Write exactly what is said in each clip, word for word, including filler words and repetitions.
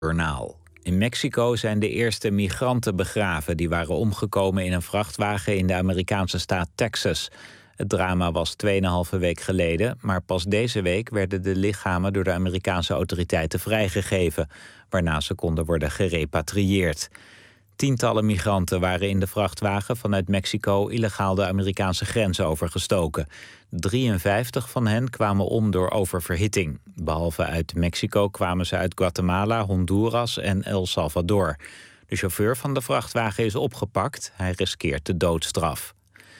Journaal. In Mexico zijn de eerste migranten begraven die waren omgekomen in een vrachtwagen in de Amerikaanse staat Texas. Het drama was tweeënhalve week geleden, maar pas deze week werden de lichamen door de Amerikaanse autoriteiten vrijgegeven, waarna ze konden worden gerepatrieerd. Tientallen migranten waren in de vrachtwagen vanuit Mexico illegaal de Amerikaanse grens overgestoken. drieënvijftig van hen kwamen om door oververhitting. Behalve uit Mexico kwamen ze uit Guatemala, Honduras en El Salvador. De chauffeur van de vrachtwagen is opgepakt. Hij riskeert de doodstraf.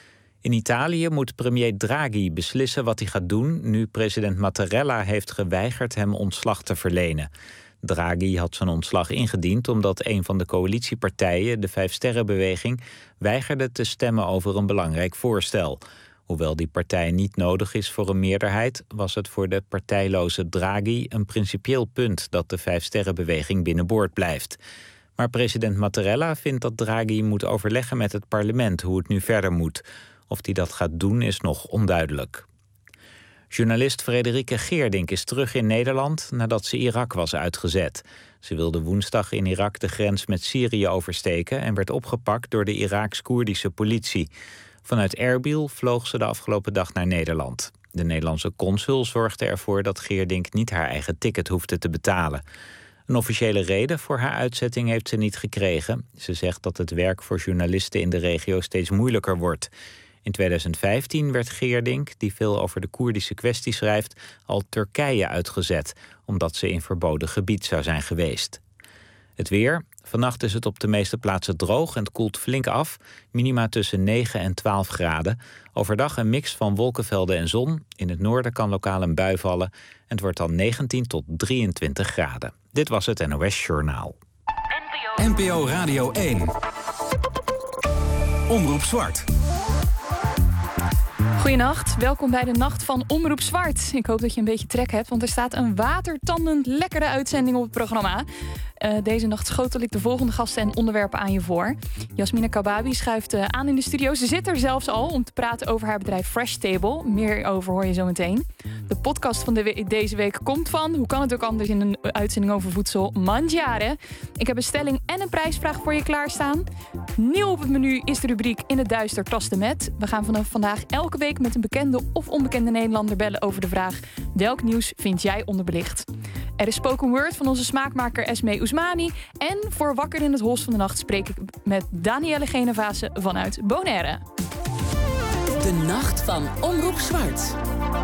In Italië moet premier Draghi beslissen wat hij gaat doen nu president Mattarella heeft geweigerd hem ontslag te verlenen. Draghi had zijn ontslag ingediend omdat een van de coalitiepartijen, de Vijfsterrenbeweging, weigerde te stemmen over een belangrijk voorstel. Hoewel die partij niet nodig is voor een meerderheid, was het voor de partijloze Draghi een principieel punt dat de Vijfsterrenbeweging binnenboord blijft. Maar president Mattarella vindt dat Draghi moet overleggen met het parlement hoe het nu verder moet. Of hij dat gaat doen is nog onduidelijk. Journalist Frederike Geerdink is terug in Nederland nadat ze Irak was uitgezet. Ze wilde woensdag in Irak de grens met Syrië oversteken en werd opgepakt door de Iraaks-Koerdische politie. Vanuit Erbil vloog ze de afgelopen dag naar Nederland. De Nederlandse consul zorgde ervoor dat Geerdink niet haar eigen ticket hoefde te betalen. Een officiële reden voor haar uitzetting heeft ze niet gekregen. Ze zegt dat het werk voor journalisten in de regio steeds moeilijker wordt. In tweeduizend vijftien werd Geerdink, die veel over de Koerdische kwestie schrijft, al Turkije uitgezet, omdat ze in verboden gebied zou zijn geweest. Het weer. Vannacht is het op de meeste plaatsen droog en het koelt flink af. Minima tussen negen en twaalf graden. Overdag een mix van wolkenvelden en zon. In het noorden kan lokaal een bui vallen. En het wordt dan negentien tot drieëntwintig graden. Dit was het N O S Journaal. N P O Radio één. Omroep Zwart. Goedenacht, welkom bij de Nacht van Omroep Zwart. Ik hoop dat je een beetje trek hebt, want er staat een watertandend lekkere uitzending op het programma. Uh, deze nacht schotel ik de volgende gasten en onderwerpen aan je voor. Yasmina Kababi schuift uh, aan in de studio. Ze zit er zelfs al om te praten over haar bedrijf Fresh Table. Meer over hoor je zo meteen. De podcast van de we- deze week komt van, hoe kan het ook anders in een uitzending over voedsel, Mangiare. Ik heb een stelling en een prijsvraag voor je klaarstaan. Nieuw op het menu is de rubriek In het Duister tasten met. We gaan vanaf vandaag elke week met een bekende of onbekende Nederlander bellen over de vraag: welk nieuws vind jij onderbelicht? Er is spoken word van onze smaakmaker Esme Ousmani. En voor Wakker in het Holst van de Nacht spreek ik met Danielle Genevase vanuit Bonaire. De Nacht van Omroep Zwart.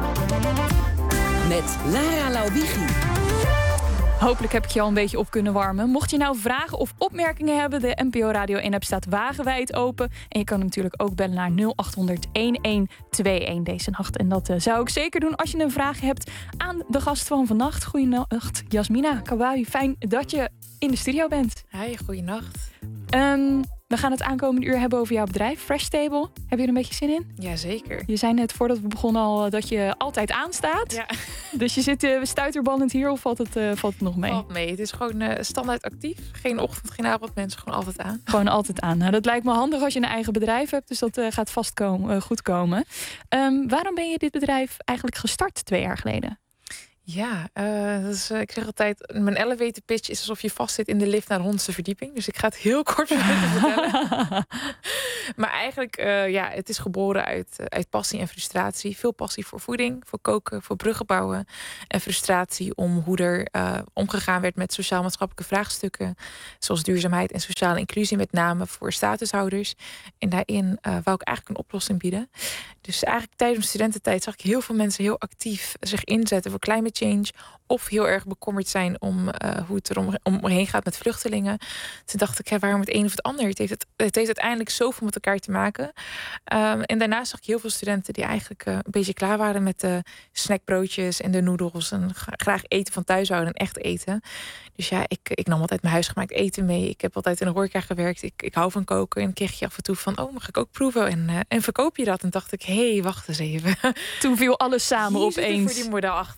Met Lara Lauwigi. Hopelijk heb ik je al een beetje op kunnen warmen. Mocht je nou vragen of opmerkingen hebben, de N P O Radio één app staat wagenwijd open. En je kan natuurlijk ook bellen naar nul acht honderd, een een twee een deze nacht. En dat uh, zou ik zeker doen als je een vraag hebt aan de gast van vannacht. Goeienacht, Yasmina Kababi. Fijn dat je in de studio bent. Hi, goeienacht. Um, we gaan het aankomende uur hebben over jouw bedrijf, Fresh Table. Heb je er een beetje zin in? Jazeker. Je zei net voordat we begonnen al dat je altijd aanstaat. Ja. Dus je zit uh, stuiterbandend hier of valt het, uh, valt het nog mee? Valt mee. Het is gewoon uh, standaard actief. Geen ochtend, geen avond. Mensen gewoon altijd aan. Gewoon altijd aan. Nou, dat lijkt me handig als je een eigen bedrijf hebt. Dus dat uh, gaat vast komen, uh, goed komen. Um, waarom ben je dit bedrijf eigenlijk gestart twee jaar geleden? Ja, uh, dat is, uh, ik zeg altijd, mijn elevator pitch is alsof je vastzit in de lift naar de honderdste verdieping. Dus ik ga het heel kort vertellen. Maar eigenlijk, uh, ja, het is geboren uit, uh, uit passie en frustratie. Veel passie voor voeding, voor koken, voor bruggen bouwen. En frustratie om hoe er uh, omgegaan werd met sociaal-maatschappelijke vraagstukken. Zoals duurzaamheid en sociale inclusie, met name voor statushouders. En daarin uh, wou ik eigenlijk een oplossing bieden. Dus eigenlijk tijdens mijn studententijd zag ik heel veel mensen heel actief zich inzetten voor climate change. Of heel erg bekommerd zijn om uh, hoe het er om, omheen gaat met vluchtelingen. Toen dacht ik, hè, waarom het een of het ander? Het heeft, het, het heeft uiteindelijk zoveel met elkaar te maken. Um, en daarna zag ik heel veel studenten die eigenlijk uh, een beetje klaar waren met de snackbroodjes en de noedels. En graag eten van thuis houden en echt eten. Dus ja, ik, ik nam altijd mijn huisgemaakt eten mee. Ik heb altijd in de horeca gewerkt. Ik, ik hou van koken. En dan kreeg je af en toe van, oh, mag ik ook proeven? En, uh, en verkoop je dat? En dacht ik, hé, hey, wacht eens even. Toen viel alles samen Hier opeens. voor die model achter, ja, precies.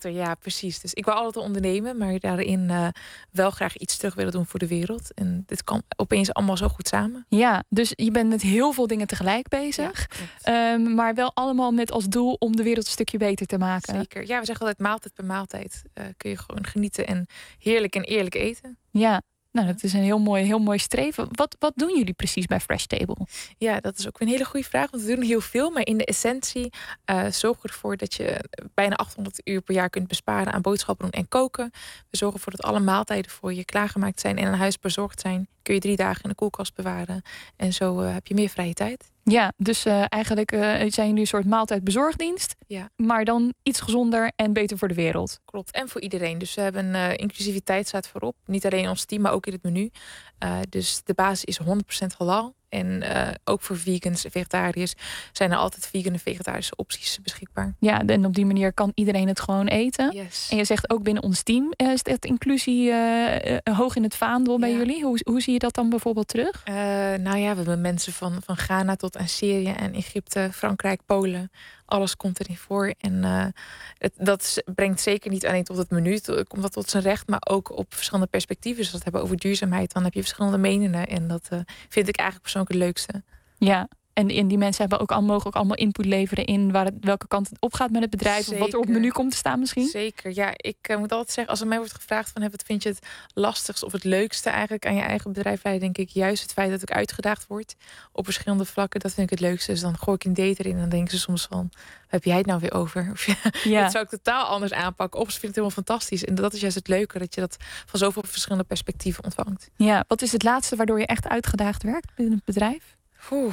precies. Dus ik wou altijd ondernemen, maar daarin uh, wel graag iets terug willen doen voor de wereld. En dit kan opeens allemaal zo goed samen. Ja, dus je bent met heel veel dingen tegelijk bezig. Ja, um, maar wel allemaal met als doel om de wereld een stukje beter te maken. Zeker. Ja, we zeggen altijd maaltijd per maaltijd. Uh, kun je gewoon genieten en heerlijk en eerlijk eten. Ja. Nou, dat is een heel mooi, heel mooi streven. Wat, wat doen jullie precies bij Fresh Table? Ja, dat is ook een hele goede vraag. Want we doen heel veel. Maar in de essentie uh, zorgen we ervoor dat je bijna achthonderd uur per jaar kunt besparen aan boodschappen doen en koken. We zorgen ervoor dat alle maaltijden voor je klaargemaakt zijn en aan huis bezorgd zijn. Kun je drie dagen in de koelkast bewaren. En zo uh, heb je meer vrije tijd. Ja, dus uh, eigenlijk uh, zijn jullie een soort maaltijdbezorgdienst. Ja. Maar dan iets gezonder en beter voor de wereld. Klopt. En voor iedereen. Dus we hebben uh, inclusiviteit staat voorop. Niet alleen in ons team, maar ook in het menu. Uh, dus de basis is honderd procent halal. En uh, ook voor vegans en vegetariërs zijn er altijd vegan en vegetarische opties beschikbaar. Ja, en op die manier kan iedereen het gewoon eten. Yes. En je zegt ook binnen ons team uh, is het inclusie uh, uh, hoog in het vaandel bij ja. jullie. Hoe, hoe zie je dat dan bijvoorbeeld terug? Uh, nou ja, we hebben mensen van, van Ghana tot aan Syrië en Egypte, Frankrijk, Polen. Alles komt erin voor. En uh, het, dat brengt zeker niet alleen tot het menu, to, komt dat tot zijn recht, maar ook op verschillende perspectieven. Als we het hebben over duurzaamheid, dan heb je verschillende meningen. En dat uh, vind ik eigenlijk persoonlijk het leukste. Ja, en, en die mensen hebben ook al, mogen ook allemaal input leveren in waar het, welke kant het opgaat met het bedrijf. Zeker. Of wat er op het menu komt te staan misschien. Zeker, ja. Ik uh, moet altijd zeggen, als er mij wordt gevraagd van wat vind je het lastigst of het leukste eigenlijk aan je eigen bedrijf leiden, denk ik juist het feit dat ik uitgedaagd word op verschillende vlakken. Dat vind ik het leukste. Dus dan gooi ik een date erin en dan denken ze soms van, waar heb jij het nou weer over? Of ja, ja. Dat zou ik totaal anders aanpakken. Of ze vinden het helemaal fantastisch. En dat is juist het leuke, dat je dat van zoveel verschillende perspectieven ontvangt. Ja, wat is het laatste waardoor je echt uitgedaagd werkt binnen het bedrijf? Oeh,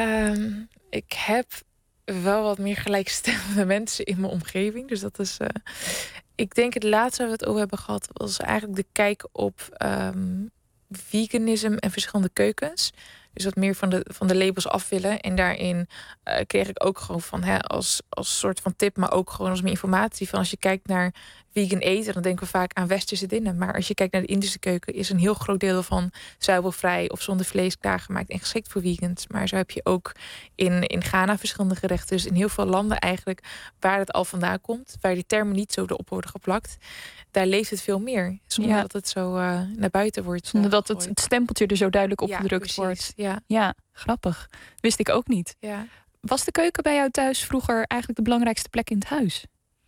um, ik heb wel wat meer gelijkgestemde mensen in mijn omgeving. Dus dat is, uh, ik denk het laatste waar we het over hebben gehad was eigenlijk de kijk op um, veganism en verschillende keukens. Dus wat meer van de, van de labels af willen. En daarin uh, kreeg ik ook gewoon van hè, als, als soort van tip, maar ook gewoon als meer informatie van als je kijkt naar vegan eten, dan denken we vaak aan westerse dingen. Maar als je kijkt naar de Indische keuken, is een heel groot deel van zuivelvrij of zonder vlees klaargemaakt en geschikt voor vegans. Maar zo heb je ook in, in Ghana verschillende gerechten. Dus in heel veel landen eigenlijk waar het al vandaan komt, waar die termen niet zo erop worden geplakt, daar leeft het veel meer. Zonder ja. dat het zo uh, naar buiten wordt. Zonder dat het, het stempeltje er zo duidelijk op ja, gedrukt precies. wordt. Ja. ja, grappig. Wist ik ook niet. Ja. Was de keuken bij jou thuis vroeger eigenlijk de belangrijkste plek in het huis?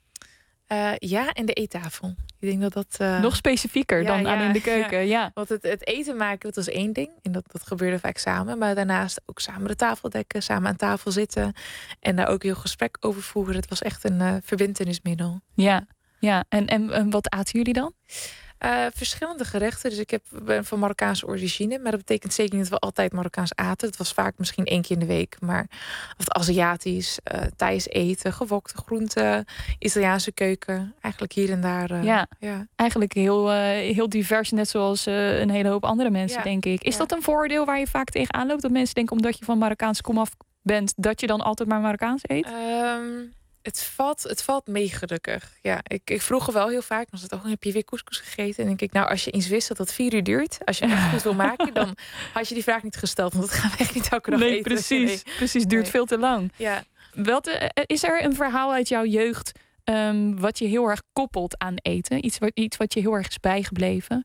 Uh, ja, en de eettafel. Ik denk dat dat... Uh... Nog specifieker ja, dan ja, aan in de keuken, ja. ja. Want het, het eten maken, dat was één ding. En dat, dat gebeurde vaak samen. Maar daarnaast ook samen de tafel dekken, samen aan tafel zitten. En daar ook heel gesprek over voeren. Het was echt een uh, verbintenismiddel. Ja, ja. En, en, en wat aten jullie dan? Uh, verschillende gerechten. Dus ik heb, ben van Marokkaanse origine. Maar dat betekent zeker niet dat we altijd Marokkaans aten. Het was vaak misschien één keer in de week. Maar of Aziatisch, uh, Thais eten, gewokte groenten, Italiaanse keuken. Eigenlijk hier en daar. Uh, ja, ja, eigenlijk heel, uh, heel divers. Net zoals uh, een hele hoop andere mensen, ja. denk ik. Is ja. dat een voordeel waar je vaak tegenaan loopt? Dat mensen denken, omdat je van Marokkaanse komaf bent, dat je dan altijd maar Marokkaans eet? Um, Het valt, het valt mee gelukkig. Ja, ik, ik vroeg er wel heel vaak. Dan oh, heb je weer couscous gegeten? En denk ik, nou, als je eens wist dat dat vier uur duurt, als je het echt goed wil maken, dan had je die vraag niet gesteld. Want dat gaan we echt niet elke dag nee, eten. Precies, nee, precies. Duurt nee. veel te lang. Ja. Wat, uh, is er een verhaal uit jouw jeugd um, wat je heel erg koppelt aan eten? Iets wat, iets wat je heel erg is bijgebleven?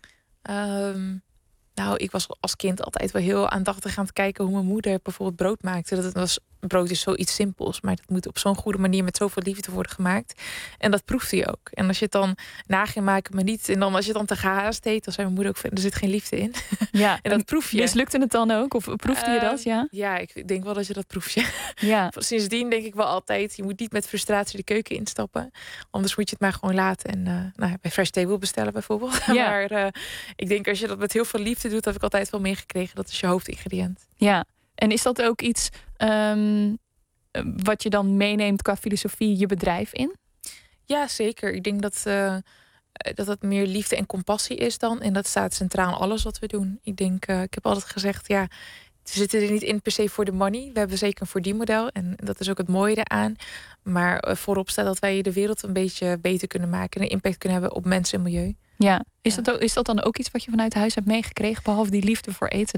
Um, nou, ik was als kind altijd wel heel aandachtig aan het kijken hoe mijn moeder bijvoorbeeld brood maakte. Dat het was, brood is zoiets simpels, maar dat moet op zo'n goede manier met zoveel liefde worden gemaakt. En dat proefde je ook. En als je het dan na ging maken, maar niet. En dan als je het dan te gehaast deed, dan zei mijn moeder ook van, er zit geen liefde in. Ja, en dat proef je. Mislukte het dan ook? Of proefde je dat? Ja, uh, ja, ik denk wel dat je dat proeft. Ja. Ja. Sindsdien denk ik wel altijd, je moet niet met frustratie de keuken instappen. Anders moet je het maar gewoon laten. En uh, nou, bij Fresh Table bestellen bijvoorbeeld. Ja. Maar uh, ik denk als je dat met heel veel liefde doet, heb ik altijd wel meegekregen. Dat is je hoofdingrediënt. Ja. En is dat ook iets um, wat je dan meeneemt qua filosofie je bedrijf in? Ja, zeker. Ik denk dat, uh, dat het meer liefde en compassie is dan. En dat staat centraal in alles wat we doen. Ik denk, uh, ik heb altijd gezegd, ja, we zitten er niet in per se voor de money. We hebben zeker een verdienmodel. En dat is ook het mooie eraan. Maar uh, voorop staat dat wij de wereld een beetje beter kunnen maken. En een impact kunnen hebben op mensen en milieu. Ja, is, ja. Dat, ook, is dat dan ook iets wat je vanuit huis hebt meegekregen? Behalve die liefde voor eten dan?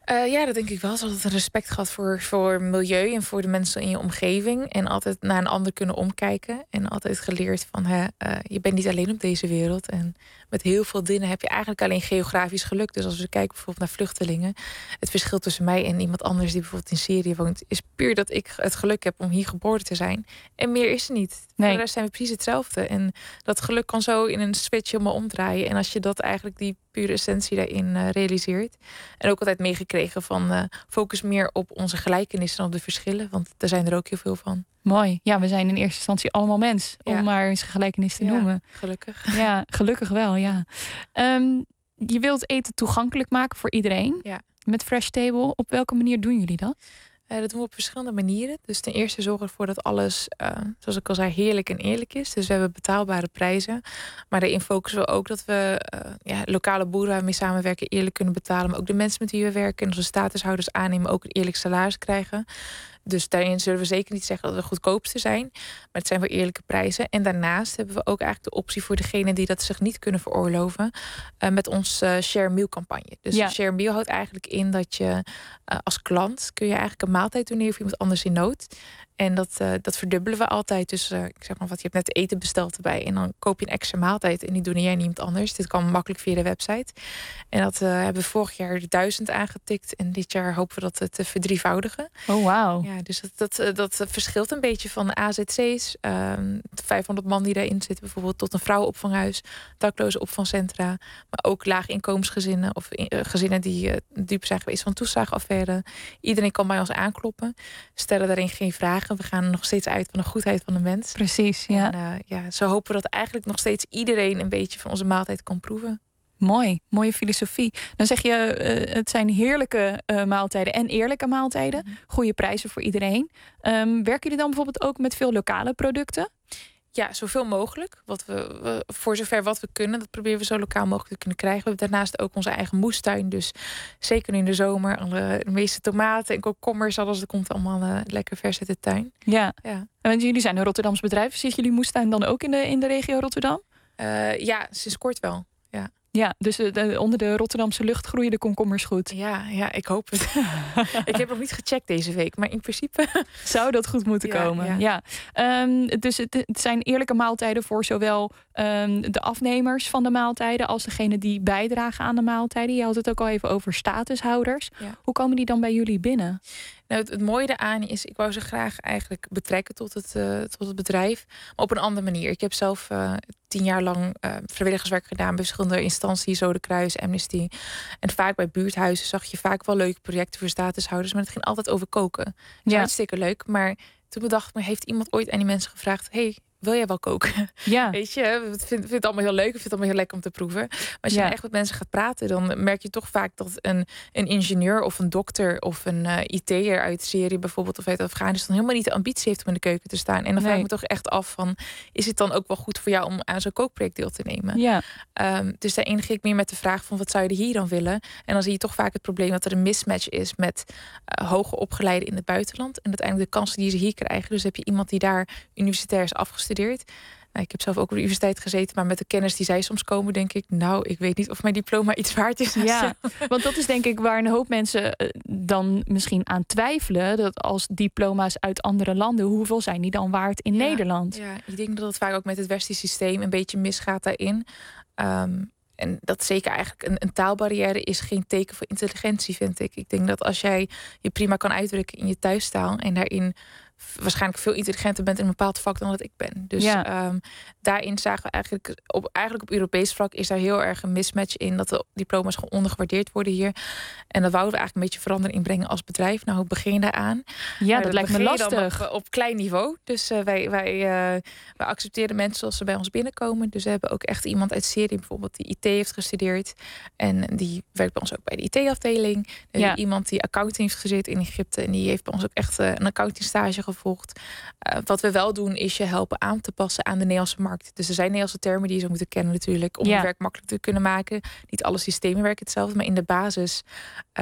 Uh, ja, dat denk ik wel. Ze altijd een respect gehad voor, voor milieu en voor de mensen in je omgeving. En altijd naar een ander kunnen omkijken. En altijd geleerd van, hè, uh, je bent niet alleen op deze wereld. En met heel veel dingen heb je eigenlijk alleen geografisch geluk. Dus als we kijken bijvoorbeeld naar vluchtelingen. Het verschil tussen mij en iemand anders die bijvoorbeeld in Syrië woont, is puur dat ik het geluk heb om hier geboren te zijn. En meer is er niet. Nee. Voor de rest zijn we precies hetzelfde. En dat geluk kan zo in een switch helemaal omdraaien. En als je dat eigenlijk, die pure essentie daarin uh, realiseert. En ook altijd meegekregen van uh, focus meer op onze gelijkenissen dan op de verschillen. Want daar zijn er ook heel veel van. Mooi. Ja, we zijn in eerste instantie allemaal mens. Ja. Om maar eens gelijkenis te ja, noemen. Gelukkig. Ja, gelukkig wel, ja. Um, je wilt eten toegankelijk maken voor iedereen. Ja. Met Fresh Table. Op welke manier doen jullie dat? Uh, dat doen we op verschillende manieren. Dus ten eerste zorgen we ervoor dat alles, uh, zoals ik al zei, heerlijk en eerlijk is. Dus we hebben betaalbare prijzen. Maar daarin focussen we ook dat we uh, ja, lokale boeren waar we mee samenwerken eerlijk kunnen betalen. Maar ook de mensen met wie we werken en onze statushouders aannemen ook een eerlijk salaris krijgen. Dus daarin zullen we zeker niet zeggen dat we de goedkoopste zijn. Maar het zijn wel eerlijke prijzen. En daarnaast hebben we ook eigenlijk de optie voor degenen die dat zich niet kunnen veroorloven. Uh, met ons uh, Share Meal campagne. Dus ja. Share Meal houdt eigenlijk in dat je uh, als klant kun je eigenlijk een maaltijd doneren voor iemand anders in nood. En dat, uh, dat verdubbelen we altijd. Dus uh, ik zeg maar wat, je hebt net eten besteld erbij. En dan koop je een extra maaltijd. En die doneer je iemand anders. Dit kan makkelijk via de website. En dat uh, hebben we vorig jaar de duizend aangetikt. En dit jaar hopen we dat te, te verdrievoudigen. Oh, wauw. Ja, dus dat, dat, dat verschilt een beetje van A Z C's. Um, vijfhonderd man die daarin zitten bijvoorbeeld. Tot een vrouwenopvanghuis. Dakloze opvangcentra. Maar ook lage inkomensgezinnen. Of in, uh, gezinnen die uh, dupe zijn geweest van toeslagenaffaire. Iedereen kan bij ons aankloppen. Stellen daarin geen vragen. We gaan nog steeds uit van de goedheid van de mens. Precies, ja. En, uh, ja, zo hopen we dat eigenlijk nog steeds iedereen een beetje van onze maaltijd kan proeven. Mooi, mooie filosofie. Dan zeg je, uh, het zijn heerlijke uh, maaltijden en eerlijke maaltijden. Mm-hmm. Goede prijzen voor iedereen. Um, werken jullie dan bijvoorbeeld ook met veel lokale producten? Ja, zoveel mogelijk. Wat we, we, voor zover wat we kunnen, dat proberen we zo lokaal mogelijk te kunnen krijgen. We hebben daarnaast ook onze eigen moestuin. Dus zeker in de zomer, alle, de meeste tomaten en komkommers, alles, dat komt allemaal uh, lekker vers uit de tuin. Ja. ja. En jullie zijn een Rotterdams bedrijf. Zit jullie moestuin dan ook in de, in de regio Rotterdam? Uh, ja, sinds kort wel. Ja. Ja, dus de, onder de Rotterdamse lucht groeien de komkommers goed. Ja, ja, ik hoop het. Ik heb nog niet gecheckt deze week, maar in principe zou dat goed moeten ja, komen. Ja. Ja. Um, dus het, het zijn eerlijke maaltijden voor zowel um, de afnemers van de maaltijden als degene die bijdragen aan de maaltijden. Je had het ook al even over statushouders. Ja. Hoe komen die dan bij jullie binnen? Nou, het, het mooie daaraan is, ik wou ze graag eigenlijk betrekken tot het, uh, tot het bedrijf, maar op een andere manier. Ik heb zelf uh, tien jaar lang uh, vrijwilligerswerk gedaan bij verschillende instanties, Rode Kruis, Amnesty. En vaak bij buurthuizen zag je vaak wel leuke projecten voor statushouders, maar het ging altijd over koken. Dat is ja. hartstikke leuk, maar toen bedacht ik me, heeft iemand ooit aan die mensen gevraagd, hey, wil jij wel koken? Ja. Weet je, we vinden het allemaal heel leuk. We vinden het allemaal heel lekker om te proeven. Maar als je ja. echt met mensen gaat praten, dan merk je toch vaak dat een, een ingenieur of een dokter of een uh, I T'er uit Syrië bijvoorbeeld of uit Afghanistan helemaal niet de ambitie heeft om in de keuken te staan. En dan nee. vraag ik me toch echt af van, is het dan ook wel goed voor jou om aan zo'n kookproject deel te nemen? Ja. Um, dus daarin ging ik meer met de vraag van, wat zou je hier dan willen? En dan zie je toch vaak het probleem dat er een mismatch is met uh, hoger opgeleiden in het buitenland. En uiteindelijk de kansen die ze hier krijgen. Dus heb je iemand die daar universitair is afgestudeerd. Nou, ik heb zelf ook op de universiteit gezeten, maar met de kennis die zij soms komen, denk ik, nou, ik weet niet of mijn diploma iets waard is. Ja, want dat is denk ik waar een hoop mensen dan misschien aan twijfelen, dat als diploma's uit andere landen, hoeveel zijn die dan waard in ja, Nederland? Ja, ik denk dat het vaak ook met het westerse systeem een beetje misgaat daarin. Um, En dat zeker eigenlijk een, een taalbarrière is geen teken voor intelligentie, vind ik. Ik denk dat als jij je prima kan uitdrukken in je thuistaal en daarin waarschijnlijk veel intelligenter bent in een bepaald vak dan wat ik ben. Dus ja. um, daarin zagen we eigenlijk op, eigenlijk op Europees vlak is daar heel erg een mismatch in, dat de diploma's gewoon ondergewaardeerd worden hier. En dat wouden we eigenlijk een beetje verandering inbrengen als bedrijf. Nou, hoe begin je daaraan? Ja, dat lijkt me lastig. Op, op klein niveau. Dus uh, wij, wij, uh, wij accepteren mensen zoals ze bij ons binnenkomen. Dus we hebben ook echt iemand uit Syrië bijvoorbeeld die I T heeft gestudeerd. En die werkt bij ons ook bij de I T-afdeling. Ja. Iemand die accounting heeft gezeten in Egypte. En die heeft bij ons ook echt uh, een accountingstage gevolgd. Uh, wat we wel doen is je helpen aan te passen aan de Nederlandse markt. Dus er zijn Nederlandse termen die je zou moeten kennen natuurlijk. Om ja. het werk makkelijk te kunnen maken. Niet alle systemen werken hetzelfde. Maar in de basis um,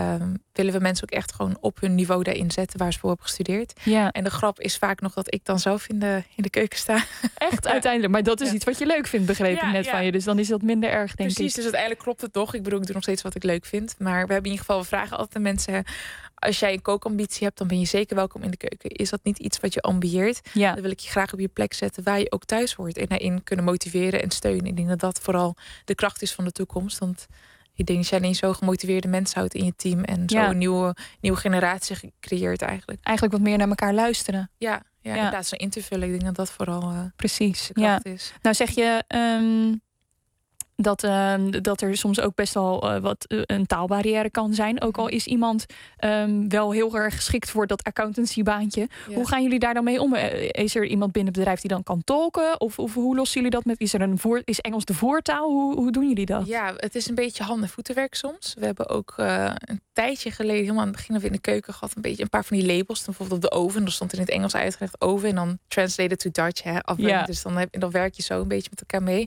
willen we mensen ook echt gewoon op hun niveau daarin zetten waar ze voor hebben gestudeerd. Ja. En de grap is vaak nog dat ik dan zelf in de, in de keuken sta. Echt uiteindelijk. Maar dat is Ja. iets wat je leuk vindt, begreep Ja, ik net ja. van je. Dus dan is dat minder erg, denk Precies, ik. dus uiteindelijk klopt het toch. Ik bedoel, ik doe nog steeds wat ik leuk vind. Maar we hebben in ieder geval, we vragen altijd aan mensen, als jij een kookambitie hebt, dan ben je zeker welkom in de keuken. Is dat niet iets wat je ambieert? Ja. Dan wil ik je graag op je plek zetten waar je ook thuis hoort. En daarin kunnen motiveren en steunen. Ik denk dat dat vooral de kracht is van de toekomst. Want ik denk dat je alleen zo gemotiveerde mensen houdt in je team. En zo Ja. een nieuwe, nieuwe generatie creëert eigenlijk. Eigenlijk wat meer naar elkaar luisteren. Ja, ja, Ja. in plaats van in te vullen. Ik denk dat dat vooral uh, Precies. de kracht Ja. is. Nou zeg je um, dat, uh, dat er soms ook best wel uh, wat uh, een taalbarrière kan zijn. Ook al is iemand um, wel heel erg geschikt voor dat accountancybaantje. Ja. Hoe gaan jullie daar dan mee om? Is er iemand binnen het bedrijf die dan kan tolken? Of, of hoe lossen jullie dat met? Is er een voer, is Engels de voertaal? Hoe, hoe doen jullie dat? Ja, het is een beetje hand- en voetenwerk soms. We hebben ook uh, een tijdje geleden, helemaal aan het begin, dat we in de keuken gehad, een beetje een paar van die labels. Dan bijvoorbeeld op de oven, dan stond in het Engels uitgelegd oven en dan translated to Dutch. Hè, Ja. Dus dan, heb, dan werk je zo een beetje met elkaar mee.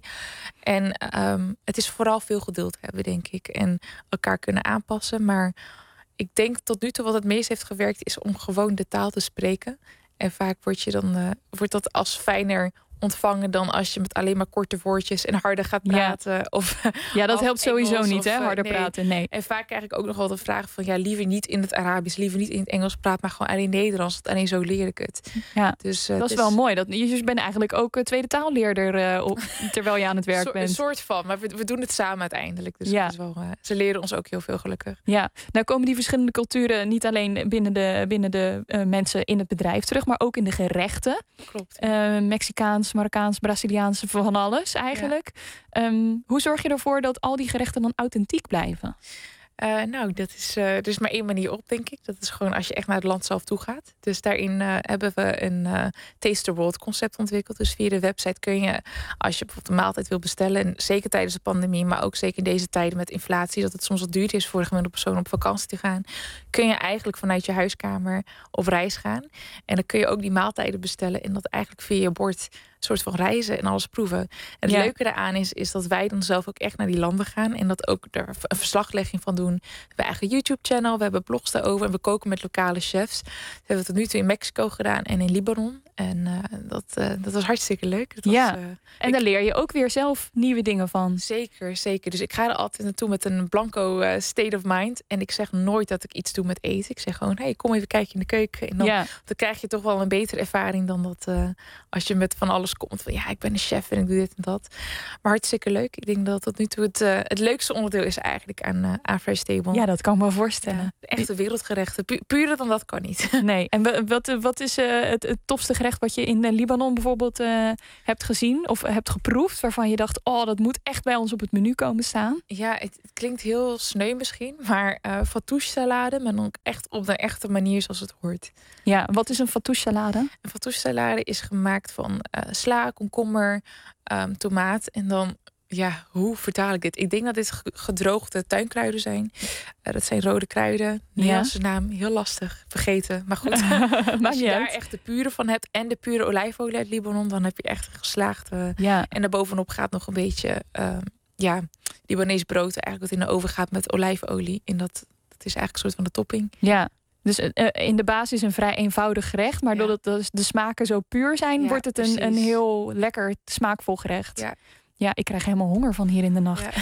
En um, het is vooral veel geduld hebben, denk ik. En elkaar kunnen aanpassen. Maar ik denk tot nu toe wat het meest heeft gewerkt, is om gewoon de taal te spreken. En vaak word je dan uh, wordt dat als fijner ontvangen dan als je met alleen maar korte woordjes en harder gaat praten. Ja, of, ja dat of helpt sowieso Engels, niet, hè? of, uh, Harder nee. praten, nee. En vaak krijg ik ook nog wel de vraag van, ja, liever niet in het Arabisch, liever niet in het Engels praat, maar gewoon alleen Nederlands. Want alleen zo leer ik het. Ja, dus, uh, dat is dus, wel mooi. Dat, je bent eigenlijk ook uh, tweede taalleerder uh, op, terwijl je aan het werk so, bent. Een soort van, maar we, we doen het samen uiteindelijk. Dus Ja. het is wel, uh, ze leren ons ook heel veel, gelukkig. Ja, nou komen die verschillende culturen niet alleen binnen de, binnen de uh, mensen in het bedrijf terug, maar ook in de gerechten. Klopt. Uh, Mexicaans, Marokkaans, Braziliaans, van alles eigenlijk. Ja. Um, hoe zorg je ervoor dat al die gerechten dan authentiek blijven? Uh, nou, dat is, uh, er is maar één manier op, denk ik. Dat is gewoon als je echt naar het land zelf toe gaat. Dus daarin uh, hebben we een uh, Taste the World concept ontwikkeld. Dus via de website kun je, als je bijvoorbeeld een maaltijd wil bestellen, en zeker tijdens de pandemie, maar ook zeker in deze tijden met inflatie, dat het soms wat duurder is voor de gemiddelde persoon op vakantie te gaan, kun je eigenlijk vanuit je huiskamer op reis gaan. En dan kun je ook die maaltijden bestellen en dat eigenlijk via je bord soort van reizen en alles proeven. En het ja. leuke daaraan is, is dat wij dan zelf ook echt naar die landen gaan en dat ook er een verslaglegging van doen. We hebben eigen YouTube-channel, we hebben blogs daarover en we koken met lokale chefs. We hebben het tot nu toe in Mexico gedaan en in Libanon. En uh, dat, uh, dat was hartstikke leuk. Dat ja, was, uh, en ik, daar leer je ook weer zelf nieuwe dingen van. Zeker, zeker. Dus ik ga er altijd naartoe met een blanco uh, state of mind. En ik zeg nooit dat ik iets doe met eten. Ik zeg gewoon, hey, kom even kijken in de keuken. En dan, ja. dan krijg je toch wel een betere ervaring dan dat uh, als je met van alles komt. Van ja, ik ben een chef en ik doe dit en dat. Maar hartstikke leuk. Ik denk dat tot nu toe het, uh, het leukste onderdeel is eigenlijk aan, uh, aan Fresh Table. Ja, dat kan ik me voorstellen. Ja, echte wereldgerechten. Pu puurder dan dat kan niet. Nee. En wat, wat is uh, het, het tofste gerecht wat je in uh, Libanon bijvoorbeeld uh, hebt gezien of hebt geproefd, waarvan je dacht, oh, dat moet echt bij ons op het menu komen staan? Ja, het, het klinkt heel sneu misschien, maar uh, fattoush salade, maar dan ook echt op de echte manier zoals het hoort. Ja, wat is een fattoush salade? Een fattoush salade is gemaakt van uh, sla, komkommer, um, tomaat en dan, ja, hoe vertaal ik dit? Ik denk dat dit gedroogde tuinkruiden zijn. Uh, dat zijn rode kruiden. Nederlandse ja. naam, heel lastig. Vergeten, maar goed. Als je daar echt de pure van hebt en de pure olijfolie uit Libanon, dan heb je echt een geslaagde. Ja. En daarbovenop gaat nog een beetje, uh, ja, Libanees brood eigenlijk wat in de oven gaat met olijfolie. En dat, dat is eigenlijk een soort van de topping. Ja. Dus uh, in de basis een vrij eenvoudig gerecht, maar ja. doordat de smaken zo puur zijn, ja, wordt het een, een heel lekker smaakvol gerecht. Ja. Ja, ik krijg helemaal honger van hier in de nacht.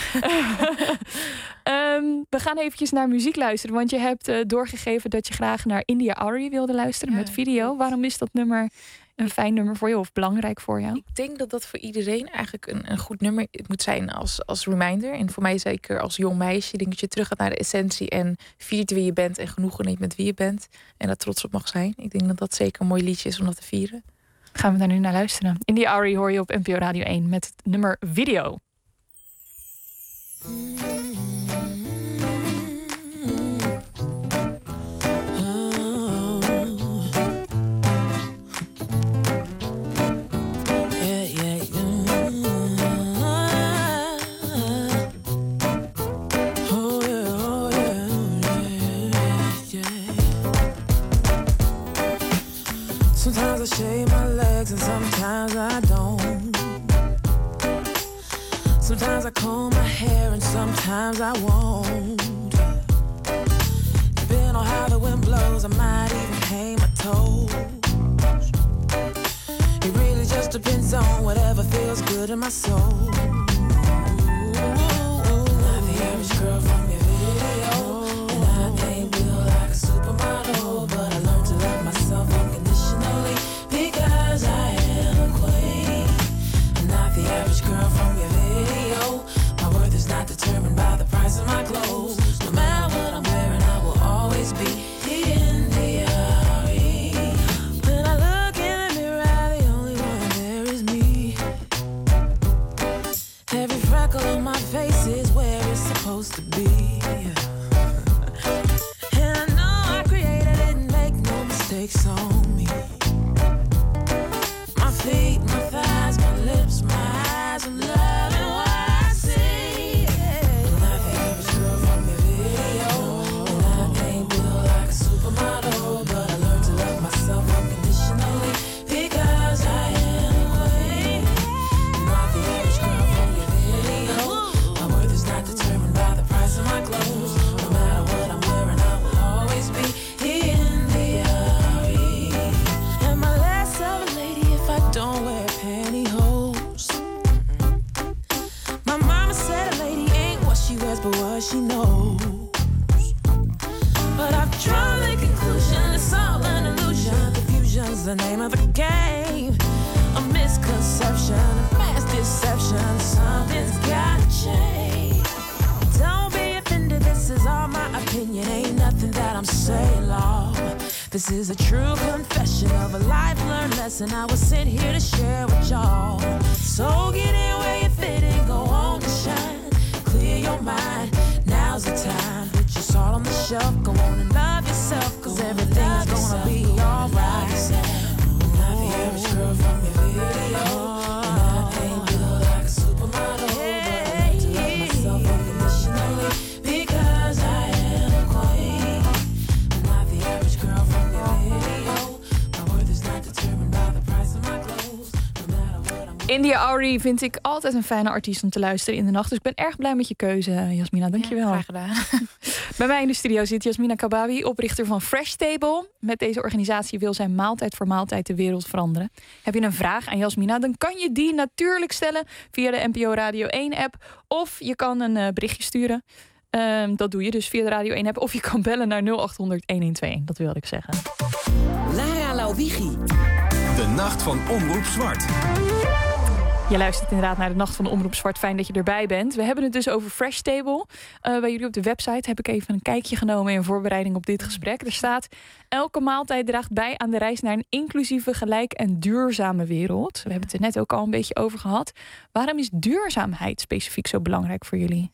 Ja. um, we gaan eventjes naar muziek luisteren. Want je hebt uh, doorgegeven dat je graag naar India Arie wilde luisteren ja, met video. Waarom is dat nummer een fijn nummer voor je of belangrijk voor jou? Ik denk dat dat voor iedereen eigenlijk een, een goed nummer moet zijn als, als reminder. En voor mij zeker als jong meisje. Ik denk dat je terug gaat naar de essentie en viert wie je bent en genoegen neemt met wie je bent. En daar trots op mag zijn. Ik denk dat dat zeker een mooi liedje is om dat te vieren. Gaan we daar nu naar luisteren. India Arie hoor je op N P O Radio één met het nummer Video. Sometimes I shave my legs and sometimes I don't. Sometimes I comb my hair and sometimes I won't. You've clothes, I might even paint my toes. It really just depends on whatever feels good in my soul. Not the average girl from your video, and I ain't built like a supermodel, but I learned to love myself unconditionally because I am a queen. I'm not the average girl from your video. My worth is not determined by the price of my clothes. No matter what I'm wearing, I will always be in the R E. When I look in the mirror, the only one there is me. Every freckle on my face is where it's supposed to be. And I know I created it and make no mistakes on me. My feet, my thighs, my lips, my eyes, I'm loving what I see. I'm not the average girl from your video, and I ain't built like a supermodel, but I learned to love myself unconditionally because I am a queen. I'm not the average girl from your video. My worth is not determined by the price of my clothes. No matter what I'm wearing, I will always be in the R E. Am I less of a lady if I don't wear pantyhose? My mama said a lady ain't what she wears, but what she knows. But I've drawn the conclusion it's all an illusion. Confusion's the name of the game. A misconception, a mass deception. Something's gotta change. Don't be offended, this is all my opinion. Ain't nothing that I'm saying, Lord. This is a true confession of a life-learned lesson I was sent here to share with y'all. So get in where you fit and go on and shine. Clear your mind, now's the time. Put your salt on the shelf, go on and love yourself, cause everything's gonna be alright. I'm not the average girl from your video, and I ain't built like a supermodel, but I learned to love myself unconditionally because I am a queen. I'm not the average girl from your video. My worth is not determined by the price of my clothes. No matter what I'm India Arie vind ik altijd een fijne artiest om te luisteren in de nacht. Dus ik ben erg blij met je keuze, Jasmina. Dankjewel. Ja, graag gedaan. Bij mij in de studio zit Jasmina Kabawi, oprichter van Fresh Table. Met deze organisatie wil zij maaltijd voor maaltijd de wereld veranderen. Heb je een vraag aan Jasmina, dan kan je die natuurlijk stellen via de N P O Radio één app. Of je kan een uh, berichtje sturen. Uh, dat doe je dus via de Radio één app. Of je kan bellen naar nul acht honderd honderdéén. Dat wilde ik zeggen. Lara Lauwigi. De nacht van Omroep Zwart. Je luistert inderdaad naar de Nacht van de Omroep Zwart. Fijn dat je erbij bent. We hebben het dus over Fresh Table. Uh, bij jullie op de website heb ik even een kijkje genomen in voorbereiding op dit gesprek. Er staat: elke maaltijd draagt bij aan de reis naar een inclusieve, gelijk en duurzame wereld. We hebben het er net ook al een beetje over gehad. Waarom is duurzaamheid specifiek zo belangrijk voor jullie?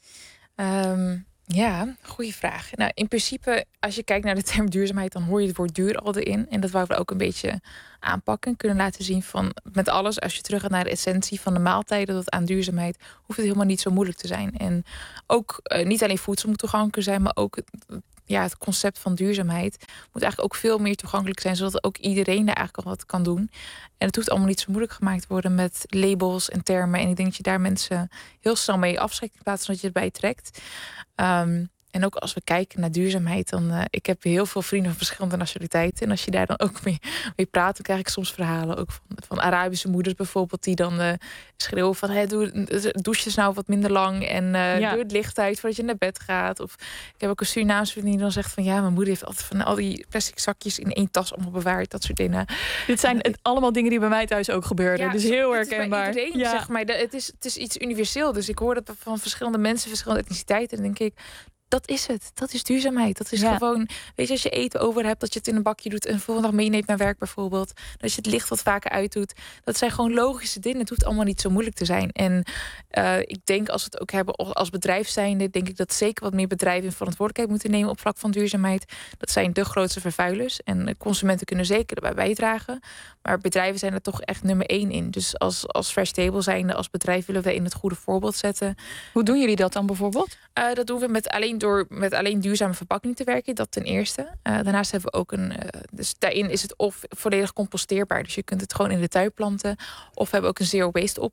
Um, ja, goede vraag. Nou, in principe, als je kijkt naar de term duurzaamheid, dan hoor je het woord duur al erin. En dat wouden we ook een beetje aanpakken. Kunnen laten zien van met alles, als je terug gaat naar de essentie van de maaltijden tot aan duurzaamheid, hoeft het helemaal niet zo moeilijk te zijn. En ook uh, niet alleen voedsel moet toegankelijk zijn, maar ook het, ja, het concept van duurzaamheid moet eigenlijk ook veel meer toegankelijk zijn, zodat ook iedereen daar eigenlijk al wat kan doen. En het hoeft allemaal niet zo moeilijk gemaakt te worden met labels en termen. En ik denk dat je daar mensen heel snel mee afschrikt in plaats van dat je het bij trekt. Um, En ook als we kijken naar duurzaamheid, dan uh, ik heb heel veel vrienden van verschillende nationaliteiten. En als je daar dan ook mee, mee praat, dan krijg ik soms verhalen ook van, van Arabische moeders bijvoorbeeld, die dan uh, schreeuwen van hey, doe, douche eens nou wat minder lang en uh, ja. doe het licht uit voordat je naar bed gaat. Of ik heb ook een Surinaamse vriendin die dan zegt van ja, mijn moeder heeft altijd van al die plastic zakjes in één tas allemaal bewaard, dat soort dingen. Dit zijn het, allemaal dingen die bij mij thuis ook gebeurden. Ja, dus heel herkenbaar. Het is bij iedereen, ja. zeg maar. Het is, het is iets universeel. Dus ik hoor dat van verschillende mensen, verschillende etniciteiten. En dan denk ik, dat is het. Dat is duurzaamheid. Dat is ja. gewoon, weet je, als je eten over hebt, dat je het in een bakje doet en de volgende dag meeneemt naar werk bijvoorbeeld. Dat je het licht wat vaker uitdoet. Dat zijn gewoon logische dingen. Het hoeft allemaal niet zo moeilijk te zijn. En uh, ik denk als we het ook hebben als bedrijf zijnde, denk ik dat zeker wat meer bedrijven in verantwoordelijkheid moeten nemen op vlak van duurzaamheid. Dat zijn de grootste vervuilers. En consumenten kunnen zeker erbij bijdragen. Maar bedrijven zijn er toch echt nummer één in. Dus als, als Fresh Table zijnde, als bedrijf willen we in het goede voorbeeld zetten. Hoe doen jullie dat dan bijvoorbeeld? Uh, dat doen we met alleen door met alleen duurzame verpakking te werken. Dat ten eerste. Uh, daarnaast hebben we ook een. Uh, dus daarin is het of volledig composteerbaar. Dus je kunt het gewoon in de tuin planten. Of we hebben ook een zero waste optie.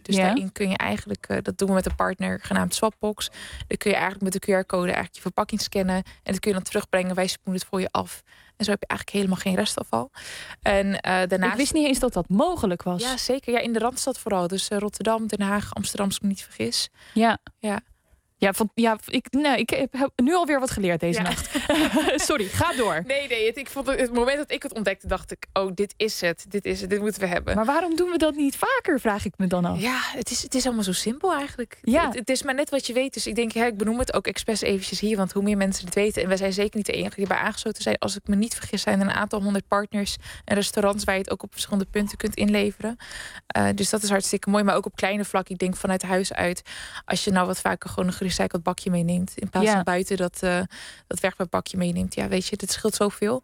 Dus Ja. daarin kun je eigenlijk, uh, dat doen we met een partner genaamd Swapbox. Dan kun je eigenlijk met de Q R-code eigenlijk je verpakking scannen. En dat kun je dan terugbrengen. Wij spoelen het voor je af. En zo heb je eigenlijk helemaal geen restafval. En uh, daarnaast... Ik wist niet eens dat dat mogelijk was. Ja, zeker. Ja, in de Randstad vooral. Dus uh, Rotterdam, Den Haag, Amsterdam, als ik me niet vergis. Ja. Ja. Ja, van, ja ik, nou, ik heb nu alweer wat geleerd deze Ja. nacht. Sorry, ga door. Nee, nee. Het, ik vond het, het moment dat ik het ontdekte, dacht ik... oh, dit is het. Dit is het. Dit moeten we hebben. Maar waarom doen we dat niet vaker, vraag ik me dan af. Ja, het is, het is allemaal zo simpel eigenlijk. Ja. Het, het is maar net wat je weet. Dus ik denk, ja, ik benoem het ook expres eventjes hier. Want hoe meer mensen het weten... en wij zijn zeker niet de enige die bij aangesloten zijn. Als ik me niet vergis, zijn er een aantal honderd partners... en restaurants waar je het ook op verschillende punten kunt inleveren. Uh, dus dat is hartstikke mooi. Maar ook op kleine vlak. Ik denk vanuit huis uit... als je nou wat vaker gewoon een gerecycled bakje meeneemt... in plaats Ja. van buiten dat, uh, dat wegwerpbakje meeneemt. Ja, weet je, dit scheelt zoveel.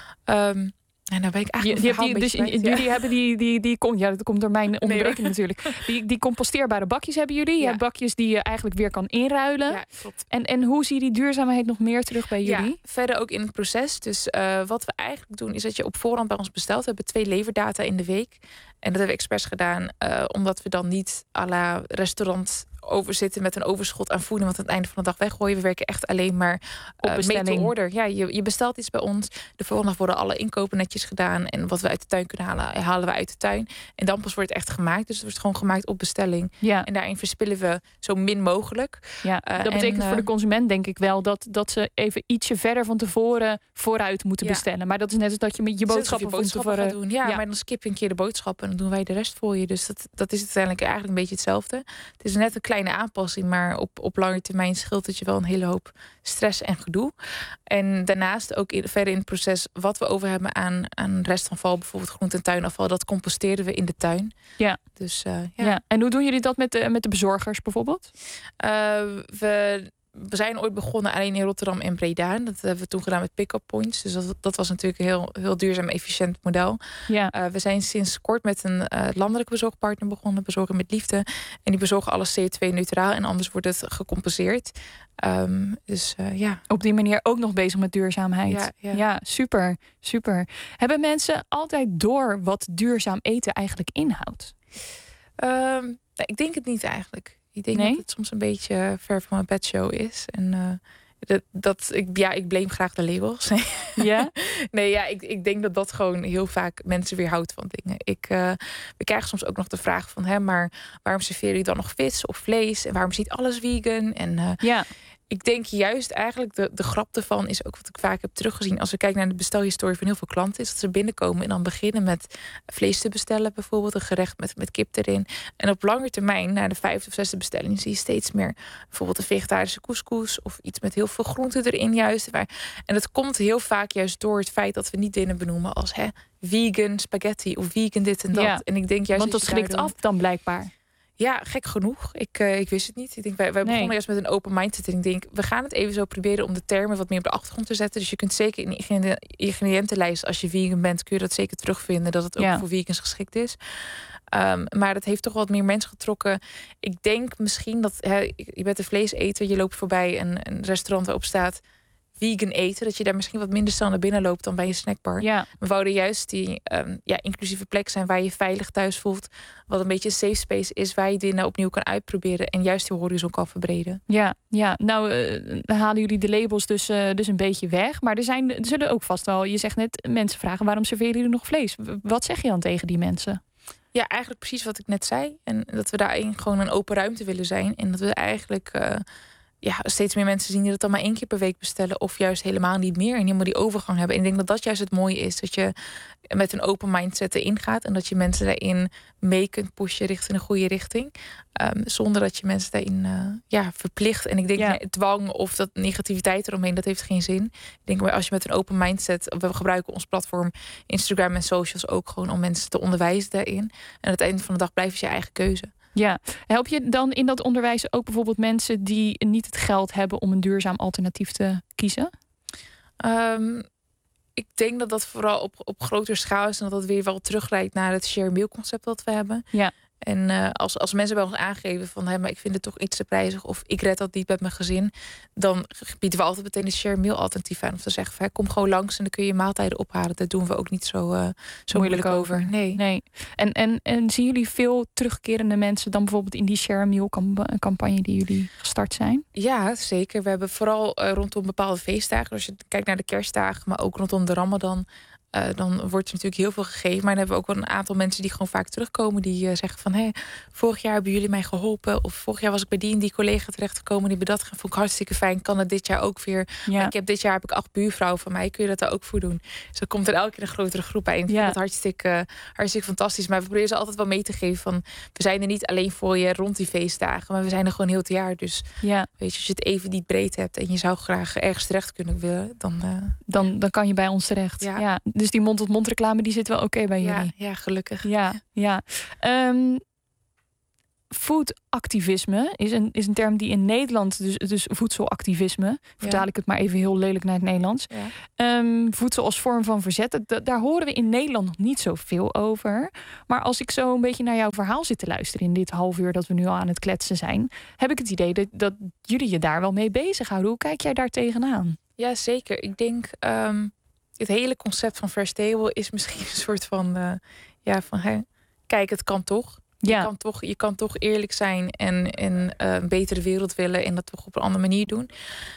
Um, En dan ben ik Je, eigenlijk je een hebt die, dus beetje kwijt, jullie ja. hebben die, die, die kom, ja, dat komt door mijn onderbreking hoor. natuurlijk. Die, die composteerbare bakjes hebben jullie. Je Ja. hebt bakjes die je eigenlijk weer kan inruilen. Ja, klopt. En, en hoe zie je die duurzaamheid nog meer terug bij jullie? Ja, verder ook in het proces. Dus uh, wat we eigenlijk doen is dat je op voorhand bij ons bestelt. We hebben twee leverdata in de week. En dat hebben we expres gedaan, uh, omdat we dan niet à la restaurant overzitten met een overschot aan voeding, want aan het einde van de dag weggooien. We werken echt alleen maar Op uh, bestelling. made to order. Ja, je, je bestelt iets bij ons. De volgende dag worden alle inkopen netjes gedaan. En wat we uit de tuin kunnen halen, halen we uit de tuin. En dan pas wordt het echt gemaakt. Dus het wordt gewoon gemaakt op bestelling. Ja, En daarin verspillen we zo min mogelijk. ja. Uh, dat betekent en, voor de uh, consument denk ik wel dat, dat ze even ietsje verder van tevoren vooruit moeten Ja. bestellen. Maar dat is net als dat je met je Net alsof boodschappen, je boodschappen van gaat tevoren... doen. Ja, ja. maar dan skip je een keer de boodschappen en dan doen wij de rest voor je. Dus dat, dat is uiteindelijk eigenlijk een beetje hetzelfde. Het is net een kleine aanpassing, maar op, op lange termijn scheelt het je wel een hele hoop stress en gedoe. En daarnaast ook in, verder in het proces wat we over hebben aan, aan restafval, bijvoorbeeld groente- en tuinafval, dat composteren we in de tuin. Ja. Dus uh, ja. Ja. En hoe doen jullie dat met de, met de bezorgers bijvoorbeeld? Uh, we, we zijn ooit begonnen alleen in Rotterdam en Breda. Dat hebben we toen gedaan met pick-up points. Dus dat, dat was natuurlijk een heel, heel duurzaam, efficiënt model. Ja. Uh, we zijn sinds kort met een uh, landelijke bezorgpartner begonnen. Bezorgen met liefde. En die bezorgen alles C O twee neutraal. En anders wordt het gecompenseerd. Um, dus uh, ja. Op die manier ook nog bezig met duurzaamheid. Ja, ja. ja, super, super. Hebben mensen altijd door wat duurzaam eten eigenlijk inhoudt? Um, nee, ik denk het niet eigenlijk. Ik denk Nee? dat het soms een beetje ver van mijn bedshow is. En uh, dat, dat ik, ja, ik blame graag de labels. Ja? Nee, ja, ik, ik denk dat dat gewoon heel vaak mensen weerhoudt van dingen. Ik, uh, we krijgen soms ook nog de vraag van, hè, maar waarom serveren jullie dan nog vis of vlees? En waarom is niet alles vegan? En uh, Ja. ik denk juist eigenlijk, de, de grap ervan is ook wat ik vaak heb teruggezien. Als we kijken naar de bestelhistorie van heel veel klanten, is dat ze binnenkomen en dan beginnen met vlees te bestellen, bijvoorbeeld een gerecht met, met kip erin. En op lange termijn, na de vijfde of zesde bestelling, zie je steeds meer bijvoorbeeld een vegetarische couscous of iets met heel veel groenten erin juist. En dat komt heel vaak juist door het feit dat we niet dingen benoemen als hè, vegan spaghetti of vegan dit en dat. Ja. En ik denk juist Want dat je schrikt daardoor- af dan blijkbaar. Ja, gek genoeg. Ik, uh, ik wist het niet. Ik denk, wij, wij Nee. begonnen juist met een open mindset. En ik denk, we gaan het even zo proberen om de termen wat meer op de achtergrond te zetten. Dus je kunt zeker in de ingrediëntenlijst, als je vegan bent, kun je dat zeker terugvinden. Dat het ook Ja. voor vegans geschikt is. Um, maar dat heeft toch wat meer mensen getrokken. Ik denk misschien dat, hè, je bent een vleeseter, je loopt voorbij een, een restaurant waarop staat vegan eten, dat je daar misschien wat minder snel naar binnen loopt dan bij een snackbar. Ja. We wouden juist die um, ja, inclusieve plek zijn waar je veilig thuis voelt. Wat een beetje een safe space is waar je dingen opnieuw kan uitproberen. En juist die horizon kan verbreden. Ja, ja. Nou uh, dan halen jullie de labels dus, uh, dus een beetje weg. Maar er, zijn, er zullen ook vast wel, je zegt net, mensen vragen waarom serveren jullie nog vlees? W- Wat zeg je dan tegen die mensen? Ja, eigenlijk precies wat ik net zei. En dat we daarin gewoon een open ruimte willen zijn. En dat we eigenlijk uh, ja, steeds meer mensen zien die dat dan maar één keer per week bestellen. Of juist helemaal niet meer. En helemaal die overgang hebben. En ik denk dat dat juist het mooie is. Dat je met een open mindset erin gaat. En dat je mensen daarin mee kunt pushen richting een goede richting. Um, zonder dat je mensen daarin uh, ja, verplicht. En ik denk, Ja. nee, dwang of dat negativiteit eromheen, dat heeft geen zin. Ik denk, maar als je met een open mindset, we gebruiken ons platform Instagram en socials ook gewoon om mensen te onderwijzen daarin. En aan het einde van de dag blijft het je eigen keuze. Ja, help je dan in dat onderwijs ook bijvoorbeeld mensen die niet het geld hebben om een duurzaam alternatief te kiezen? Um, ik denk dat dat vooral op, op grotere schaal is en dat dat weer wel terugleidt naar het share meal concept dat we hebben. Ja. En uh, als, als mensen bij ons aangeven van... Hey, maar ik vind het toch iets te prijzig... of ik red dat niet met mijn gezin... dan bieden we altijd meteen een share meal alternatief aan. Of dan zeggen we, hey, kom gewoon langs en dan kun je maaltijden ophalen. Daar doen we ook niet zo, uh, zo moeilijk, moeilijk over. Nee. nee. En, en, en zien jullie veel terugkerende mensen... dan bijvoorbeeld in die share meal campagne die jullie gestart zijn? Ja, zeker. We hebben vooral uh, rondom bepaalde feestdagen... als je kijkt naar de kerstdagen, maar ook rondom de Ramadan... Uh, dan wordt er natuurlijk heel veel gegeven. Maar dan hebben we ook wel een aantal mensen die gewoon vaak terugkomen. Die uh, zeggen van, hé, hey, vorig jaar hebben jullie mij geholpen. Of vorig jaar was ik bij die en die collega terechtgekomen. Die hebben dat vond ik hartstikke fijn. Kan het dit jaar ook weer? Ja. Ik heb dit jaar heb ik acht buurvrouwen van mij. Kun je dat daar ook voor doen? Dus dan komt er elke keer een grotere groep bij. En ik vind ja. dat hartstikke, uh, hartstikke fantastisch. Maar we proberen ze altijd wel mee te geven van... we zijn er niet alleen voor je rond die feestdagen. Maar we zijn er gewoon heel het jaar. Dus ja. weet je, als je het even niet breed hebt... en je zou graag ergens terecht kunnen willen... dan, uh, dan, dan kan je bij ons terecht. Ja. Ja. Dus die mond-tot-mond reclame die zit wel oké okay bij ja, jullie. Ja, gelukkig. Ja, ja. Um, foodactivisme is een, is een term die in Nederland, dus, dus voedselactivisme, vertaal ja. ik het maar even heel lelijk naar het Nederlands. Ja. Um, voedsel als vorm van verzet, d- daar horen we in Nederland nog niet zoveel over. Maar als ik zo een beetje naar jouw verhaal zit te luisteren in dit half uur dat we nu al aan het kletsen zijn, heb ik het idee dat, dat jullie je daar wel mee bezighouden. Hoe kijk jij daar tegenaan? Ja, zeker. Ik denk... Um... Het hele concept van Fresh Table is misschien een soort van... Uh, ja, van hè, kijk, het kan toch. Ja. Je, kan toch je kan toch eerlijk zijn en, en uh, een betere wereld willen... en dat toch op een andere manier doen.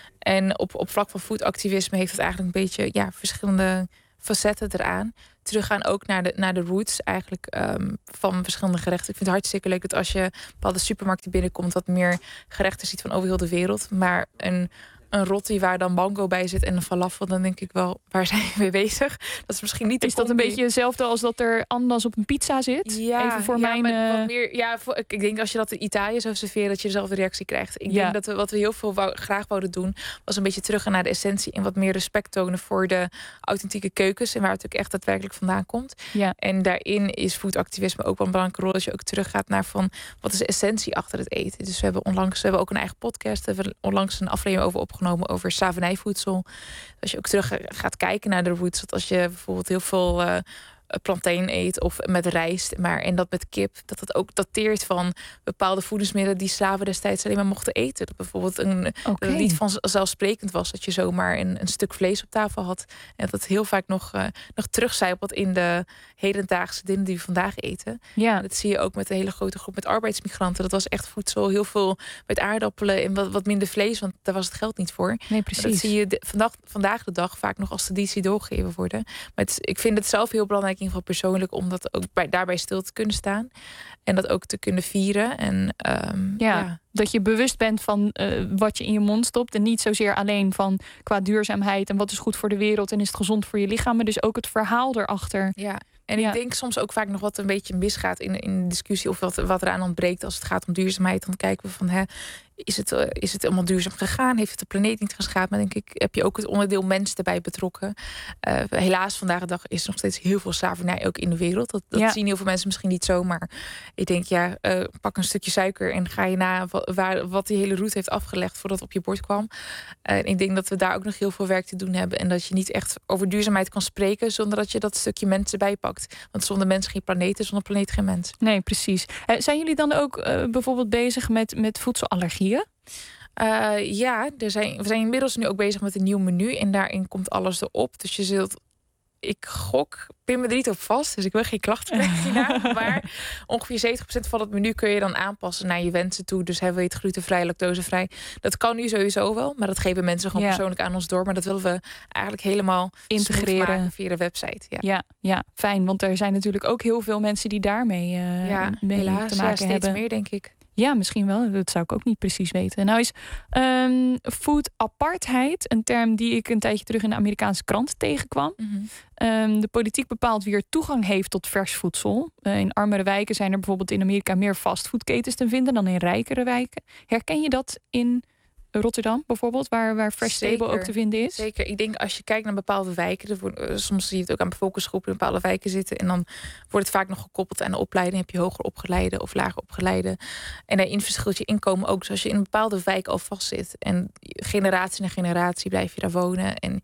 En op, op vlak van foodactivisme heeft het eigenlijk een beetje... ja, verschillende facetten eraan. Teruggaan ook naar de, naar de roots eigenlijk um, van verschillende gerechten. Ik vind het hartstikke leuk dat als je bepaalde supermarkten binnenkomt... wat meer gerechten ziet van over heel de wereld. Maar een... een rotti waar dan mango bij zit en een falafel, dan denk ik wel, waar zijn we mee bezig? Dat is misschien niet. Is dat een beetje hetzelfde als dat er ananas op een pizza zit? Ja, even voor ja, mijn. Wat meer, ja, voor, ik denk als je dat in Italië zou serveren, dat je dezelfde reactie krijgt. Ik ja. denk dat we wat we heel veel wou, graag wouden doen, was een beetje terug naar de essentie en wat meer respect tonen voor de authentieke keukens en waar het ook echt daadwerkelijk vandaan komt. Ja. En daarin is foodactivisme ook wel een belangrijke rol, als je ook teruggaat naar van wat is de essentie achter het eten. Dus we hebben onlangs, we hebben ook een eigen podcast, we hebben onlangs een aflevering over opgenomen. Over slavernijvoedsel. Als je ook terug gaat kijken naar de roots. Dat als je bijvoorbeeld heel veel uh, plantain eet of met rijst, maar en dat met kip, dat dat ook dateert van bepaalde voedingsmiddelen die slaven destijds alleen maar mochten eten. Dat bijvoorbeeld een okay. niet vanzelfsprekend was dat je zomaar een, een stuk vlees op tafel had. En dat het heel vaak nog, uh, nog terugcijpelt in de hedendaagse dingen die we vandaag eten. Ja. Dat zie je ook met een hele grote groep met arbeidsmigranten. Dat was echt voedsel, heel veel met aardappelen en wat, wat minder vlees, want daar was het geld niet voor. Nee, precies. Maar dat zie je de, vandaag, vandaag de dag vaak nog als traditie doorgegeven worden. Maar het, ik vind het zelf heel belangrijk, in ieder geval persoonlijk, om dat ook bij, daarbij stil te kunnen staan. En dat ook te kunnen vieren. En, um, ja, ja, dat je bewust bent van uh, wat je in je mond stopt. En niet zozeer alleen van qua duurzaamheid en wat is goed voor de wereld en is het gezond voor je lichaam. Maar dus ook het verhaal erachter. Ja. En ja. ik denk soms ook vaak nog wat een beetje misgaat in, in de discussie of wat, wat eraan ontbreekt als het gaat om duurzaamheid. Dan kijken we van, hè, is het, uh, is het allemaal duurzaam gegaan? Heeft het de planeet niet geschaad? Maar denk ik, heb je ook het onderdeel mens erbij betrokken. Uh, helaas, vandaag de dag is er nog steeds heel veel slavernij ook in de wereld. Dat, dat ja. zien heel veel mensen misschien niet zo. Maar ik denk, ja, uh, pak een stukje suiker en ga je na wat, waar, wat die hele route heeft afgelegd voordat het op je bord kwam. Uh, ik denk dat we daar ook nog heel veel werk te doen hebben. En dat je niet echt over duurzaamheid kan spreken zonder dat je dat stukje mens erbij pakt. Want zonder mens geen planeet, zonder planeet geen mens. Nee, precies. Uh, zijn jullie dan ook uh, bijvoorbeeld bezig met, met voedselallergieën? Uh, ja, er zijn, we zijn inmiddels nu ook bezig met een nieuw menu. En daarin komt alles erop. Dus je zult... Ik gok, pin me er niet op vast, dus ik wil geen klachten krijgen. Maar ongeveer zeventig procent van het menu kun je dan aanpassen naar je wensen toe. Dus hebben we het glutenvrij, lactosevrij. Dat kan nu sowieso wel, maar dat geven mensen gewoon ja. persoonlijk aan ons door. Maar dat willen we eigenlijk helemaal integreren via de website. Ja. Ja, ja, fijn, want er zijn natuurlijk ook heel veel mensen die daarmee uh, ja, mee helaas, te maken ja, steeds hebben. meer, denk ik. Ja, misschien wel. Dat zou ik ook niet precies weten. Nou is um, food apartheid een term die ik een tijdje terug in de Amerikaanse krant tegenkwam. Mm-hmm. Um, de politiek bepaalt wie er toegang heeft tot vers voedsel. Uh, in armere wijken zijn er bijvoorbeeld in Amerika meer fastfoodketens te vinden dan in rijkere wijken. Herken je dat in Rotterdam bijvoorbeeld, waar, waar Fresh Table ook te vinden is? Zeker. Ik denk als je kijkt naar bepaalde wijken, wordt, uh, soms zie je het ook aan bevolkingsgroepen in bepaalde wijken zitten. En dan wordt het vaak nog gekoppeld aan de opleiding. Heb je hoger opgeleide of lager opgeleide. En daarin verschilt je inkomen ook. Dus als je in een bepaalde wijk al vastzit en generatie na generatie blijf je daar wonen en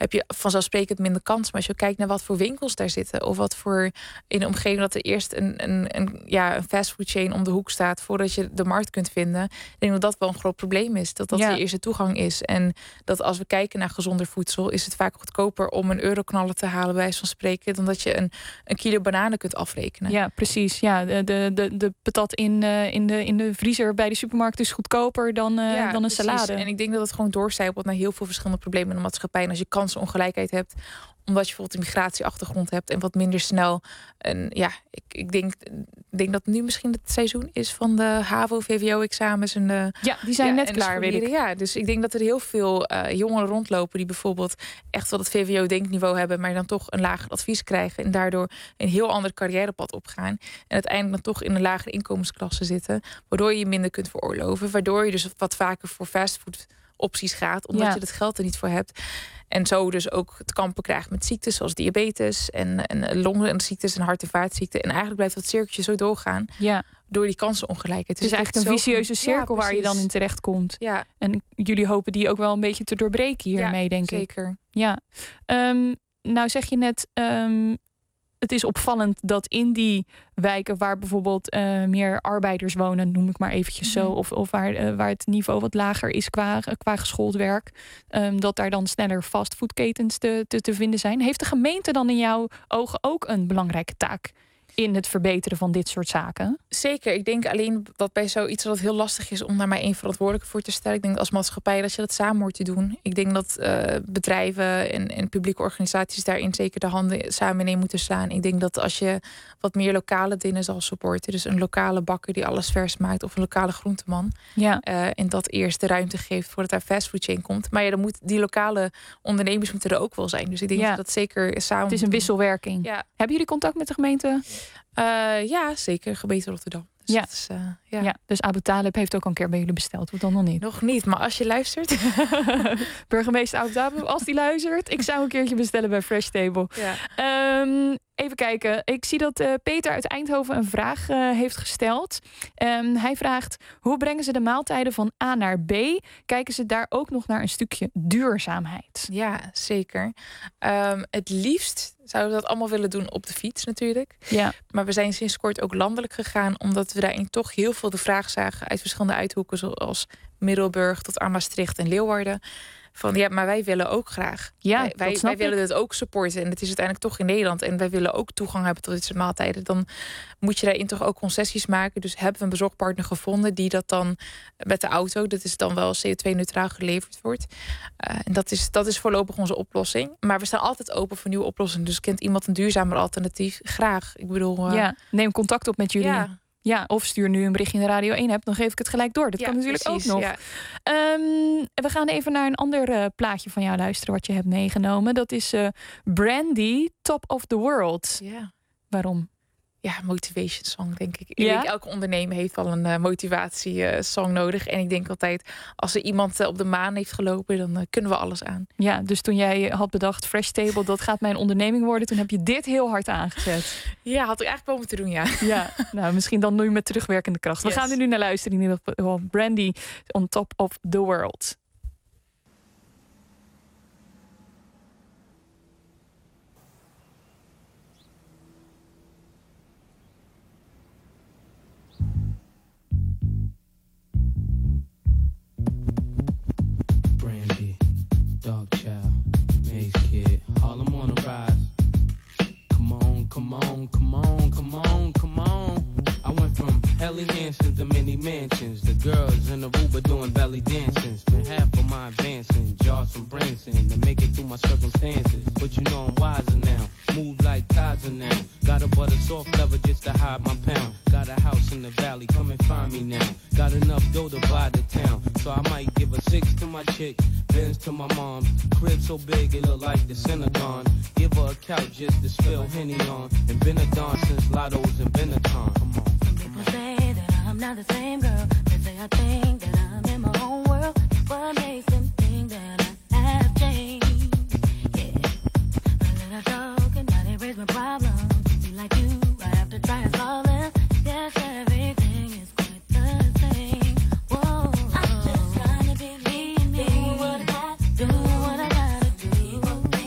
heb je vanzelfsprekend minder kans. Maar als je kijkt naar wat voor winkels daar zitten, of wat voor in de omgeving, dat er eerst een, een, een, ja, een fastfood chain om de hoek staat voordat je de markt kunt vinden. Ik denk dat dat wel een groot probleem is. Dat dat ja. de eerste toegang is. En dat als we kijken naar gezonder voedsel, is het vaak goedkoper om een euroknaller te halen, bij wijze van spreken, dan dat je een, een kilo bananen kunt afrekenen. Ja, precies. Ja, de, de, de, de patat in, uh, in, de, in de vriezer bij de supermarkt is goedkoper dan, uh, ja, dan een precies. salade. En ik denk dat het gewoon doorcijpelt naar heel veel verschillende problemen in de maatschappij. En als je kansenongelijkheid hebt, omdat je bijvoorbeeld een migratieachtergrond hebt en wat minder snel. En ja, ik, ik denk, denk dat nu misschien het seizoen is van de HAVO, V W O-examens. En de, ja, die zijn ja, net klaar, weet ik. Ja, dus ik denk dat er heel veel uh, jongeren rondlopen die bijvoorbeeld echt wel het V W O-denkniveau hebben, maar dan toch een lager advies krijgen en daardoor een heel ander carrièrepad opgaan. En uiteindelijk dan toch in een lagere inkomensklasse zitten, waardoor je je minder kunt veroorloven, waardoor je dus wat vaker voor fastfood opties gaat, omdat ja. je het geld er niet voor hebt. En zo dus ook te kampen krijgt met ziektes zoals diabetes en, en longenziektes en hart- en vaatziekten. En eigenlijk blijft dat cirkeltje zo doorgaan ja. door die kansenongelijkheid. Het is dus eigenlijk een vicieuze cirkel ja, waar je dan in terecht komt. Ja. En jullie hopen die ook wel een beetje te doorbreken hiermee, ja, denk zeker. ik. Zeker. Ja. Um, nou zeg je net, um, het is opvallend dat in die wijken waar bijvoorbeeld uh, meer arbeiders wonen, noem ik maar eventjes zo, of, of waar, uh, waar het niveau wat lager is qua, qua geschoold werk, um, dat daar dan sneller fastfoodketens te, te, te vinden zijn. Heeft de gemeente dan in jouw ogen ook een belangrijke taak in het verbeteren van dit soort zaken? Zeker. Ik denk alleen dat bij zoiets dat het heel lastig is om daar maar één verantwoordelijke voor te stellen. Ik denk als maatschappij dat je dat samen moet te doen. Ik denk dat uh, bedrijven en, en publieke organisaties daarin zeker de handen samen in moeten slaan. Ik denk dat als je wat meer lokale dingen zal supporten, dus een lokale bakker die alles vers maakt of een lokale groenteman, ja. uh, en dat eerst de ruimte geeft voordat daar fastfood chain komt. Maar ja, dan moet die lokale ondernemers moeten er ook wel zijn. Dus ik denk ja. dat dat zeker samen. Het is een wisselwerking. Ja. Hebben jullie contact met de gemeente? Uh, ja, zeker. Gemeente Rotterdam. Dus, ja. is, uh, ja. ja, dus Abu Talib heeft ook al een keer bij jullie besteld. Of dan nog niet? Nog niet, maar als je luistert. Burgemeester Abu Talib, als die luistert. Ik zou een keertje bestellen bij Fresh Table. Ja. Um, even kijken. Ik zie dat uh, Peter uit Eindhoven een vraag uh, heeft gesteld. Um, hij vraagt, hoe brengen ze de maaltijden van A naar B? Kijken ze daar ook nog naar een stukje duurzaamheid? Ja, zeker. Um, het liefst zouden we dat allemaal willen doen op de fiets natuurlijk. Ja. Maar we zijn sinds kort ook landelijk gegaan, omdat we daarin toch heel veel de vraag zagen uit verschillende uithoeken, zoals Middelburg tot aan Maastricht en Leeuwarden. Van ja, maar wij willen ook graag. Ja, wij wij, wij willen het ook supporten. En het is uiteindelijk toch in Nederland. En wij willen ook toegang hebben tot dit soort maaltijden. Dan moet je daarin toch ook concessies maken. Dus hebben we een bezorgpartner gevonden die dat dan met de auto, dat is dan wel C O twee neutraal geleverd wordt. Uh, en dat is, dat is voorlopig onze oplossing. Maar we staan altijd open voor nieuwe oplossingen. Dus kent iemand een duurzamer alternatief? Graag. Ik bedoel, uh, ja, neem contact op met jullie. Ja. Ja, of stuur nu een berichtje in de Radio één hebt, dan geef ik het gelijk door. Dat ja, kan natuurlijk precies, ook nog. Ja. Um, we gaan even naar een ander uh, plaatje van jou luisteren wat je hebt meegenomen. Dat is uh, Brandy, Top of the World. Ja. Waarom? Ja, motivation song, denk ik. Ja? Ik denk, elke ondernemer heeft wel een uh, motivatie uh, song nodig. En ik denk altijd, als er iemand uh, op de maan heeft gelopen, dan uh, kunnen we alles aan. Ja, dus toen jij had bedacht, Fresh Table, dat gaat mijn onderneming worden, toen heb je dit heel hard aangezet. Ja, had ik eigenlijk wel moeten doen, ja. Ja, nou, misschien dan nu met terugwerkende kracht. Yes. We gaan er nu naar luisteren in ieder geval. Brandy, on Top of the World. Come on, come on, come on, come on. I went from Helly Hansons to many mansions. The girls in the Uber doing belly dancing. Spent half of my advancing, jars from Branson to make it through my circumstances. But you know I'm wiser now, move like Kaiser now. Got a butter soft leather just to hide my pound. Got a house in the valley, come and find me now. Got enough dough to buy the town, so I might give a six to my chick, Benz to my mom. Crib so big it look like the Synagogue. Give her a couch just to spill Henny on. And been a dawn since Lotto's and Benetton. Come on. Some people say that I'm not the same girl. They say I think that I'm in my own world. What makes them think that I have changed? Yeah. A little talk and now they raise my problems. Be like you, I have to try and solve them. Yes, everything is quite the same. Whoa. I'm just trying to be me and me. Do what I gotta do. Do what I gotta do.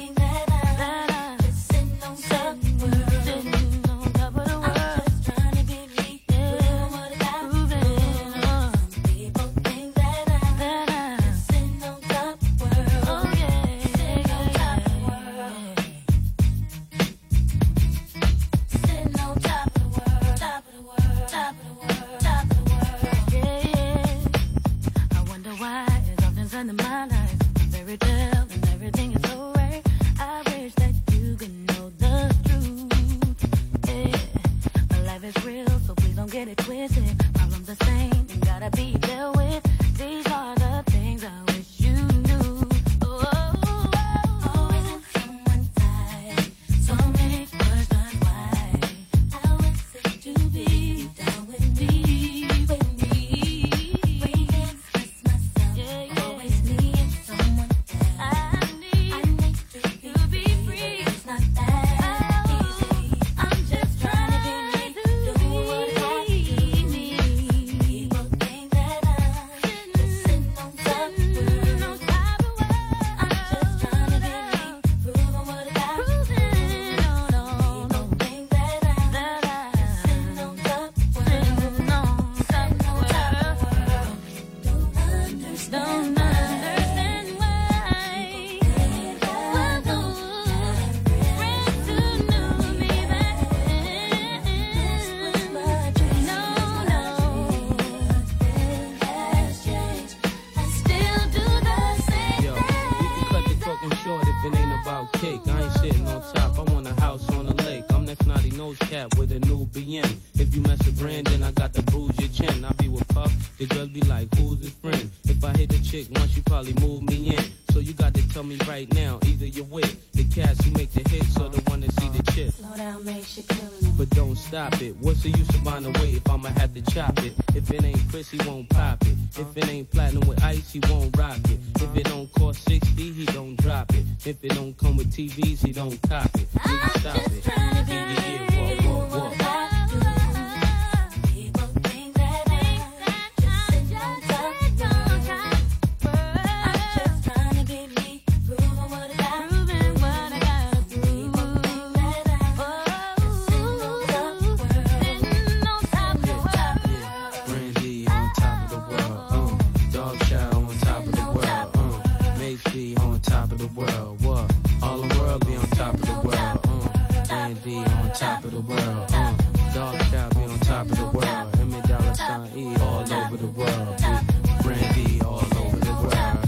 nose cap with a new B N. If you mess with Brandon, I got to bruise your chin. I be with Puff, the girls be like, who's his friend? If I hit a chick once, you probably move me in. So you got to tell me right now, either you're with the cats who make the hits or the one that see the chip. Slow down, makes you killing it. But don't stop it. What's the use of buying away if I'ma have to chop it? If it ain't Chris, he won't pop it. If it ain't platinum with ice, he won't rock it. If it don't cost sixty, he don't drop it. If it don't come with T Vs, he don't cop it. Nigga, stop it. Yeah, yeah, yeah, walk, walk, walk. Top of the world, uh, dog style be on top of the world. M A dollar sign E all over the world. Brandy all over the world.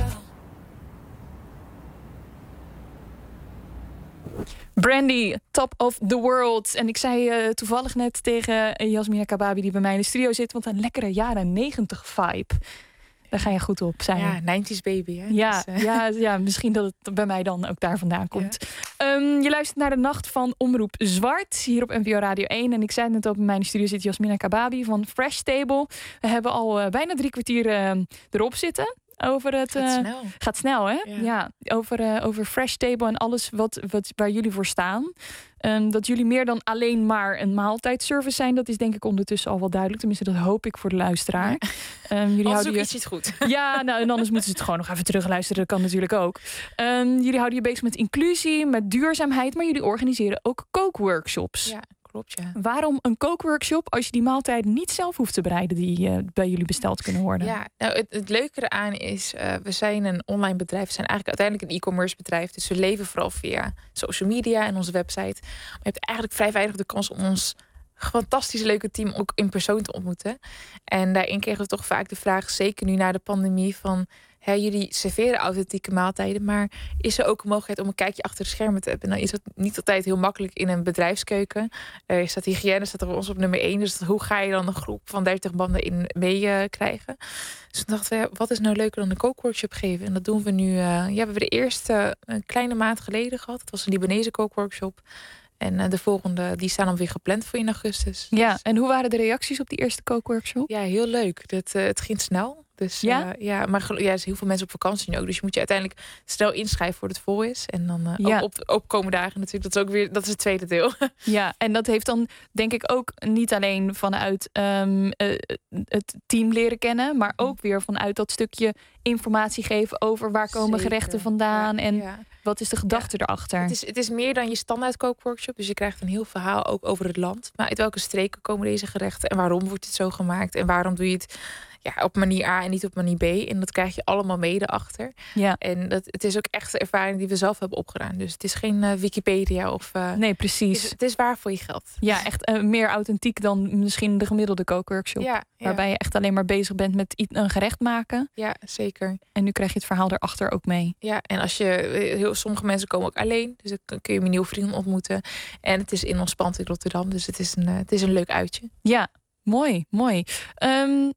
Brandy, Top of the World. En ik zei uh, toevallig net tegen Yasmina Kababi, die bij mij in de studio zit, want een lekkere jaren negentig vibe. Daar ga je goed op zijn. Ja, nineties baby. Hè? Ja, dus, uh... ja, ja, misschien dat het bij mij dan ook daar vandaan komt. Ja. Um, je luistert naar de Nacht van Omroep Zwart, hier op N P O Radio één. En ik zei het net al, bij mij in de studio zit Yasmina Kababi van Fresh Table. We hebben al uh, bijna drie kwartier uh, erop zitten. Over het, gaat uh, snel. Gaat snel, hè? Ja. Ja, over, uh, over Fresh Table en alles wat, wat, waar jullie voor staan. Um, dat jullie meer dan alleen maar een maaltijdservice zijn, dat is denk ik ondertussen al wel duidelijk. Tenminste, dat hoop ik voor de luisteraar. Ja. Um, jullie Anders houden ook je... iets niet goed. Ja, nou, en anders moeten ze het gewoon nog even terugluisteren. Dat kan natuurlijk ook. Um, jullie houden je bezig met inclusie, met duurzaamheid, maar jullie organiseren ook kookworkshops. Ja, klopt, ja. Waarom een kookworkshop als je die maaltijd niet zelf hoeft te bereiden die uh, bij jullie besteld kunnen worden? Ja, nou, het, het leuke eraan is, uh, we zijn een online bedrijf. We zijn eigenlijk uiteindelijk een e-commerce bedrijf. Dus we leven vooral via social media en onze website. Maar je hebt eigenlijk vrij weinig de kans om ons fantastisch leuke team ook in persoon te ontmoeten. En daarin kregen we toch vaak de vraag, zeker nu na de pandemie, van hè, jullie serveren authentieke maaltijden, maar is er ook een mogelijkheid om een kijkje achter de schermen te hebben? Nou is dat niet altijd heel makkelijk in een bedrijfskeuken. Er uh, staat hygiëne, staat er ons op nummer één. Dus hoe ga je dan een groep van dertig banden in mee uh, krijgen? Dus toen dachten we, wat is nou leuker dan een kookworkshop geven? En dat doen we nu. Uh, ja, we hebben de eerste een kleine maand geleden gehad. Het was een Libanese kookworkshop. En uh, de volgende, die staan dan weer gepland voor in augustus. Ja, dus, en hoe waren de reacties op die eerste kookworkshop? Ja, heel leuk. Dat, uh, het ging snel. Dus ja, uh, ja maar ja, er zijn heel veel mensen op vakantie nu ook. Dus je moet je uiteindelijk snel inschrijven voordat het vol is. En dan uh, ja. ook op opkomende dagen natuurlijk. Dat is ook weer, dat is het tweede deel. Ja, en dat heeft dan denk ik ook niet alleen vanuit um, uh, het team leren kennen, maar ook weer vanuit dat stukje informatie geven over waar komen Zeker. gerechten vandaan Ja, en ja. wat is de gedachte Ja. erachter. Het is, het is meer dan je standaard kookworkshop. Dus je krijgt een heel verhaal ook over het land. Maar uit welke streken komen deze gerechten? En waarom wordt het zo gemaakt? En waarom doe je het ja, op manier A en niet op manier B? En dat krijg je allemaal mede achter. Ja. En dat, het is ook echt de ervaring die we zelf hebben opgedaan. Dus het is geen uh, Wikipedia of... Uh, nee, precies. Het is, het is waar voor je geld. Ja, echt uh, meer authentiek dan misschien de gemiddelde kookworkshop. Ja, ja. Waarbij je echt alleen maar bezig bent met een gerecht maken. Ja, zeker. En nu krijg je het verhaal erachter ook mee. Ja, en als je heel, sommige mensen komen ook alleen. Dus dan kun je een nieuwe vrienden ontmoeten. En het is in ons pand in Rotterdam. Dus het is een, het is een leuk uitje. Ja, mooi, mooi. Um,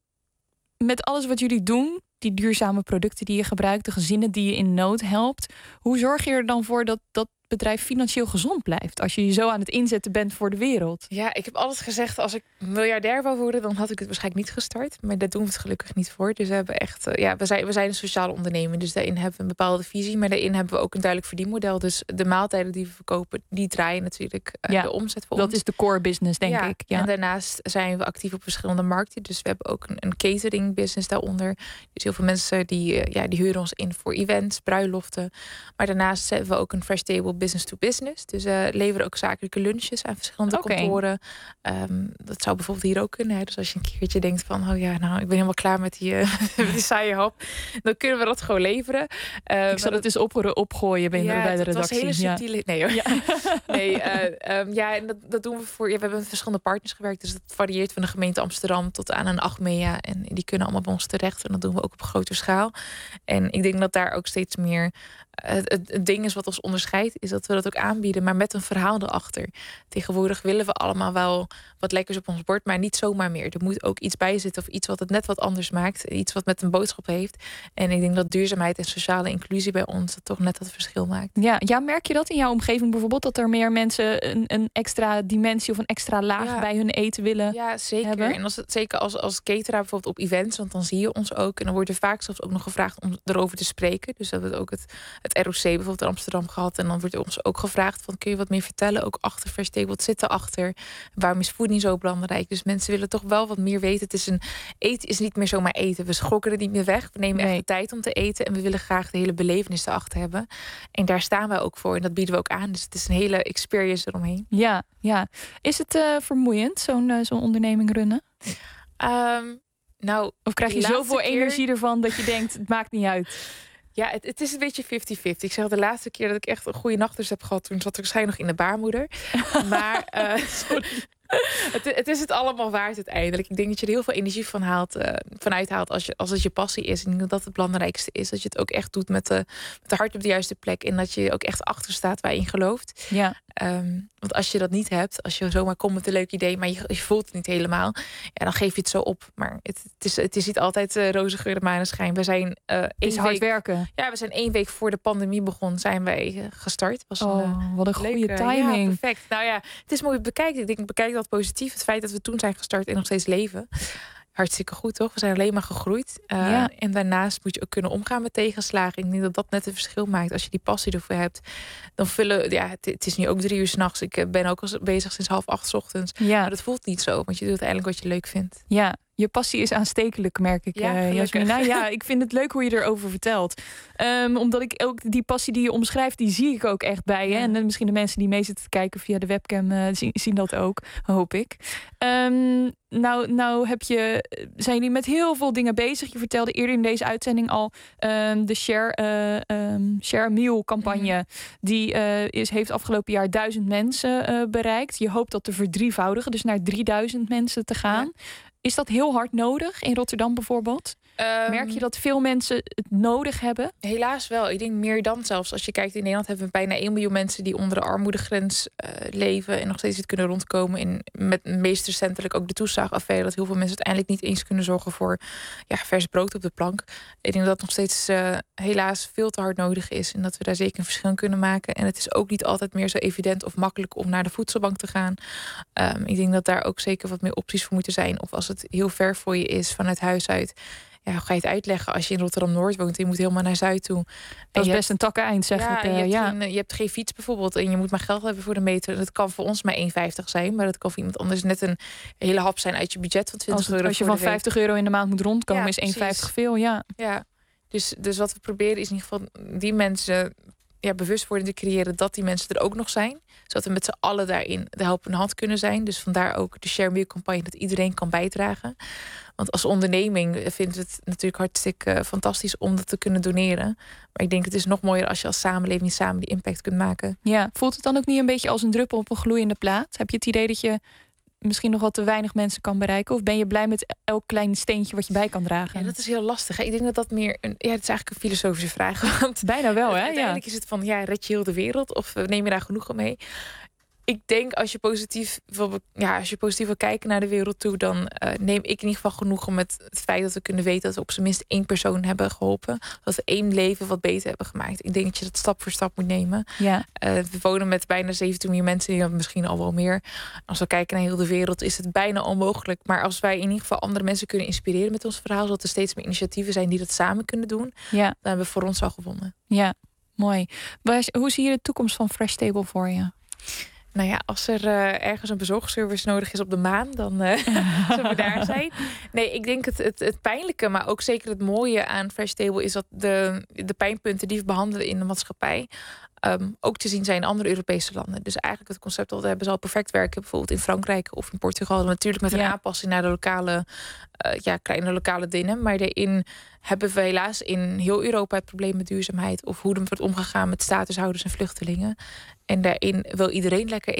met alles wat jullie doen, die duurzame producten die je gebruikt, de gezinnen die je in nood helpt, hoe zorg je er dan voor dat dat bedrijf financieel gezond blijft als je je zo aan het inzetten bent voor de wereld? Ja, ik heb altijd gezegd, als ik miljardair wou worden, dan had ik het waarschijnlijk niet gestart. Maar daar doen we het gelukkig niet voor. Dus we hebben echt, uh, ja, we zijn, we zijn een sociale onderneming. Dus daarin hebben we een bepaalde visie, maar daarin hebben we ook een duidelijk verdienmodel. Dus de maaltijden die we verkopen, die draaien natuurlijk uh, ja, de omzet voor dat ons. is de core business, denk ja, ik. Ja. En daarnaast zijn we actief op verschillende markten. Dus we hebben ook een, een catering business daaronder. Dus heel veel mensen die, uh, ja, die huren ons in voor events, bruiloften. Maar daarnaast hebben we ook een Fresh Table business to business. Dus we uh, leveren ook zakelijke lunches aan verschillende okay. kantoren. Um, dat zou bijvoorbeeld hier ook kunnen. Hè? Dus als je een keertje denkt van, oh ja, nou, ik ben helemaal klaar met die, uh, met die saaie hap. Dan kunnen we dat gewoon leveren. Uh, ik zal het eens op, opgooien bij, ja, bij de redactie. Dat was hele subtiele... Ja. Nee hoor. Ja, nee, uh, um, ja en dat, dat doen we voor... Ja, we hebben met verschillende partners gewerkt. Dus dat varieert van de gemeente Amsterdam tot aan een Achmea. En die kunnen allemaal bij ons terecht. En dat doen we ook op grote schaal. En ik denk dat daar ook steeds meer het, het, het ding is wat ons onderscheidt, is dat we dat ook aanbieden, maar met een verhaal erachter. Tegenwoordig willen we allemaal wel wat lekkers op ons bord, maar niet zomaar meer. Er moet ook iets bij zitten of iets wat het net wat anders maakt. Iets wat met een boodschap heeft. En ik denk dat duurzaamheid en sociale inclusie bij ons dat toch net dat verschil maakt. Ja, ja, merk je dat in jouw omgeving bijvoorbeeld? Dat er meer mensen een, een extra dimensie of een extra laag Ja. bij hun eten willen Ja, zeker. hebben? En als het, zeker als, als cateraar bijvoorbeeld op events, want dan zie je ons ook. En dan wordt er vaak zelfs ook nog gevraagd om erover te spreken. Dus dat we ook het, het R O C bijvoorbeeld in Amsterdam gehad. En dan wordt er ons ook gevraagd van, kun je wat meer vertellen? Ook achter Fresh Table, wat zit erachter? Waarom is voeding zo belangrijk? Dus mensen willen toch wel wat meer weten. Het is een, eten is niet meer zomaar eten. We schokken er niet meer weg. We nemen Nee. echt de tijd om te eten. En we willen graag de hele belevenis erachter hebben. En daar staan wij ook voor. En dat bieden we ook aan. Dus het is een hele experience eromheen. Ja, ja. Is het uh, vermoeiend, zo'n uh, zo'n onderneming runnen? Um, nou, Of krijg je de laatste zoveel keer- energie ervan dat je denkt, het maakt niet uit? Ja, het, het is een beetje fifty fifty. Ik zeg de laatste keer dat ik echt een goede nachtrust heb gehad, toen zat ik waarschijnlijk nog in de baarmoeder. Maar uh, sorry. Het, het is het allemaal waard uiteindelijk. Ik denk dat je er heel veel energie van haalt, uh, vanuit haalt als, je, als het je passie is. En ik denk dat dat het belangrijkste is. Dat je het ook echt doet met de, met de hart op de juiste plek. En dat je ook echt achter staat waar je in gelooft. Ja. Um, want als je dat niet hebt, als je zomaar komt met een leuk idee, maar je, je voelt het niet helemaal, ja, dan geef je het zo op. Maar het, het, is, het is niet altijd uh, roze geur en maneschijn. We zijn uh, Het is één hard week, werken. ja, we zijn één week voor de pandemie begon, zijn wij uh, gestart. Was Oh, een, uh, wat een goede leuke- timing. Ja, perfect. Nou ja, het is mooi bekijkt. Ik denk, bekijk dat positief. Het feit dat we toen zijn gestart en nog steeds leven. Hartstikke goed, toch? We zijn alleen maar gegroeid. Uh, Ja. En daarnaast moet je ook kunnen omgaan met tegenslagen. Ik denk dat dat net een verschil maakt. Als je die passie ervoor hebt, dan vullen... Ja, het, het is nu ook drie uur 's nachts. Ik uh, ben ook al bezig sinds half acht 's ochtends. Ja. Maar dat voelt niet zo, want je doet uiteindelijk wat je leuk vindt. Ja, je passie is aanstekelijk, merk ik, Ja, eh, gelukkig. Jasmina. Ja, ik vind het leuk hoe je erover vertelt. Um, omdat ik ook die passie die je omschrijft, die zie ik ook echt bij je. Ja. En uh, misschien de mensen die mee zitten te kijken via de webcam uh, zien, zien dat ook, hoop ik. Um, nou, nou heb je, zijn jullie met heel veel dingen bezig. Je vertelde eerder in deze uitzending al um, de Share, uh, um, Share a Meal campagne. Mhm. Die uh, is, heeft afgelopen jaar duizend mensen uh, bereikt. Je hoopt dat te verdrievoudigen, dus naar drieduizend mensen te gaan. Ja. Is dat heel hard nodig in Rotterdam bijvoorbeeld? Um, Merk je dat veel mensen het nodig hebben? Helaas wel. Ik denk meer dan zelfs. Als je kijkt in Nederland hebben we bijna één miljoen mensen die onder de armoedegrens uh, leven en nog steeds niet kunnen rondkomen. In, met meest recentelijk ook de toeslagenaffaire, dat heel veel mensen uiteindelijk niet eens kunnen zorgen voor ja, vers brood op de plank. Ik denk dat dat nog steeds uh, helaas veel te hard nodig is en dat we daar zeker een verschil in kunnen maken. En het is ook niet altijd meer zo evident of makkelijk om naar de voedselbank te gaan. Um, ik denk dat daar ook zeker wat meer opties voor moeten zijn. Of als het heel ver voor je is vanuit huis uit. Ja, hoe ga je het uitleggen als je in Rotterdam-Noord woont en je moet helemaal naar Zuid toe? Dat is En je best een takkeneind, zeg ja, ik. en Uh, je, hebt ja. geen, je hebt geen fiets bijvoorbeeld en je moet maar geld hebben voor de meter. Dat kan voor ons maar één vijftig zijn, maar dat kan voor iemand anders net een hele hap zijn uit je budget van twintig Als, euro. als je voor van de week. vijftig euro in de maand moet rondkomen, Ja, is één precies. vijftig veel. Ja. Ja, dus, dus wat we proberen is in ieder geval die mensen ja, bewustwording te creëren dat die mensen er ook nog zijn. Zodat we met z'n allen daarin de helpende hand kunnen zijn. Dus vandaar ook de Share Meal campagne, dat iedereen kan bijdragen. Want als onderneming vindt het natuurlijk hartstikke uh, fantastisch om dat te kunnen doneren. Maar ik denk het is nog mooier als je als samenleving samen die impact kunt maken. Ja. Voelt het dan ook niet een beetje als een druppel op een gloeiende plaat? Heb je het idee dat je misschien nog wat te weinig mensen kan bereiken? Of ben je blij met elk klein steentje wat je bij kan dragen? Ja, dat is heel lastig. Hè? Ik denk dat dat meer een, ja, het is eigenlijk een filosofische vraag. Want bijna wel, hè? uiteindelijk Ja. is het van, ja, red je heel de wereld of neem je daar genoegen mee? Ik denk als je positief wil, ja, als je positief wil kijken naar de wereld toe, dan uh, neem ik in ieder geval genoegen met het feit dat we kunnen weten dat we op zijn minst één persoon hebben geholpen. Dat we één leven wat beter hebben gemaakt. Ik denk dat je dat stap voor stap moet nemen. Ja. Uh, we wonen met bijna zeventien miljoen mensen, ja, misschien al wel meer. Als we kijken naar heel de wereld is het bijna onmogelijk. Maar als wij in ieder geval andere mensen kunnen inspireren met ons verhaal, zodat er steeds meer initiatieven zijn die dat samen kunnen doen, Ja. dan hebben we voor ons al gewonnen. Ja, mooi. Waar, hoe zie je de toekomst van Fresh Table voor je? Nou ja, als er uh, ergens een bezorgservice nodig is op de maan, dan uh, zullen we daar zijn. Nee, ik denk het, het, het pijnlijke, maar ook zeker het mooie aan Fresh Table is dat de, de pijnpunten die we behandelen in de maatschappij Um, ook te zien zijn in andere Europese landen. Dus eigenlijk het concept dat we hebben zal perfect werken, bijvoorbeeld in Frankrijk of in Portugal. Natuurlijk met een Ja. aanpassing naar de lokale, uh, ja, kleine lokale dingen. Maar daarin hebben we helaas in heel Europa het probleem met duurzaamheid of hoe er wordt omgegaan met statushouders en vluchtelingen. En daarin wil iedereen lekker eten.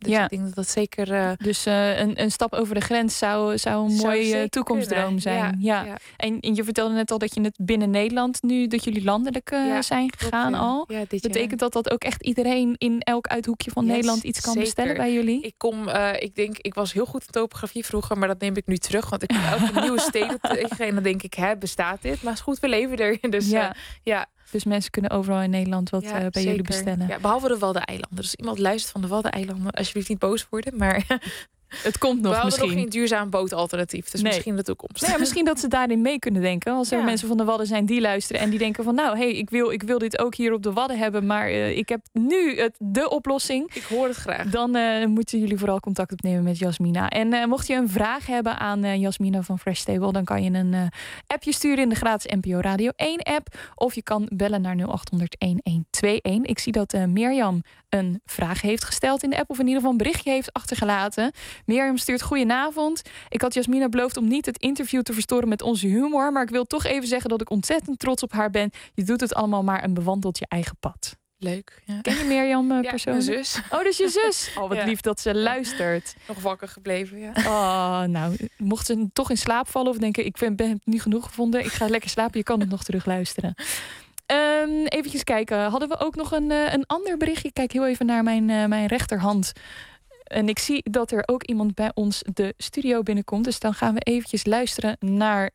Dus Ja. ik denk dat dat zeker... Uh, dus uh, een, een stap over de grens zou, zou een zou mooie toekomstdroom kunnen. zijn. Ja, Ja. ja. En, en je vertelde net al dat je het binnen Nederland nu, dat jullie landelijk uh, ja, zijn gegaan klopt, ja. al. Ja, dit Betekent jaar. dat dat ook echt iedereen in elk uithoekje van Yes, Nederland iets kan zeker. bestellen bij jullie? Ik kom, uh, ik denk, ik was heel goed in topografie vroeger, maar dat neem ik nu terug. Want ik kom elke nieuwe steden tegen en dan denk ik, hè, bestaat dit? Maar is goed, we leven erin. Dus ja. Uh, ja. Dus mensen kunnen overal in Nederland wat ja, uh, bij zeker. jullie bestellen. Ja, behalve de Waddeneilanden. Dus iemand luistert van de Waddeneilanden, alsjeblieft niet boos worden. Maar het komt nog we hadden misschien. nog geen duurzaam bootalternatief. Dus nee. misschien de toekomst. Nou ja, misschien dat ze daarin mee kunnen denken. Als er ja. mensen van de Wadden zijn die luisteren en die denken van... nou, hey, ik wil, ik wil dit ook hier op de Wadden hebben... maar uh, ik heb nu het, de oplossing. Ik hoor het graag. Dan uh, moeten jullie vooral contact opnemen met Jasmina. En uh, mocht je een vraag hebben aan uh, Jasmina van Fresh Table... dan kan je een uh, appje sturen in de gratis N P O Radio één app. Of je kan bellen naar nul acht honderd, een een twee een. Ik zie dat uh, Mirjam een vraag heeft gesteld in de app... of in ieder geval een berichtje heeft achtergelaten. Mirjam stuurt goedenavond. Ik had Jasmina beloofd om niet het interview te verstoren met onze humor... maar ik wil toch even zeggen dat ik ontzettend trots op haar ben. Je doet het allemaal maar en bewandelt je eigen pad. Leuk. Ja. Ken je Mirjam uh, ja, persoonlijk? mijn zus. Oh, dat is je zus. Oh, wat ja. lief dat ze luistert. Nog wakker gebleven, ja. Oh, nou, mocht ze toch in slaap vallen of denken... ik ben, ben het nu genoeg gevonden, ik ga lekker slapen... je kan het nog terug luisteren. Um, eventjes kijken, hadden we ook nog een, uh, een ander berichtje? Ik kijk heel even naar mijn, uh, mijn rechterhand... En ik zie dat er ook iemand bij ons de studio binnenkomt. Dus dan gaan we eventjes luisteren naar...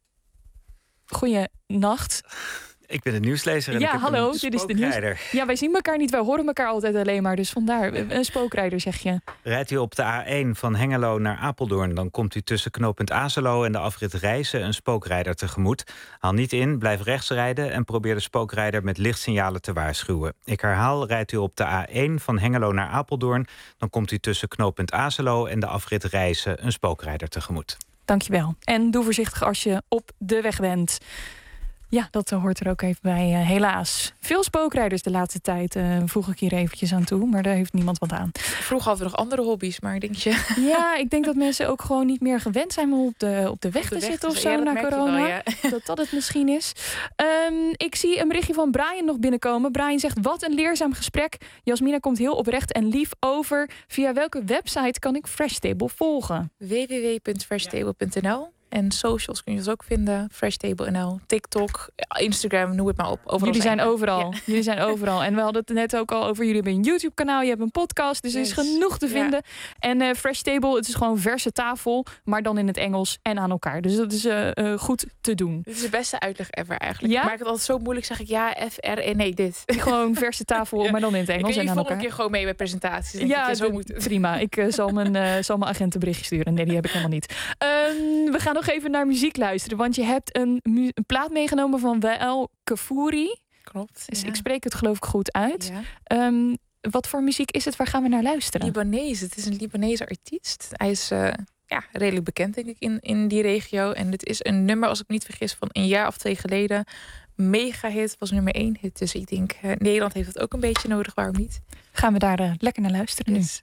Goeienacht. Ik ben de nieuwslezer en ja, ik heb hallo, een dit is de nieuws. Ja, wij zien elkaar niet, wij horen elkaar altijd alleen maar. Dus vandaar, een spookrijder zeg je. Rijdt u op de A één van Hengelo naar Apeldoorn... dan komt u tussen knooppunt Azelo en de afrit Rijssen een spookrijder tegemoet. Haal niet in, blijf rechts rijden... en probeer de spookrijder met lichtsignalen te waarschuwen. Ik herhaal, rijdt u op de A één van Hengelo naar Apeldoorn... dan komt u tussen knooppunt Azelo en de afrit Rijssen een spookrijder tegemoet. Dankjewel. En doe voorzichtig als je op de weg bent. Ja, dat uh, hoort er ook even bij, uh, helaas. Veel spookrijders de laatste tijd, uh, voeg ik hier eventjes aan toe. Maar daar heeft niemand wat aan. Vroeger hadden we nog andere hobby's, maar denk je... Ja, ik denk dat mensen ook gewoon niet meer gewend zijn... om op de, op de weg op de te weg zitten te of zijn. zo Ja, na dat merk je corona. wel, ja. Dat dat het misschien is. Um, ik zie een berichtje van Brian nog binnenkomen. Brian zegt, wat een leerzaam gesprek. Jasmina komt heel oprecht en lief over. Via welke website kan ik Fresh Table volgen? w w w punt fresh table punt n l. En socials kun je ons ook vinden. Fresh Table N L, TikTok, Instagram, noem het maar op. Overal jullie zijn we. overal. Ja. Jullie zijn overal. En we hadden het net ook al over. Jullie hebben een YouTube-kanaal, je hebt een podcast. Dus yes. er is genoeg te vinden. Ja. En uh, Fresh Table, het is gewoon verse tafel. Maar dan in het Engels en aan elkaar. Dus dat is uh, uh, goed te doen. Dit is de beste uitleg ever eigenlijk. Ja? Ik maak het altijd zo moeilijk. Zeg ik ja, F, R, en nee, dit. Gewoon verse tafel, ja. maar dan in het Engels en aan elkaar. Ik volgende keer gewoon mee bij presentaties. Denk ja, ik, ja, zo moet het. Prima. Ik uh, zal, mijn, uh, zal mijn agent een berichtje sturen. Nee, die heb ik helemaal niet. Um, we gaan nog even naar muziek luisteren. Want je hebt een, mu- een plaat meegenomen van Wael Kaffouri. Klopt. Dus ja. ik spreek het geloof ik goed uit. Ja. Um, wat voor muziek is het? Waar gaan we naar luisteren? Libanees. Het is een Libanese artiest. Hij is uh, ja, redelijk bekend denk ik in, in die regio. En het is een nummer, als ik me niet vergis, van een jaar of twee geleden. Mega hit. Was nummer één hit. Dus ik denk, uh, Nederland heeft het ook een beetje nodig. Waarom niet? Gaan we daar uh, lekker naar luisteren yes. nu.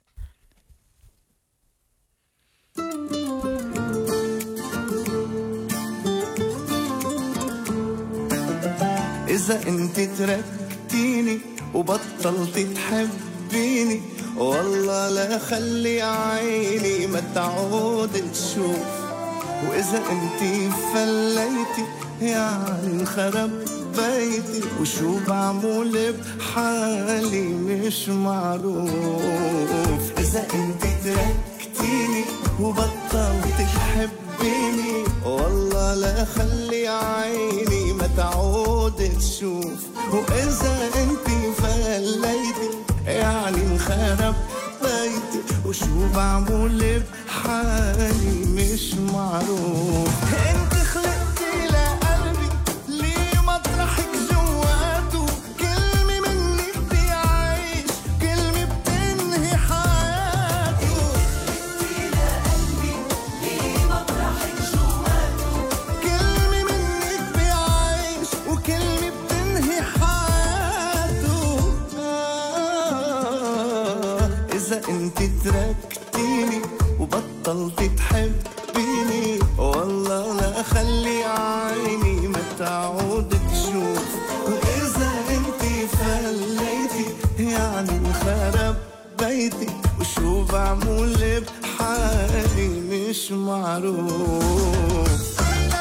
إذا أنت تركتيني وبطلت تحبيني والله لا خلي عيني ما تعود تشوف وإذا أنت فليتي يعني انخرب بيتي وشو بعمل بحالي مش معروف إذا أنت تركتيني وبطلت تحبيني والله لا خلي عيني ما تعود تشوف وإذا انتي فليتي يعني انخرب بيتي وشو بعمل بحالي مش معروف انت خلقتي لقلبي ليه مطرحك جواته كلمة منك بيعيش كلمة بتنهي حياته خلقتي لقلبي ليه مطرحك جواته كلمة منك بيعيش وكلمة بتنهي حياته آه إذا انت تركتيني وبطلت تحبيني والله لا خلي عيني ما تعود تشوف وإذا انت فليتي يعني انخرب بيتي وشو معروف.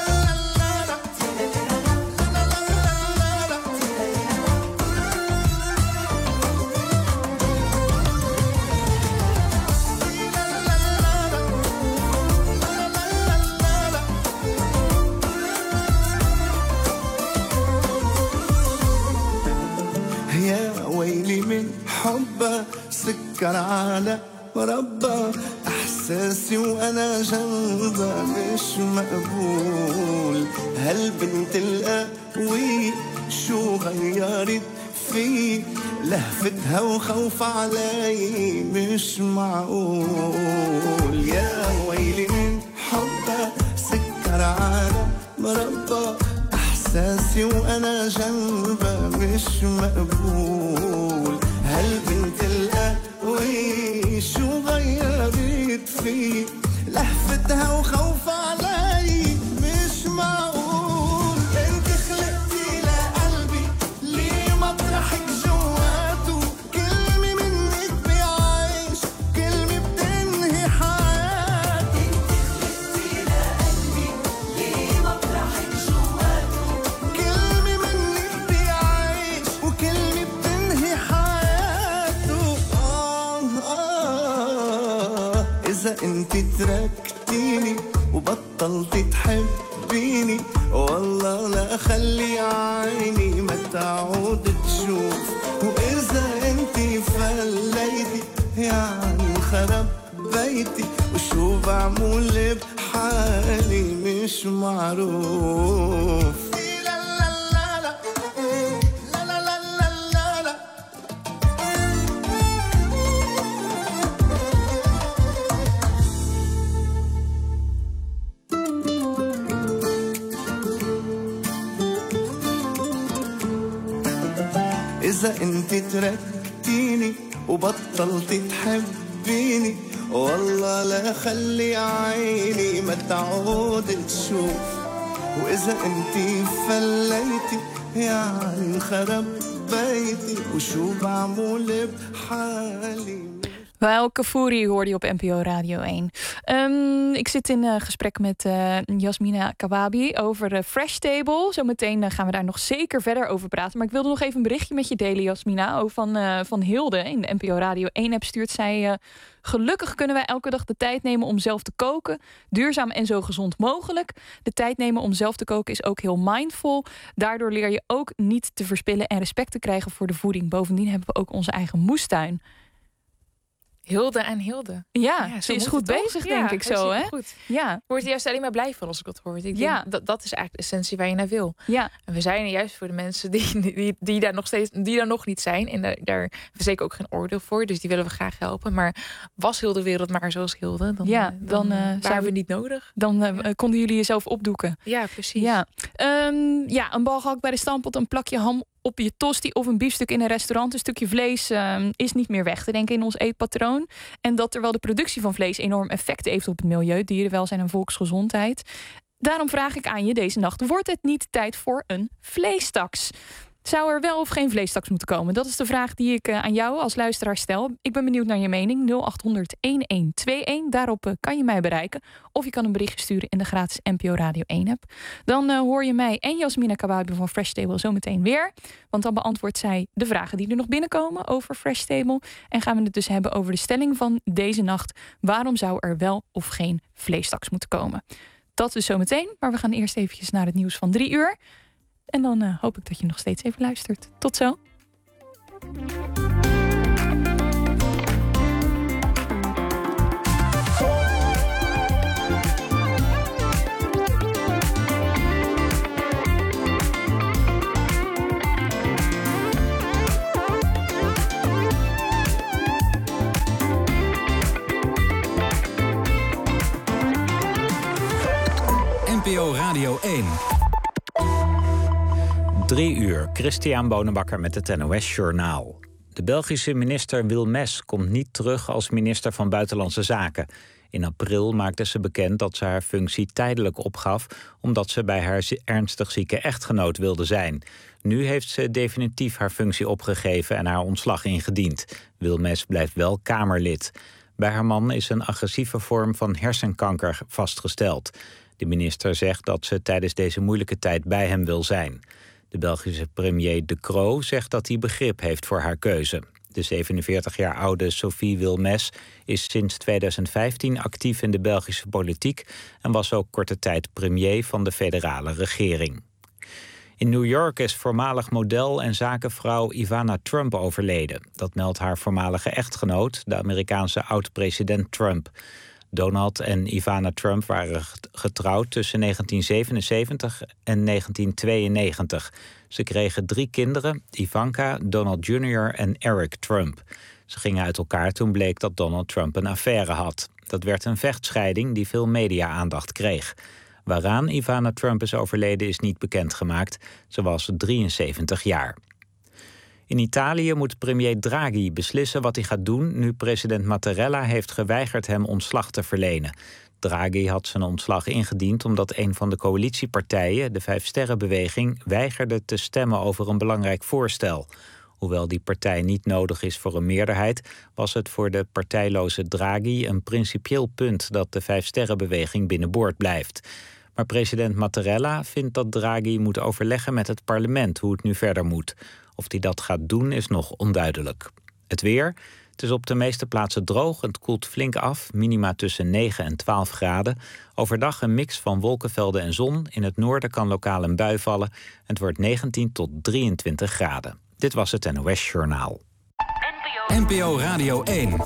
يا ويلي من حبه سكر على مربى احساسي وانا جنبه مش مقبول. هالبنت القوي شو غيرت في لهفتها وخوف علي مش معقول. يا ويلي من حبه سكر على مربى احساسي وانا جنبه مش مقبول. هالبنت القوي شو غيرت في لهفتها وخوف علي مش معقول. انت خلقتي لقلبي ليه مطرحك جواته كلمة منك بيعيش كلمة بتنهي حياته. انت خلقتي لقلبي ليه مطرحك جواته كلمة منك بيعيش وكلمة بتنهي حياته. آه آه إذا انت تركتيني وبطلتي تحبيني والله لا خلي عيني ما تعود تشوف. وإذا انت فليتي يعني خرب بيتي وشو بعمل بحالي مش معروف. إذا انت تركتيني وبطلتي تحبيني والله لا خلي عيني ما تعود تشوف. وإذا انت فليتي يعني خرب بيتي وشو بعمل بحالي. Wael Kafuri hoorde je op N P O Radio één. Um, ik zit in uh, gesprek met uh, Yasmina Kawabi over uh, Fresh Table. Zometeen uh, gaan we daar nog zeker verder over praten. Maar ik wilde nog even een berichtje met je delen, Yasmina. Ook van, uh, van Hilde in de N P O Radio één app stuurt zij... Uh, gelukkig kunnen wij elke dag de tijd nemen om zelf te koken. Duurzaam en zo gezond mogelijk. De tijd nemen om zelf te koken is ook heel mindful. Daardoor leer je ook niet te verspillen en respect te krijgen voor de voeding. Bovendien hebben we ook onze eigen moestuin. Hilde en Hilde. Ja, ja ze is goed bezig, ja, denk ik zo. Hè? Goed. Ja. Ik word er juist alleen maar blij van als ik dat hoor. Ik denk, ja. dat, dat is eigenlijk de essentie waar je naar wil. Ja. En we zijn er juist voor de mensen die, die, die, daar, nog steeds, die daar nog niet zijn. En daar, daar hebben we zeker ook geen oordeel voor. Dus die willen we graag helpen. Maar was heel de wereld maar zoals Hilde, dan, ja, dan, dan uh, waren we, we niet nodig. Dan uh, ja. konden jullie jezelf opdoeken. Ja, precies. Ja, um, ja een bal gehakt bij de stamppot, een plakje ham op je tosti of een biefstuk in een restaurant. Een stukje vlees uh, is niet meer weg te denken in ons eetpatroon. En dat terwijl de productie van vlees enorm effect heeft op het milieu, dierenwelzijn en volksgezondheid. Daarom vraag ik aan je deze nacht, wordt het niet tijd voor een vleestaks? Zou er wel of geen vleestaks moeten komen? Dat is de vraag die ik uh, aan jou als luisteraar stel. Ik ben benieuwd naar je mening. nul acht honderd elf tweeënentwintig. Daarop uh, kan je mij bereiken. Of je kan een berichtje sturen in de gratis N P O Radio één app. Dan uh, hoor je mij en Yasmina Kawabi van Fresh Table zo meteen weer. Want dan beantwoordt zij de vragen die er nog binnenkomen over Fresh Table. En gaan we het dus hebben over de stelling van deze nacht. Waarom zou er wel of geen vleestaks moeten komen? Dat dus zo meteen. Maar we gaan eerst eventjes naar het nieuws van drie uur. En dan uh, hoop ik dat je nog steeds even luistert. Tot zo. N P O Radio één. Drie uur, Christian Bonenbakker met het N O S Journaal. De Belgische minister Wilmes komt niet terug als minister van Buitenlandse Zaken. In april maakte ze bekend dat ze haar functie tijdelijk opgaf, omdat ze bij haar ernstig zieke echtgenoot wilde zijn. Nu heeft ze definitief haar functie opgegeven en haar ontslag ingediend. Wilmes blijft wel Kamerlid. Bij haar man is een agressieve vorm van hersenkanker vastgesteld. De minister zegt dat ze tijdens deze moeilijke tijd bij hem wil zijn. De Belgische premier De Croo zegt dat hij begrip heeft voor haar keuze. De zevenenveertig jaar oude Sophie Wilmes is sinds tweeduizend vijftien actief in de Belgische politiek en was ook korte tijd premier van de federale regering. In New York is voormalig model en zakenvrouw Ivana Trump overleden. Dat meldt haar voormalige echtgenoot, de Amerikaanse oud-president Trump. Donald en Ivana Trump waren getrouwd tussen negentien zevenenzeventig en negentien tweeënnegentig. Ze kregen drie kinderen, Ivanka, Donald junior en Eric Trump. Ze gingen uit elkaar toen bleek dat Donald Trump een affaire had. Dat werd een vechtscheiding die veel media-aandacht kreeg. Waaraan Ivana Trump is overleden is niet bekendgemaakt. Ze was drieënzeventig jaar. In Italië moet premier Draghi beslissen wat hij gaat doen nu president Mattarella heeft geweigerd hem ontslag te verlenen. Draghi had zijn ontslag ingediend omdat een van de coalitiepartijen, de Vijfsterrenbeweging, weigerde te stemmen over een belangrijk voorstel. Hoewel die partij niet nodig is voor een meerderheid, was het voor de partijloze Draghi een principieel punt dat de Vijfsterrenbeweging binnenboord blijft. Maar president Mattarella vindt dat Draghi moet overleggen met het parlement hoe het nu verder moet. Of hij dat gaat doen is nog onduidelijk. Het weer. Het is op de meeste plaatsen droog en het koelt flink af. Minima tussen negen en twaalf graden. Overdag een mix van wolkenvelden en zon. In het noorden kan lokaal een bui vallen. Het wordt negentien tot drieëntwintig graden. Dit was het N O S Journaal. N P O Radio één.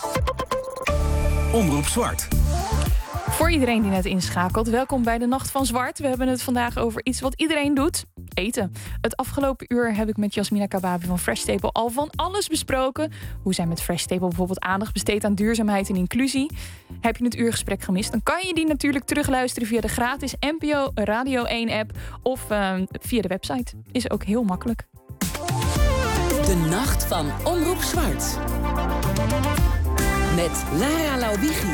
Omroep Zwart. Voor iedereen die net inschakelt, welkom bij de Nacht van Zwart. We hebben het vandaag over iets wat iedereen doet. Eten. Het afgelopen uur heb ik met Yasmina Kababi van Fresh Staple al van alles besproken. Hoe zij met Fresh Staple bijvoorbeeld aandacht besteedt aan duurzaamheid en inclusie. Heb je het uurgesprek gemist? Dan kan je die natuurlijk terugluisteren via de gratis N P O Radio één app of uh, via de website. Is ook heel makkelijk. De Nacht van Omroep Zwart. Met Lara Lauwigi.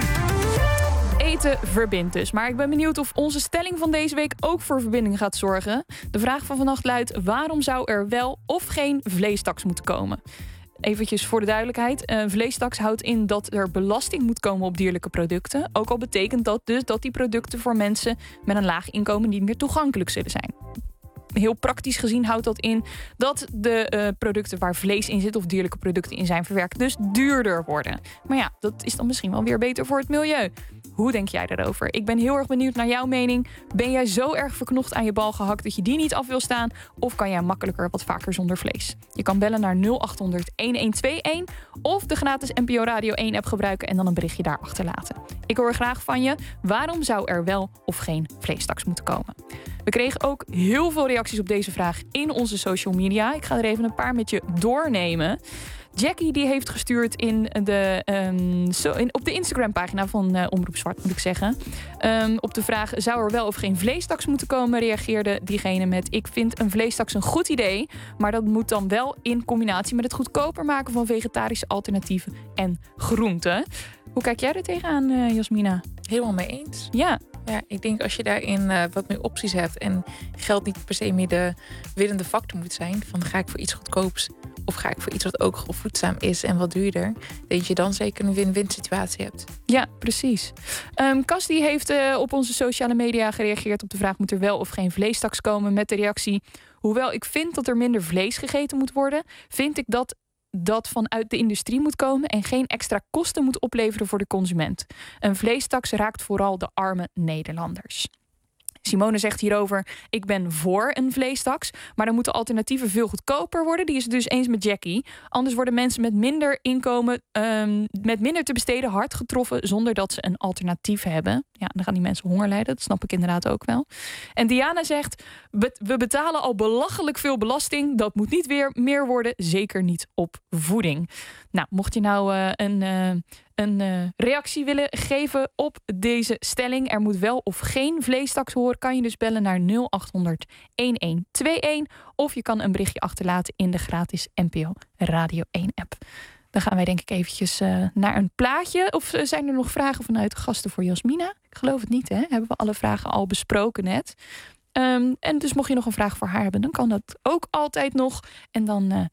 Eten verbindt dus. Maar ik ben benieuwd of onze stelling van deze week ook voor verbinding gaat zorgen. De vraag van vannacht luidt: waarom zou er wel of geen vleestaks moeten komen? Eventjes voor de duidelijkheid. Uh, vleestaks houdt in dat er belasting moet komen op dierlijke producten. Ook al betekent dat dus dat die producten voor mensen met een laag inkomen niet meer toegankelijk zullen zijn. Heel praktisch gezien houdt dat in dat de uh, producten waar vlees in zit of dierlijke producten in zijn verwerkt dus duurder worden. Maar ja, dat is dan misschien wel weer beter voor het milieu. Hoe denk jij daarover? Ik ben heel erg benieuwd naar jouw mening. Ben jij zo erg verknocht aan je bal gehakt dat je die niet af wil staan? Of kan jij makkelijker wat vaker zonder vlees? Je kan bellen naar nul acht honderd elfentwintig of de gratis N P O Radio één app gebruiken en dan een berichtje daar achterlaten. Ik hoor graag van je. Waarom zou er wel of geen vleestaks moeten komen? We kregen ook heel veel reacties op deze vraag in onze social media. Ik ga er even een paar met je doornemen. Jackie die heeft gestuurd in de, um, so, in, op de Instagram-pagina van uh, Omroep Zwart, moet ik zeggen. Um, op de vraag, zou er wel of geen vleestaks moeten komen, reageerde diegene met: ik vind een vleestaks een goed idee, maar dat moet dan wel in combinatie met het goedkoper maken van vegetarische alternatieven en groenten. Hoe kijk jij er tegenaan, uh, Yasmina? Helemaal mee eens. Ja. Ja, ik denk als je daarin uh, wat meer opties hebt en geld niet per se meer de winnende factor moet zijn, van ga ik voor iets goedkoops of ga ik voor iets wat ook voedzaam is en wat duurder, denk je dan zeker een win-win situatie hebt. Ja, precies. Um, Cas die heeft uh, op onze sociale media gereageerd op de vraag: moet er wel of geen vleestaks komen, met de reactie: hoewel ik vind dat er minder vlees gegeten moet worden, vind ik dat dat vanuit de industrie moet komen en geen extra kosten moet opleveren voor de consument. Een vleestaks raakt vooral de arme Nederlanders. Simone zegt hierover: ik ben voor een vleestaks, maar dan moeten alternatieven veel goedkoper worden. Die is het dus eens met Jackie. Anders worden mensen met minder inkomen, um, met minder te besteden, hard getroffen zonder dat ze een alternatief hebben. Ja, dan gaan die mensen honger lijden. Dat snap ik inderdaad ook wel. En Diana zegt: we betalen al belachelijk veel belasting. Dat moet niet weer meer worden. Zeker niet op voeding. Nou, mocht je nou uh, een... Uh, een uh, reactie willen geven op deze stelling, er moet wel of geen vleestaks horen, kan je dus bellen naar nul acht honderd elfentwintig of je kan een berichtje achterlaten in de gratis N P O Radio één app. Dan gaan wij denk ik eventjes uh, naar een plaatje. Of uh, zijn er nog vragen vanuit de gasten voor Yasmina? Ik geloof het niet, hè? Hebben we alle vragen al besproken net. Um, en dus mocht je nog een vraag voor haar hebben, dan kan dat ook altijd nog. En dan uh,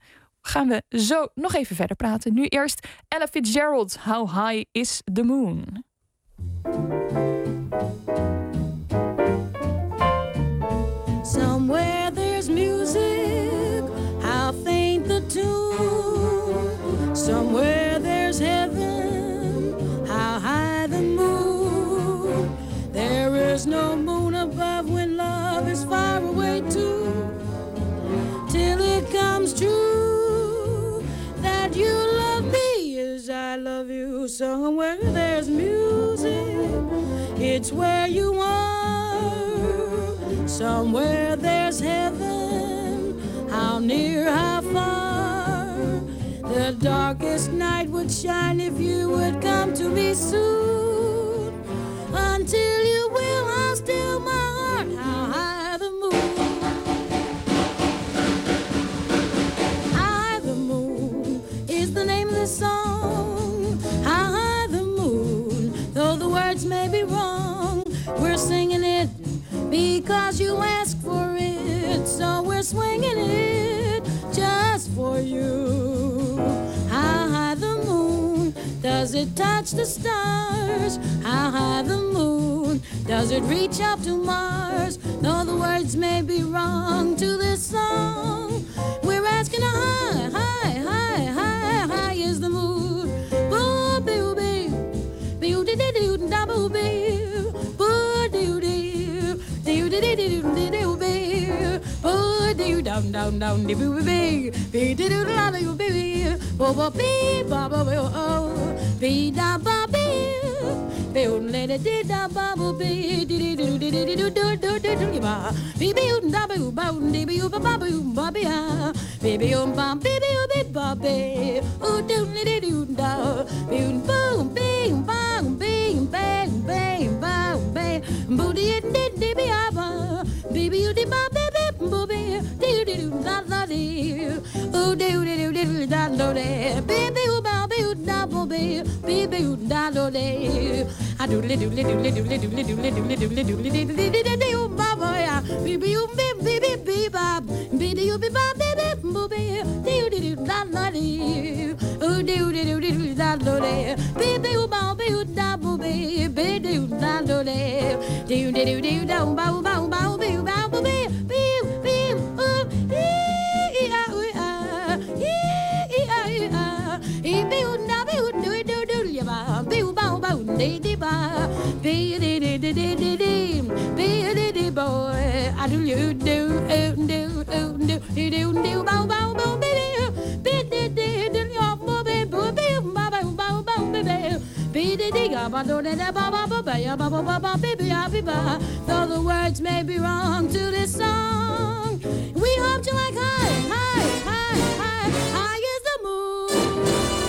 gaan we zo nog even verder praten. Nu eerst Ella Fitzgerald, How High is the Moon? Somewhere there's music, how faint the tune. Somewhere there's heaven, how high the moon. There is no moon above when love is far away too. Till it comes true that you love me as I love you. Somewhere there's music, it's where you are. Somewhere there's heaven, how near, how far. The darkest night would shine if you would come to me soon. Until you will, I'll still my heart, how high the moon. High the moon is the name of the song. How high the moon, though the words may be wrong, we're singing it because you asked for it, so we're swinging it just for you. How high the moon, does it touch the stars? How high the moon, does it reach up to Mars? Though the words may be wrong to this song, we're asking how high, high, high, high, high is the moon. Boo-boo-boo, boo-dee-dee-doo-da-boo-boo, boo-doo-dee. Do do do do do do be, oh do down down down do be, be do do do do be, bo bo be ba ba oh, be da ba be, be let it did da ba bo be, do do do do do do do do do do ba, be be da ba ba be be ba ba ba be ah, be be um ba be be be ba be, oh do do do da, be boom bing bang bing bang bang bang bang, booty did did be ah, baby you did ba baby booby, do do do da da do, oh do do do do da do de, baby you ba baby da booby, baby you da do de, I do do do do do do do do do do do do do ba ba, baby you baby baby ba, baby you be ba baby booby, do do do da da do, oh do do do do da do de, baby you ba baby da booby, baby you da do de, do do do do da ba ba ba ba ba ba be be be oh ee ah ah ee ah ah ee be na be do do do ya ba be ba ba de de ba be de de de de de de be de de boy I do you do do do do do do ba ba ba be be de de de ya ba be be ba ba ba ba be be de de ga ba do de ba ba ba ba ya ba ba ba ba baby ya be ba. Though the words may be wrong to this song, we hope you like high, high, high, high, high is the moon.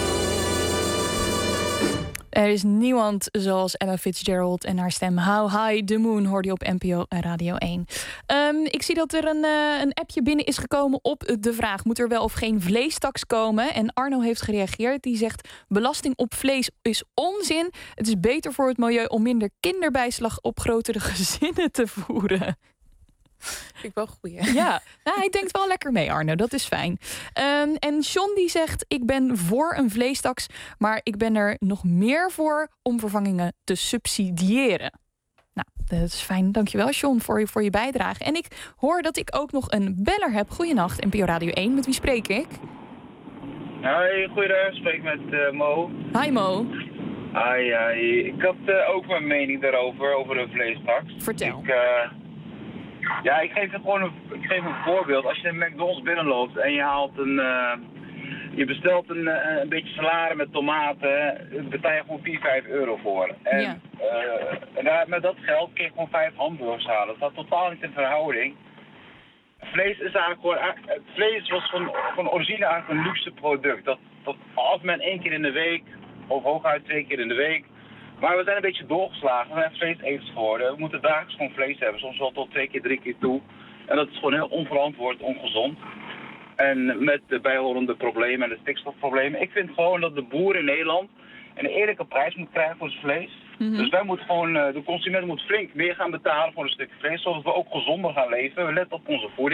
Er is niemand zoals Ella Fitzgerald en haar stem How High the Moon hoorde je op N P O Radio één. Um, ik zie dat er een, uh, een appje binnen is gekomen op de vraag: moet er wel of geen vleestaks komen? En Arno heeft gereageerd. Die zegt: belasting op vlees is onzin. Het is beter voor het milieu om minder kinderbijslag op grotere gezinnen te voeren. Vind ik wel een goeie. Ja, nou, hij denkt wel lekker mee, Arno. Dat is fijn. Um, en John die zegt: ik ben voor een vleestaks, maar ik ben er nog meer voor om vervangingen te subsidiëren. Nou, dat is fijn. Dankjewel, John, voor je, voor je bijdrage. En ik hoor dat ik ook nog een beller heb. Goeienacht, N P O Radio één. Met wie spreek ik? Hoi, goeiedag. Ik spreek met uh, Mo. Hi, Mo. Hi, hi. Ik had uh, ook mijn mening daarover, over een vleestaks. Vertel. Ik, uh, ja, ik geef je gewoon een, ik geef een voorbeeld. Als je in McDonald's binnenloopt en je haalt een... Uh, je bestelt een, een beetje salade met tomaten, betaal je gewoon vier, vijf euro voor. En, ja. uh, en daar, met dat geld kun je gewoon vijf hamburgers halen. Dat staat totaal niet in verhouding. Vlees is eigenlijk gewoon, het vlees was van, van origine eigenlijk een luxe product. Dat, dat als men één keer in de week, of hooguit twee keer in de week. Maar we zijn een beetje doorgeslagen, we zijn vleeseters geworden. We moeten dagelijks gewoon vlees hebben, soms wel tot twee keer, drie keer toe. En dat is gewoon heel onverantwoord, ongezond. En met de bijhorende problemen en de stikstofproblemen. Ik vind gewoon dat de boer in Nederland een eerlijke prijs moet krijgen voor zijn vlees. Mm-hmm. Dus wij moeten gewoon, de consument moet flink meer gaan betalen voor een stuk vlees, zodat we ook gezonder gaan leven. We letten op onze voeding.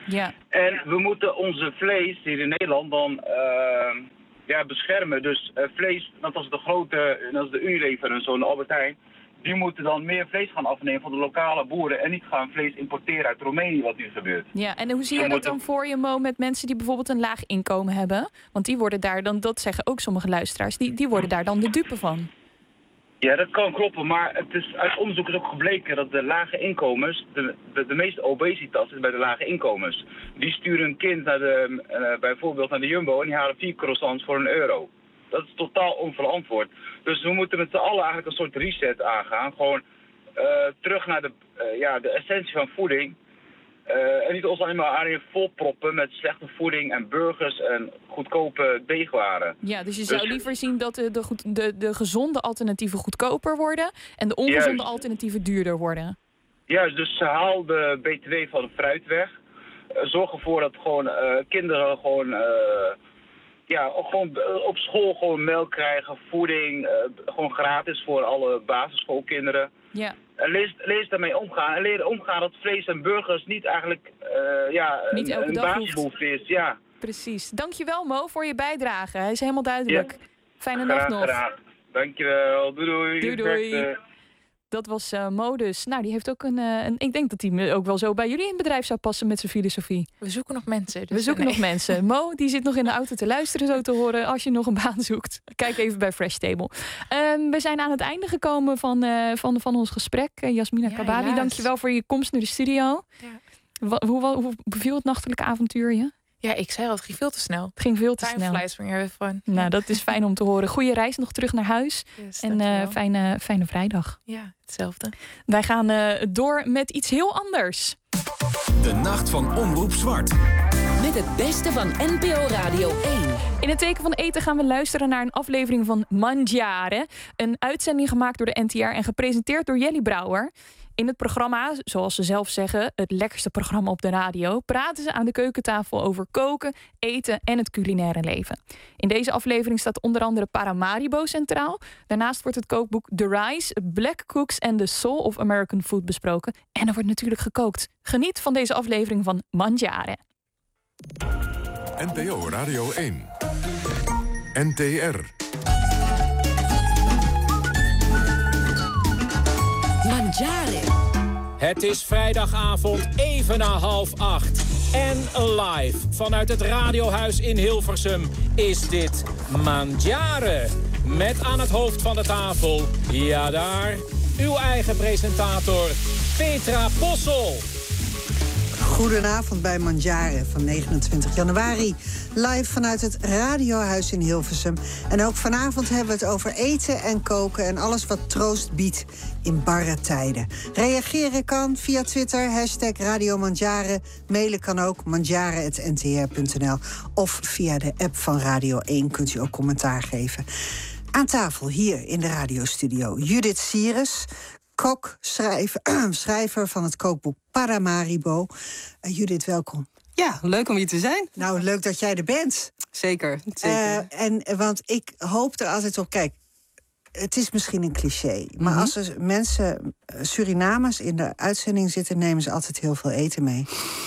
Ja. En we moeten onze vlees hier in Nederland dan uh, ja, beschermen. Dus uh, vlees, net als de grote, net als de Unilever en zo, de Albert Heijn, die moeten dan meer vlees gaan afnemen van de lokale boeren en niet gaan vlees importeren uit Roemenië, wat nu gebeurt. Ja, en hoe zie je We dat moeten- dan voor je, Mo, met mensen die bijvoorbeeld een laag inkomen hebben? Want die worden daar dan, dat zeggen ook sommige luisteraars, die, die worden daar dan de dupe van. Ja, dat kan kloppen, maar het is, uit onderzoek is ook gebleken dat de lage inkomens, de, de, de meeste obesitas is bij de lage inkomens. Die sturen een kind naar de, uh, bijvoorbeeld naar de Jumbo en die halen vier croissants voor een euro. Dat is totaal onverantwoord. Dus we moeten met z'n allen eigenlijk een soort reset aangaan. Gewoon uh, terug naar de, uh, ja, de essentie van voeding. Uh, en niet ons alleen maar aan volproppen met slechte voeding en burgers en goedkope deegwaren. Ja, dus je zou Dus- liever zien dat de, de, goed, de, de gezonde alternatieven goedkoper worden en de ongezonde Juist. alternatieven duurder worden. Juist, dus haal de B T W van de fruit weg. Uh, zorg ervoor dat gewoon uh, kinderen gewoon, uh, ja, gewoon uh, op school gewoon melk krijgen, voeding, uh, gewoon gratis voor alle basisschoolkinderen. Ja. En lees, lees daarmee omgaan en leren omgaan dat vlees en burgers niet eigenlijk uh, ja, Niet een, elke een dag basisbehoefte is. Ja. Precies. Dankjewel, Mo, voor je bijdrage. Hij is helemaal duidelijk. Fijne nacht Graag nog. gedaan. Dankjewel. Doei doei. Doei, doei. Sterkte. Dat was uh, Mo dus. Nou, die heeft ook een, uh, een... Ik denk dat hij ook wel zo bij jullie in het bedrijf zou passen met zijn filosofie. We zoeken nog mensen. Dus We zoeken nee. nog mensen. Mo, die zit nog in de auto te luisteren, zo te horen. Als je nog een baan zoekt, kijk even bij Fresh Table. Um, we zijn aan het einde gekomen van, uh, van, van ons gesprek. Uh, Jasmina Ja, Kababi, helaas. dankjewel voor je komst naar de studio. Ja. Wa- hoe, hoe, hoe beviel het nachtelijke avontuur je? Ja, ik zei al, het ging veel te snel. Het ging veel te Time snel. flies when you're having fun. Nou, dat is fijn om te horen. Goeie reis nog terug naar huis. Yes, en uh, dankjewel. fijne, fijne vrijdag. Ja, hetzelfde. Wij gaan uh, door met iets heel anders. De nacht van Omroep Zwart. Met het beste van N P O Radio één. In het teken van eten gaan we luisteren naar een aflevering van Mangiare. Een uitzending gemaakt door de N T R en gepresenteerd door Jelly Brouwer. In het programma, zoals ze zelf zeggen, het lekkerste programma op de radio, praten ze aan de keukentafel over koken, eten en het culinaire leven. In deze aflevering staat onder andere Paramaribo centraal. Daarnaast wordt het kookboek The Rise, Black Cooks and the Soul of American Food besproken. En er wordt natuurlijk gekookt. Geniet van deze aflevering van Mangiare. N P O Radio één. N T R. Mangiare. Het is vrijdagavond even na half acht. En live vanuit het Radiohuis in Hilversum is dit Mangiare. Met aan het hoofd van de tafel, ja daar, uw eigen presentator Petra Possel. Goedenavond bij Mangiare van negenentwintig januari. Live vanuit het Radiohuis in Hilversum. En ook vanavond hebben we het over eten en koken en alles wat troost biedt in barre tijden. Reageren kan via Twitter, hashtag Radio Mangiare. Mailen kan ook, mangiare at n t r punt n l. Of via de app van Radio één kunt u ook commentaar geven. Aan tafel hier in de radiostudio Judith Sieres, kok, schrijver, schrijver van het kookboek Paramaribo. Uh, Judith, welkom. Ja, leuk om hier te zijn. Nou, leuk dat jij er bent. Zeker, zeker. Uh, en, want ik hoop er altijd op... Kijk, het is misschien een cliché, maar Mm-hmm. als er mensen, Surinamers, in de uitzending zitten, nemen ze altijd heel veel eten mee.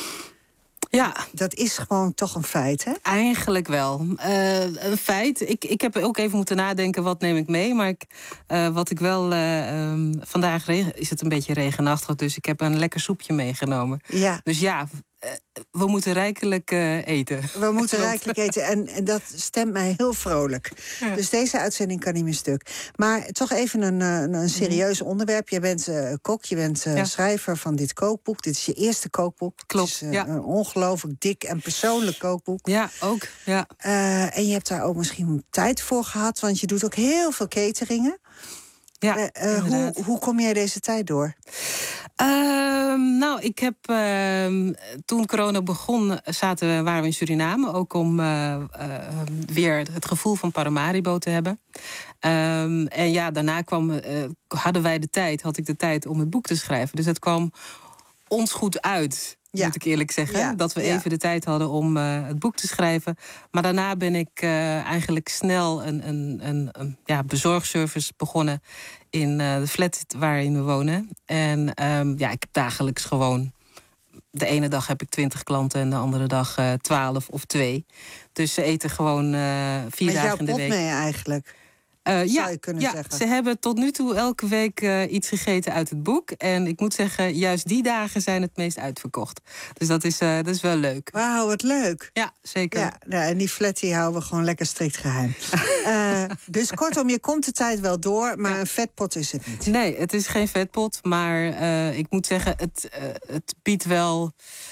Ja. Dat is gewoon toch een feit, hè? Eigenlijk wel. Uh, een feit. Ik, ik heb ook even moeten nadenken, wat neem ik mee? Maar ik, uh, wat ik wel... Uh, um, vandaag regen, is het een beetje regenachtig, dus ik heb een lekker soepje meegenomen. Ja. Dus ja, uh, we moeten rijkelijk uh, eten. We moeten rijkelijk eten en, en dat stemt mij heel vrolijk. Ja. Dus deze uitzending kan niet meer stuk. Maar toch even een, een, een serieus mm. onderwerp. Je bent uh, kok, je bent uh, ja. schrijver van dit kookboek. Dit is je eerste kookboek. Klopt, het is, uh, ja. Een ongelooflijk dik en persoonlijk kookboek. Ja, ook. Ja. Uh, en je hebt daar ook misschien tijd voor gehad, want je doet ook heel veel cateringen. Ja, uh, uh, hoe, hoe kom jij deze tijd door? Uh, nou, ik heb uh, toen corona begon, zaten we, waren we in Suriname. Ook om uh, uh, weer het gevoel van Paramaribo te hebben. Um, en ja, daarna kwam, uh, hadden wij de tijd, had ik de tijd om het boek te schrijven. Dus het kwam ons goed uit. Ja. Moet ik eerlijk zeggen. Ja. Dat we even ja. de tijd hadden om uh, het boek te schrijven. Maar daarna ben ik uh, eigenlijk snel een, een, een, een ja, bezorgservice begonnen in uh, de flat waarin we wonen. En um, ja, ik heb dagelijks gewoon de ene dag heb ik twintig klanten en de andere dag uh, twaalf of twee. Dus ze eten gewoon uh, vier Met dagen in de jouw week. pot mee eigenlijk? Uh, Zou ja, je kunnen ja zeggen. Ze hebben tot nu toe elke week uh, iets gegeten uit het boek. En ik moet zeggen, juist die dagen zijn het meest uitverkocht. Dus dat is, uh, dat is wel leuk. Wauw, wat leuk. Ja, zeker. Ja, nou, en die flat die houden we gewoon lekker strikt geheim. uh, dus kortom, je komt de tijd wel door, maar een vetpot is het niet. Nee, het is geen vetpot. Maar uh, ik moet zeggen, het, uh, het biedt wel...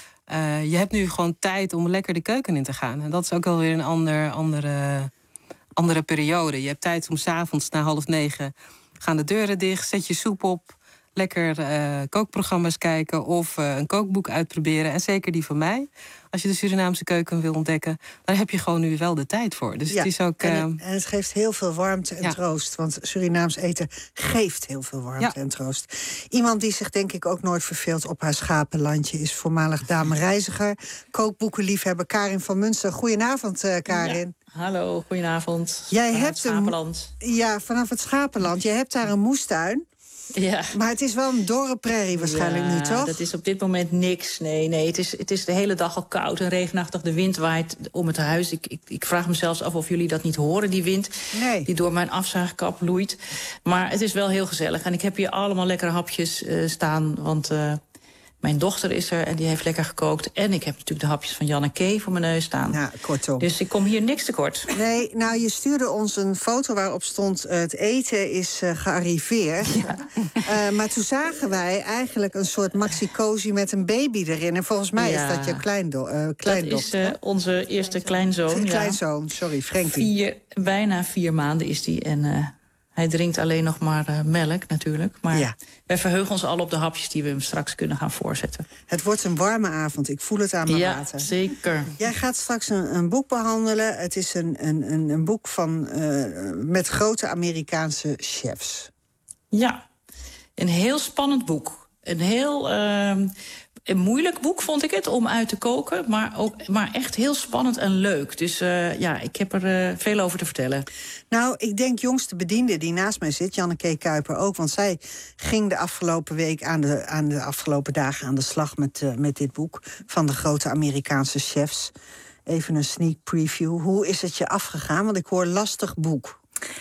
Uh, je hebt nu gewoon tijd om lekker de keuken in te gaan. En dat is ook alweer een ander, andere... andere periode. Je hebt tijd om 's avonds na half negen gaan de deuren dicht, zet je soep op, lekker uh, kookprogramma's kijken of uh, een kookboek uitproberen. En zeker die van mij. Als je de Surinaamse keuken wil ontdekken, daar heb je gewoon nu wel de tijd voor. Dus ja, het is ook. Uh, en, het, en het geeft heel veel warmte en ja. troost. Want Surinaams eten geeft heel veel warmte ja. en troost. Iemand die zich denk ik ook nooit verveelt op haar schapenlandje is voormalig dame-reiziger, kookboekenliefhebber Karin van Munster. Goedenavond, uh, Karin. Ja. Hallo, goedenavond. Jij vanaf hebt het Schapenland. Een, ja, vanaf het Schapenland. Jij hebt daar een moestuin. Ja. Maar het is wel een dorre prairie waarschijnlijk ja, nu, toch? Dat is op dit moment niks. Nee, nee. Het is, het is de hele dag al koud en regenachtig. De wind waait om het huis. Ik, ik, ik vraag me zelfs af of jullie dat niet horen, die wind. Nee. Die door mijn afzuigkap loeit. Maar het is wel heel gezellig. En ik heb hier allemaal lekkere hapjes uh, staan. Want uh, mijn dochter is er en die heeft lekker gekookt. En ik heb natuurlijk de hapjes van Jan en Kee voor mijn neus staan. Ja, kortom. Dus ik kom hier niks tekort. Nee, nou, je stuurde ons een foto waarop stond... Uh, het eten is uh, gearriveerd. Ja. Uh, maar toen zagen wij eigenlijk een soort maxi-cozy met een baby erin. En volgens mij ja. is dat je kleindochter. Uh, kleindochter. Dat is uh, onze eerste kleinzoon. Kleinzoon, ja. sorry, Frenkie. Vier, bijna vier maanden is die en... Uh, Hij drinkt alleen nog maar uh, melk natuurlijk. Maar ja. wij verheugen ons al op de hapjes die we hem straks kunnen gaan voorzetten. Het wordt een warme avond. Ik voel het aan mijn ja, water. Ja, zeker. Jij gaat straks een, een boek behandelen. Het is een, een, een boek van, uh, met grote Amerikaanse chefs. Ja, een heel spannend boek. Een heel... Uh, Een moeilijk boek vond ik het om uit te koken, maar, ook, maar echt heel spannend en leuk. Dus uh, ja, ik heb er uh, veel over te vertellen. Nou, ik denk jongste bediende die naast mij zit, Janneke Kuiper ook. Want zij ging de afgelopen week aan de, aan de afgelopen dagen aan de slag met, uh, met dit boek van de grote Amerikaanse chefs. Even een sneak preview. Hoe is het je afgegaan? Want ik hoor lastig boek.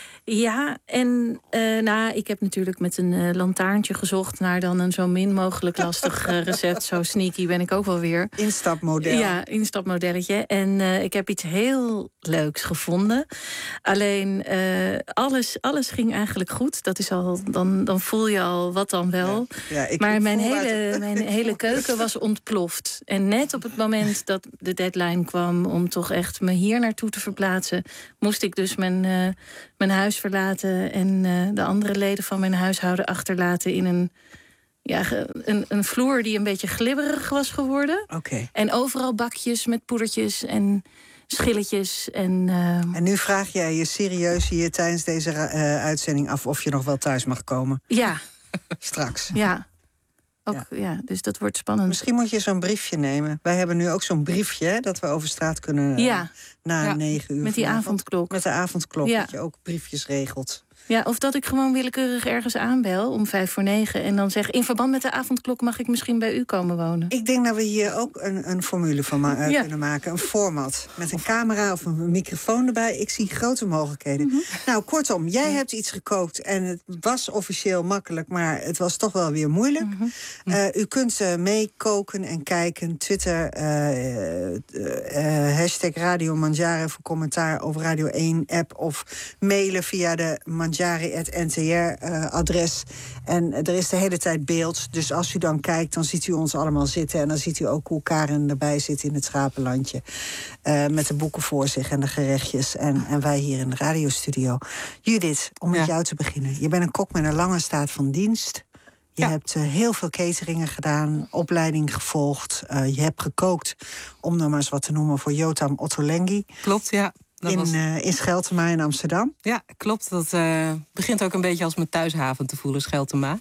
Ja, en uh, nou, ik heb natuurlijk met een uh, lantaarntje gezocht naar dan een zo min mogelijk lastig uh, recept. Zo sneaky ben ik ook wel weer. Instapmodel. Ja, instapmodelletje. En uh, ik heb iets heel leuks gevonden. Alleen, uh, alles, alles ging eigenlijk goed. Dat is al, dan, dan voel je al wat dan wel. Ja, ja, ik maar mijn hele, uit... mijn hele keuken was ontploft. En net op het moment dat de deadline kwam om toch echt me hier naartoe te verplaatsen, moest ik dus mijn, uh, mijn huis verlaten en uh, de andere leden van mijn huishouden achterlaten in een, ja, een, een vloer die een beetje glibberig was geworden. Okay. En overal bakjes met poedertjes en schilletjes. En, uh... en nu vraag jij je serieus hier tijdens deze uh, uitzending af of je nog wel thuis mag komen? Ja. Straks. Ja. Ook, ja. ja, dus dat wordt spannend. Misschien moet je zo'n briefje nemen. Wij hebben nu ook zo'n briefje hè, dat we over straat kunnen ja. uh, na ja. negen uur. Met die vanavond. avondklok. Met de avondklok, ja. dat je ook briefjes regelt. Ja, of dat ik gewoon willekeurig ergens aanbel om vijf voor negen en dan zeg, in verband met de avondklok mag ik misschien bij u komen wonen. Ik denk dat we hier ook een, een formule van ma- ja. kunnen maken. Een format. Met een camera of een microfoon erbij. Ik zie grote mogelijkheden. Mm-hmm. Nou, kortom, jij ja. hebt iets gekookt en het was officieel makkelijk, maar het was toch wel weer moeilijk. Mm-hmm. Uh, u kunt uh, meekoken en kijken. Twitter, uh, uh, uh, hashtag Radio Mangiare voor commentaar op Radio één app of mailen via de mangiare at n t r adres. En er is de hele tijd beeld. Dus als u dan kijkt, dan ziet u ons allemaal zitten. En dan ziet u ook hoe Karen erbij zit in het schapenlandje. Uh, met de boeken voor zich en de gerechtjes. En, en wij hier in de radiostudio. Judith, om met ja. jou te beginnen. Je bent een kok met een lange staat van dienst. Je ja. hebt uh, heel veel cateringen gedaan, opleiding gevolgd. Uh, je hebt gekookt, om nog maar eens wat te noemen, voor Yotam Ottolenghi. Klopt, ja. In, was... uh, in Scheltema in Amsterdam? Ja, klopt. Dat uh, begint ook een beetje als mijn thuishaven te voelen, Scheltema.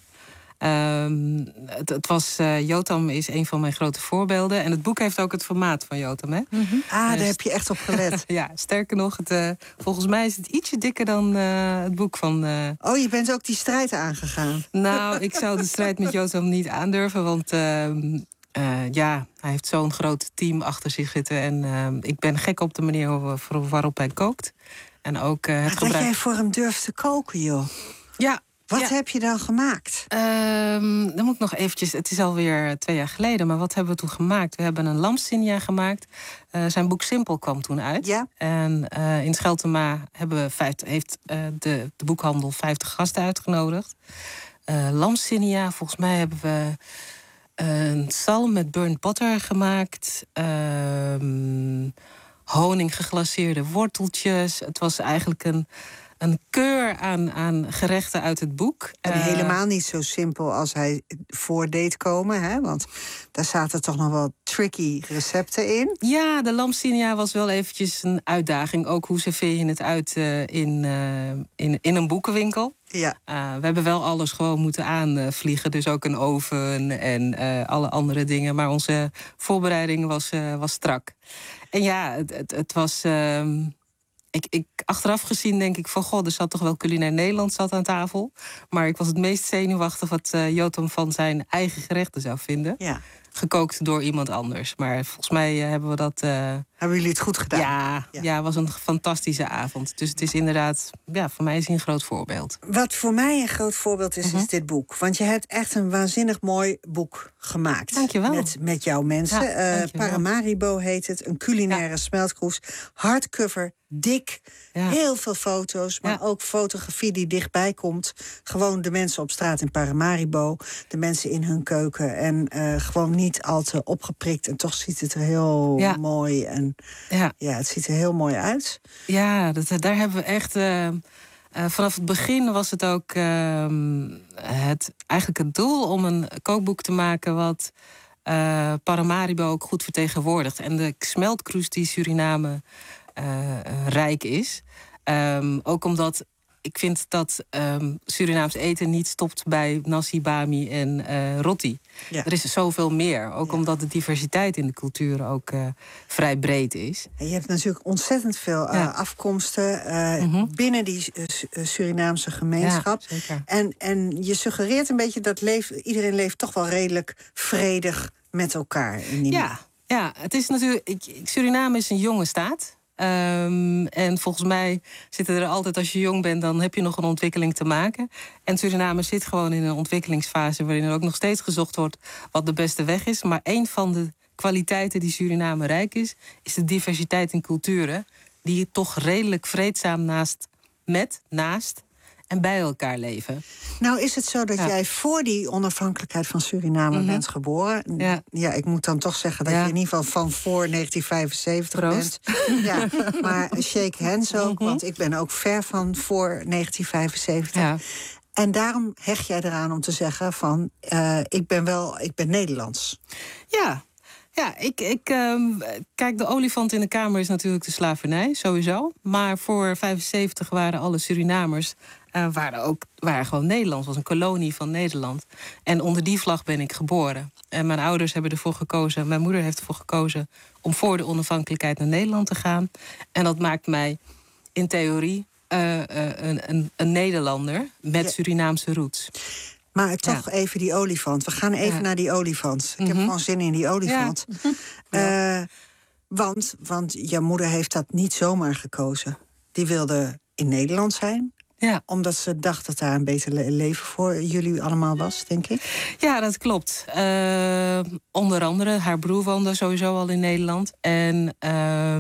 Um, het, het was, uh, Yotam is een van mijn grote voorbeelden. En het boek heeft ook het formaat van Yotam, hè? Mm-hmm. Ah, dus... daar heb je echt op gelet. Ja, sterker nog, het, uh, volgens mij is het ietsje dikker dan uh, het boek van... Uh... Oh, je bent ook die strijd aangegaan? Nou, ik zou de strijd met Yotam niet aandurven, want... Uh, uh, ja, hij heeft zo'n groot team achter zich zitten. En uh, ik ben gek op de manier waarop hij kookt. En ook uh, het maar gebruik... dat jij voor hem durft te koken, joh. Ja. Wat ja. heb je dan gemaakt? Um, dan moet ik nog eventjes... Het is alweer twee jaar geleden, maar wat hebben we toen gemaakt? We hebben een lamstinja gemaakt. Uh, zijn boek Simpel kwam toen uit. Ja. En uh, in Scheltema hebben we vijftig, heeft uh, de, de boekhandel vijftig gasten uitgenodigd. Uh, lamstinja, volgens mij hebben we... een zalm met burnt butter gemaakt. Um, honing geglaceerde worteltjes. Het was eigenlijk een, een keur aan, aan gerechten uit het boek. En uh, helemaal niet zo simpel als hij voor deed komen. Hè? Want daar zaten toch nog wel tricky recepten in. Ja, de lamstinja was wel eventjes een uitdaging. Ook hoe serveer je het uit uh, in, uh, in, in een boekenwinkel. Ja. Uh, we hebben wel alles gewoon moeten aanvliegen. Dus ook een oven en uh, alle andere dingen. Maar onze voorbereiding was, uh, was strak. En ja, het, het, het was... Uh, ik, ik, achteraf gezien denk ik van... God, er zat toch wel culinair Nederland zat aan tafel. Maar ik was het meest zenuwachtig... wat uh, Jotam van zijn eigen gerechten zou vinden. Ja. Gekookt door iemand anders. Maar volgens mij uh, hebben we dat... Uh... Hebben jullie het goed gedaan? Ja, ja. ja, het was een fantastische avond. Dus het is inderdaad, ja, voor mij is hij een groot voorbeeld. Wat voor mij een groot voorbeeld is, uh-huh. is dit boek. Want je hebt echt een waanzinnig mooi boek gemaakt. Dank je wel. Met, met jouw mensen. Ja, uh, Paramaribo heet het. Een culinaire ja. smeltkroes. Hardcover, dik. Ja. Heel veel foto's, maar ja. ook fotografie die dichtbij komt. Gewoon de mensen op straat in Paramaribo. De mensen in hun keuken. En uh, gewoon niet al te opgeprikt. En toch ziet het er heel ja. mooi en ja. ja, het ziet er heel mooi uit. Ja, dat, daar hebben we echt... Uh, uh, vanaf het begin was het ook uh, het, eigenlijk het doel om een kookboek te maken... wat uh, Paramaribo ook goed vertegenwoordigt. En de smeltkroes die Suriname uh, rijk is. Um, ook omdat... Ik vind dat um, Surinaams eten niet stopt bij nasi, bami en uh, roti. Ja. Er is zoveel meer. Ook ja. omdat de diversiteit in de culturen ook uh, vrij breed is. En je hebt natuurlijk ontzettend veel uh, ja. afkomsten uh, mm-hmm. binnen die uh, Surinaamse gemeenschap. Ja, zeker. En, en je suggereert een beetje dat leeft, iedereen leeft toch wel redelijk vredig met elkaar. In die ja, ja, het is natuurlijk. Suriname is een jonge staat. Um, en volgens mij zitten er altijd, als je jong bent... dan heb je nog een ontwikkeling te maken. En Suriname zit gewoon in een ontwikkelingsfase... waarin er ook nog steeds gezocht wordt wat de beste weg is. Maar een van de kwaliteiten die Suriname rijk is... is de diversiteit in culturen... die toch redelijk vreedzaam naast, met, naast... en bij elkaar leven. Nou is het zo dat ja. jij voor die onafhankelijkheid van Suriname mm-hmm. bent geboren. Ja. ja, ik moet dan toch zeggen dat ja. je in ieder geval van voor negentien vijfenzeventig Proost. bent. Ja, maar shake hands ook, mm-hmm. want ik ben ook ver van voor negentien vijfenzeventig. Ja. En daarom hecht jij eraan om te zeggen van... Uh, ik ben wel, ik ben Nederlands. Ja. Ja, ik, ik um, kijk, de olifant in de kamer is natuurlijk de slavernij, sowieso. Maar voor vijfenzeventig waren alle Surinamers uh, waren ook, waren gewoon Nederlands. Het was een kolonie van Nederland. En onder die vlag ben ik geboren. En mijn ouders hebben ervoor gekozen, mijn moeder heeft ervoor gekozen... om voor de onafhankelijkheid naar Nederland te gaan. En dat maakt mij in theorie uh, uh, een, een, een Nederlander met ja. Surinaamse roots. Maar toch ja. even die olifant. We gaan even ja. naar die olifant. Ik mm-hmm. heb gewoon zin in die olifant. Ja. Uh, want, want jouw moeder heeft dat niet zomaar gekozen. Die wilde in Nederland zijn. Ja. Omdat ze dacht dat daar een beter le- leven voor jullie allemaal was, denk ik. Ja, dat klopt. Uh, onder andere, haar broer woonde sowieso al in Nederland. En uh,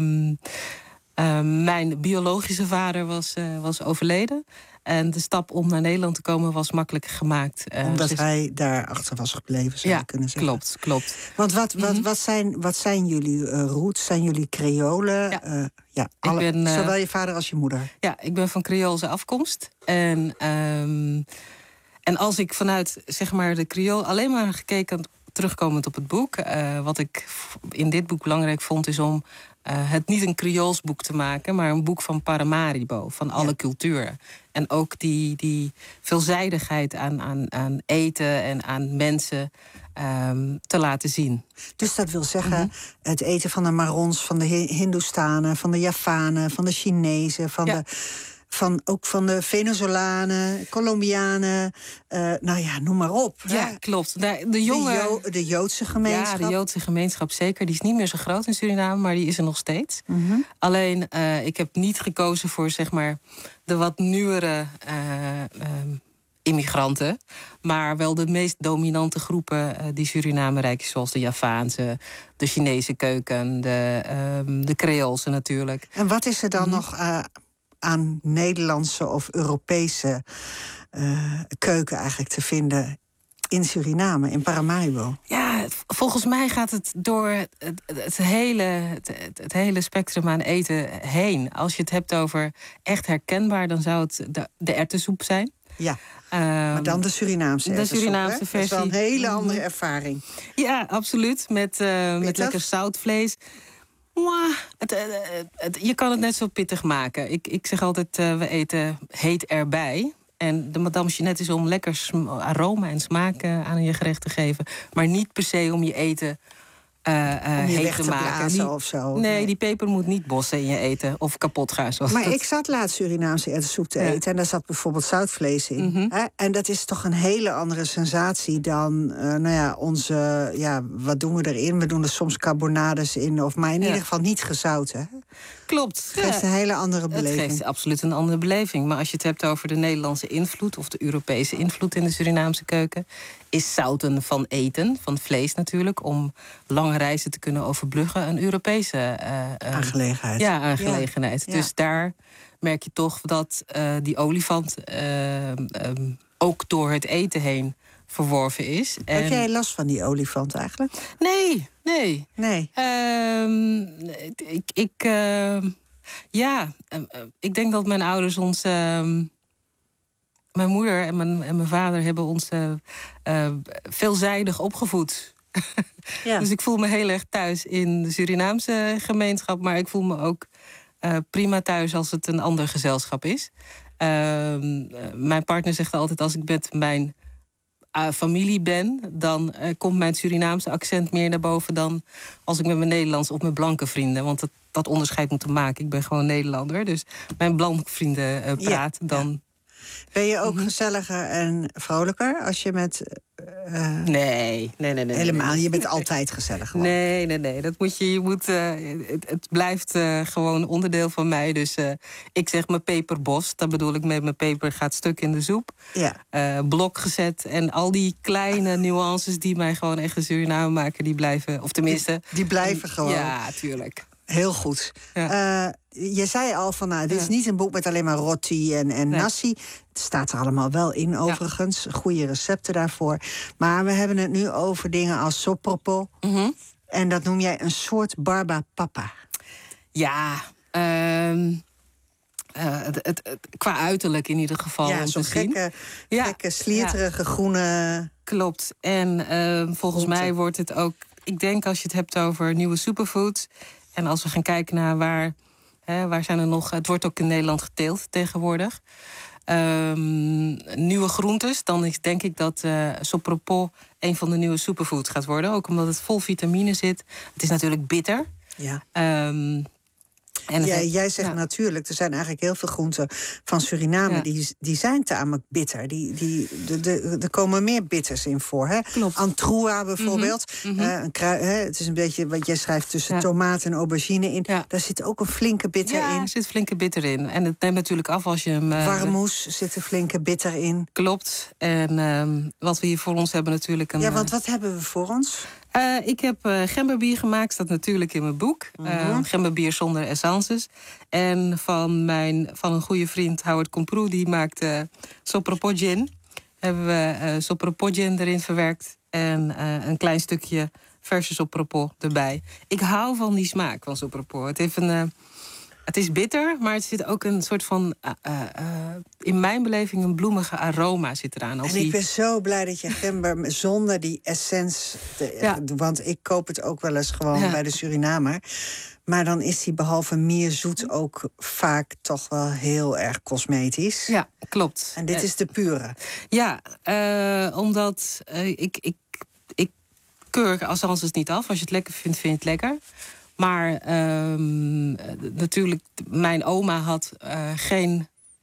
uh, mijn biologische vader was, uh, was overleden. En de stap om naar Nederland te komen was makkelijk gemaakt. Uh, Omdat dus... hij daar achter was gebleven, zou ja, je kunnen zeggen. Klopt, klopt. Want wat, wat, wat, zijn, wat zijn jullie uh, roots? Zijn jullie Creolen? Ja. Uh, ja, alle, ik ben, uh, zowel je vader als je moeder. Ja, ik ben van Creoolse afkomst. En, um, en als ik vanuit zeg maar, de Creool alleen maar gekeken... terugkomend op het boek... Uh, wat ik in dit boek belangrijk vond is om... Uh, het niet een Creools boek te maken, maar een boek van Paramaribo, van alle ja. culturen. En ook die, die veelzijdigheid aan, aan, aan eten en aan mensen um, te laten zien. Dus dat wil zeggen, mm-hmm. het eten van de Marons, van de Hindoestanen, van de Javanen, van de Chinezen, van, ja. de, van, ook van de Venezolanen, Colombianen, uh, nou ja, noem maar op. Ja, hè? klopt. De, de, jonge, de, Jo- de Joodse gemeenschap. Ja, de Joodse gemeenschap zeker. Die is niet meer zo groot in Suriname, maar die is er nog steeds. Mm-hmm. Alleen, uh, ik heb niet gekozen voor zeg maar de wat nieuwere uh, uh, immigranten, maar wel de meest dominante groepen uh, die Suriname rijk is, zoals de Javaanse, de Chinese keuken, de, uh, de Creoolse natuurlijk. En wat is er dan Mm-hmm. nog uh, aan Nederlandse of Europese uh, keuken eigenlijk te vinden in Suriname, in Paramaribo? Ja, volgens mij gaat het door het, het, hele, het, het hele spectrum aan eten heen. Als je het hebt over echt herkenbaar, dan zou het de, de erwtensoep zijn. Ja, um, maar dan de Surinaamse De erwtensoep, Surinaamse hè? versie. Dat is wel een hele andere ervaring. Ja, absoluut. Met, uh, met lekker zoutvlees. Mwah, het, het, het, je kan het net zo pittig maken. Ik, ik zeg altijd, uh, we eten heet erbij. En de Madame Jeanette is om lekker sm- aroma en smaak uh, aan je gerecht te geven. Maar niet per se om je eten uh, uh, Om je heet weg te te maken. blazen Die- of zo. Nee, Nee. die peper moet niet bossen in je eten of kapot gaan. Zoals Maar dat- ik zat laatst Surinaamse erwtensoep te Ja. eten en daar zat bijvoorbeeld zoutvlees in. Mhm. Hè? En dat is toch een hele andere sensatie dan, uh, nou ja, onze, ja, wat doen we erin? We doen er soms carbonades in, of maar in Ja. ieder geval niet gezout, hè? Klopt. Het geeft een hele andere beleving. Het geeft absoluut een andere beleving. Maar als je het hebt over de Nederlandse invloed of de Europese invloed in de Surinaamse keuken, is zouten van eten, van vlees natuurlijk, om lange reizen te kunnen overbruggen, een Europese uh, uh, Aangelegenheid. Ja, aangelegenheid. Ja. Dus daar merk je toch dat uh, die olifant uh, um, ook door het eten heen verworven is. Heb En- jij last van die olifant eigenlijk? Nee, nee. Nee. Um, ik, ik, uh, ja, uh, ik denk dat mijn ouders ons... Uh, mijn moeder en mijn, en mijn vader hebben ons uh, uh, veelzijdig opgevoed. Ja. Dus ik voel me heel erg thuis in de Surinaamse gemeenschap, maar ik voel me ook uh, prima thuis als het een ander gezelschap is. Uh, mijn partner zegt altijd, als ik met mijn Uh, familie ben, dan uh, komt mijn Surinaamse accent meer naar boven dan als ik met mijn Nederlands of mijn blanke vrienden. Want dat, dat onderscheid moet te maken. Ik ben gewoon Nederlander, dus mijn blanke vrienden uh, praat Ja, dan. ja. Ben je ook gezelliger en vrolijker als je met... Uh, nee, nee, nee, nee. Helemaal, nee, nee. je bent altijd gezellig gewoon. Nee, nee, nee. Dat moet je, je moet, uh, het, het blijft uh, gewoon onderdeel van mij. Dus uh, ik zeg mijn peperbos. Dat bedoel ik met mijn peper gaat stuk in de soep. Ja. Uh, blok gezet. En al die kleine nuances die mij gewoon echt een Suriname maken, die blijven, of tenminste... Die, die blijven gewoon. Ja, tuurlijk. Heel goed. Ja. Uh, je zei al van, nou, dit is Ja. niet een boek met alleen maar roti en, en Nee. nasi. Het staat er allemaal wel in, overigens. Goede recepten daarvoor. Maar we hebben het nu over dingen als sopropo. Mm-hmm. En dat noem jij een soort barba papa. Ja, um, uh, het, het, het, qua uiterlijk in ieder geval. Ja, om zo'n te zien. gekke, Ja, gekke slierterige ja. groene... Klopt. En uh, volgens groente. mij wordt het ook... Ik denk als je het hebt over nieuwe superfoods, en als we gaan kijken naar waar, hè, waar zijn er nog... Het wordt ook in Nederland geteeld tegenwoordig. Um, nieuwe groentes, dan is, denk ik dat uh, sopropo een van de nieuwe superfoods gaat worden. Ook omdat het vol vitamine zit. Het is natuurlijk bitter. Ja. Um, en ja, het, jij zegt ja. natuurlijk, er zijn eigenlijk heel veel groenten van Suriname... Ja. Die, die zijn tamelijk bitter. Die, die, de, de, er komen meer bitters in voor. Hè? Klopt. Antroa bijvoorbeeld. Mm-hmm. Mm-hmm. Uh, een krui, hè? Het is een beetje wat jij schrijft tussen Ja. tomaat en aubergine in. Ja. Daar zit ook een flinke bitter Ja, in. er zit flinke bitter in. En het neemt natuurlijk af als je hem... Uh, Warmoes zit er flinke bitter in. Klopt. En um, wat we hier voor ons hebben natuurlijk... een. Ja, want wat hebben we voor ons? Uh, ik heb uh, gemberbier gemaakt, staat natuurlijk in mijn boek. Mm-hmm. Uh, gemberbier zonder essences. En van, mijn, van een goede vriend, Howard Komproe, die maakt uh, sopropo gin. Hebben we uh, sopropo gin erin verwerkt. En uh, een klein stukje verse sopropo erbij. Ik hou van die smaak van sopropo. Het heeft een... Uh, Het is bitter, maar het zit ook een soort van... Uh, uh, uh, in mijn beleving een bloemige aroma zit eraan. Als En ik die... ben zo blij dat je gember zonder die essence... Te, Ja. Want ik koop het ook wel eens gewoon Ja. bij de Surinamer. Maar dan is die behalve meer zoet ook vaak toch wel heel erg cosmetisch. Ja, klopt. En dit Uh, is de pure. Ja, uh, omdat uh, ik, ik, ik keur essences niet af. Als je het lekker vindt, vind je het lekker. Maar um, natuurlijk, mijn oma had uh, geen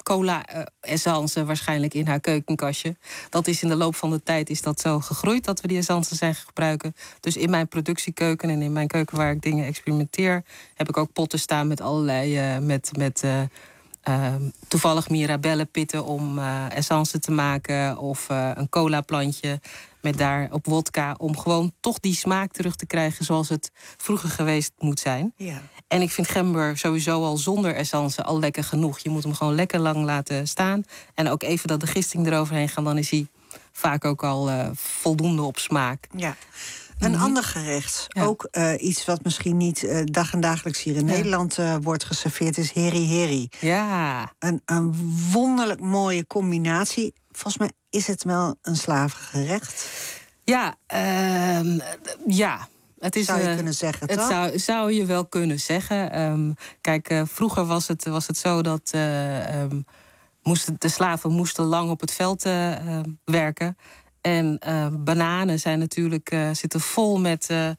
cola-essence waarschijnlijk in haar keukenkastje. Dat is in de loop van de tijd is dat zo gegroeid dat we die essence zijn gebruiken. Dus in mijn productiekeuken en in mijn keuken waar ik dingen experimenteer, heb ik ook potten staan met allerlei uh, met, met uh, uh, toevallig mirabellepitten om uh, essence te maken, of uh, een colaplantje met daar op wodka, om gewoon toch die smaak terug te krijgen zoals het vroeger geweest moet zijn. Ja. En ik vind gember sowieso al zonder essence al lekker genoeg. Je moet hem gewoon lekker lang laten staan. En ook even dat de gisting eroverheen gaat, dan is hij vaak ook al uh, voldoende op smaak. Ja. Een mm-hmm. ander gerecht, ja. ook uh, iets wat misschien niet uh, dag en dagelijks hier in ja. Nederland uh, wordt geserveerd, is heri heri. Ja. Een, een wonderlijk mooie combinatie. Volgens mij is het wel een slavengerecht. Ja, uh, ja. Het is, zou je uh, kunnen zeggen, het toch? Zou, zou je wel kunnen zeggen. Um, kijk, uh, vroeger was het, was het zo dat uh, um, moesten, de slaven moesten lang op het veld uh, uh, werken. En uh, bananen zijn natuurlijk, uh, zitten vol met... Uh,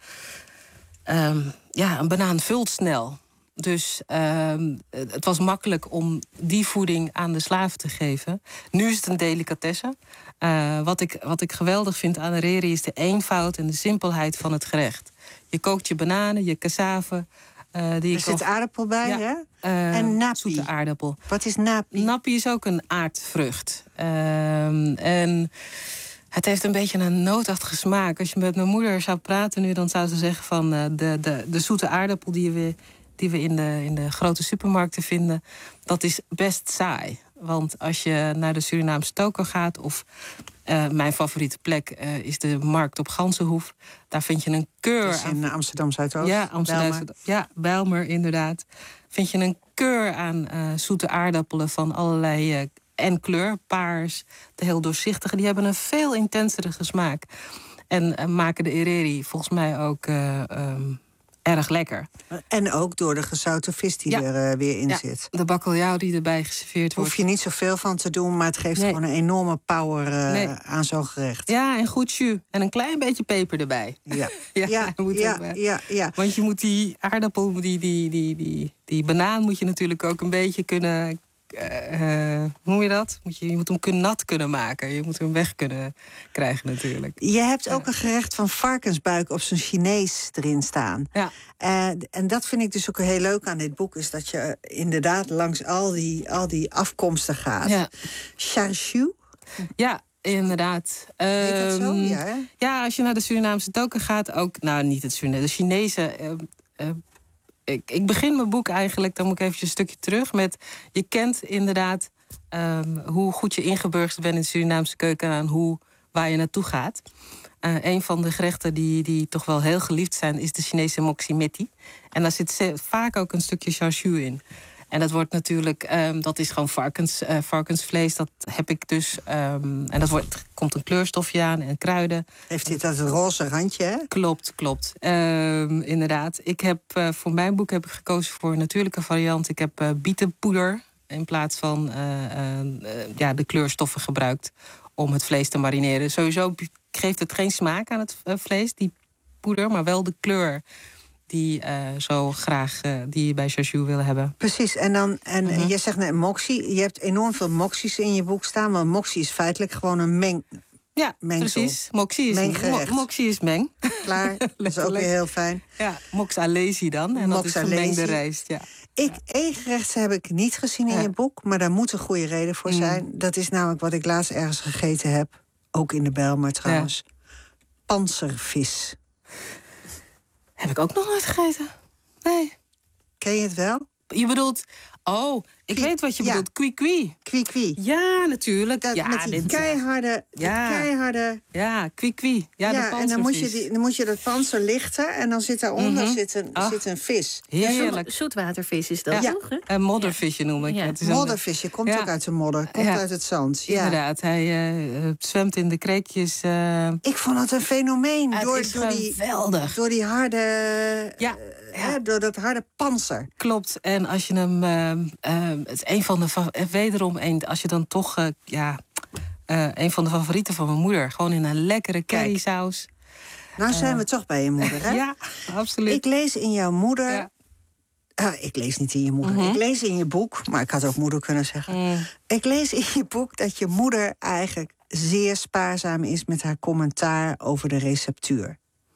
um, ja, een banaan vult snel. Dus uh, het was makkelijk om die voeding aan de slaven te geven. Nu is het een delicatesse. Uh, wat, ik, wat ik geweldig vind aan de heri is de eenvoud en de simpelheid van het gerecht. Je kookt je bananen, je cassave. Uh, die er zit aardappel bij, ja. hè? Uh, en napi. Zoete aardappel. Wat is napi? Napi is ook een aardvrucht. Uh, en... Het heeft een beetje een nootachtige smaak. Als je met mijn moeder zou praten nu, dan zou ze zeggen van uh, de, de, de zoete aardappel die we, die we in, de, in de grote supermarkten vinden, dat is best saai. Want als je naar de Surinaamse toko gaat, of uh, mijn favoriete plek uh, is de markt op Ganzenhoef, daar vind je een keur. Dat is in aan... Amsterdam Zuidoost. Ja, Amsterdam Zuidoost. Ja, Bijlmer inderdaad. Vind je een keur aan uh, zoete aardappelen van allerlei uh, en kleur, paars, de heel doorzichtige, die hebben een veel intensere smaak. En uh, maken de heri volgens mij ook uh, um, erg lekker. En ook door de gezouten vis die ja. er uh, weer in ja. zit. De bakkeljauw die erbij geserveerd wordt. Hoef je niet zoveel van te doen, maar het geeft nee. gewoon een enorme power uh, nee. aan zo'n gerecht. Ja, en goed jus. En een klein beetje peper erbij. Ja, ja, ja, moet ja, erbij. ja, ja. Want je moet die aardappel, die, die, die, die, die banaan moet je natuurlijk ook een beetje kunnen... Uh, hoe noem je dat? Moet je, je moet hem kun, nat kunnen maken. Je moet hem weg kunnen krijgen natuurlijk. Je hebt ook een gerecht van varkensbuik op zijn Chinees erin staan. Ja. Uh, en dat vind ik dus ook heel leuk aan dit boek, is dat je inderdaad langs al die, al die afkomsten gaat. Ja. Char siu? Ja, inderdaad. Heet dat zo? Um, Ja, hè? ja, als je naar de Surinaamse token gaat, ook... Nou, niet het Suriname, de Chinese... Uh, uh, Ik, ik begin mijn boek eigenlijk, dan moet ik even een stukje terug, met je kent inderdaad um, hoe goed je ingeburgerd bent in de Surinaamse keuken en hoe, waar je naartoe gaat. Uh, een van de gerechten die, die toch wel heel geliefd zijn is de Chinese moximeti. En daar zit vaak ook een stukje char siu in. En dat wordt natuurlijk, um, dat is gewoon varkens, uh, varkensvlees. Dat heb ik dus. Um, en dat wordt, komt een kleurstofje aan en kruiden. Heeft dit dat roze randje, hè? Klopt, klopt. Um, inderdaad. Ik heb uh, voor mijn boek heb ik gekozen voor een natuurlijke variant. Ik heb uh, bietenpoeder in plaats van uh, uh, uh, ja, de kleurstoffen gebruikt om het vlees te marineren. Sowieso geeft het geen smaak aan het uh, vlees, die poeder, maar wel de kleur die uh, zo graag uh, die je bij char siu willen hebben. Precies, en dan en Mm-hmm. je zegt net moxie. Je hebt enorm veel moxies in je boek staan, maar moxie is feitelijk gewoon een meng. Ja, mengsel. precies. Moxie is, Menggerecht. mo- moxie is meng. Klaar, dat is ook weer heel fijn. Ja, mox alesi dan. En dat is gemengde rijst, ja. Ik, één gerecht heb ik niet gezien in Ja. je boek, maar daar moet een goede reden voor Mm. zijn. Dat is namelijk wat ik laatst ergens gegeten heb. Ook in de Bijlmer trouwens. Ja. Panzervis. Heb ik ook nog nooit gegeten. Nee. Ken je het wel? Je bedoelt... Oh, ik Kwi- weet wat je ja. bedoelt. Kwee-kwee. Kwee-kwee. Ja, natuurlijk. Dat, ja, met die dit- keiharde... Ja. keiharde Ja, kwee-kwee. Ja, ja, de en dan moet, je panzervis. die, dan moet je dat panzer lichten en dan zit daaronder Mhm. zit, een, Ach. zit een vis. Heerlijk. Zoetwatervis is dat Ja. toch? Hè? Een moddervisje noem ik Ja. het. Het is een- Moddervisje komt Ja. ook uit de modder, komt Ja. uit het zand. Ja. Inderdaad, hij uh, zwemt in de kreekjes. Uh, Ik vond het een fenomeen Het door, is door, die, geweldig. door die harde, Ja. eh, hè, door dat harde panzer. Klopt. En als je hem. Uh, uh, het is een van de. fa- uh, wederom een. Als je dan toch. Uh, ja. Uh, een van de favorieten van mijn moeder. Gewoon in een lekkere currysaus. Nou zijn Uh, we toch bij je moeder, hè? Ja, absoluut. Ik lees in jouw moeder Ja. Uh, ik lees niet in je moeder. Mm-hmm. Ik lees in je boek, maar ik had ook moeder kunnen zeggen. Mm. Ik lees in je boek dat je moeder eigenlijk zeer spaarzaam is met haar commentaar over de receptuur.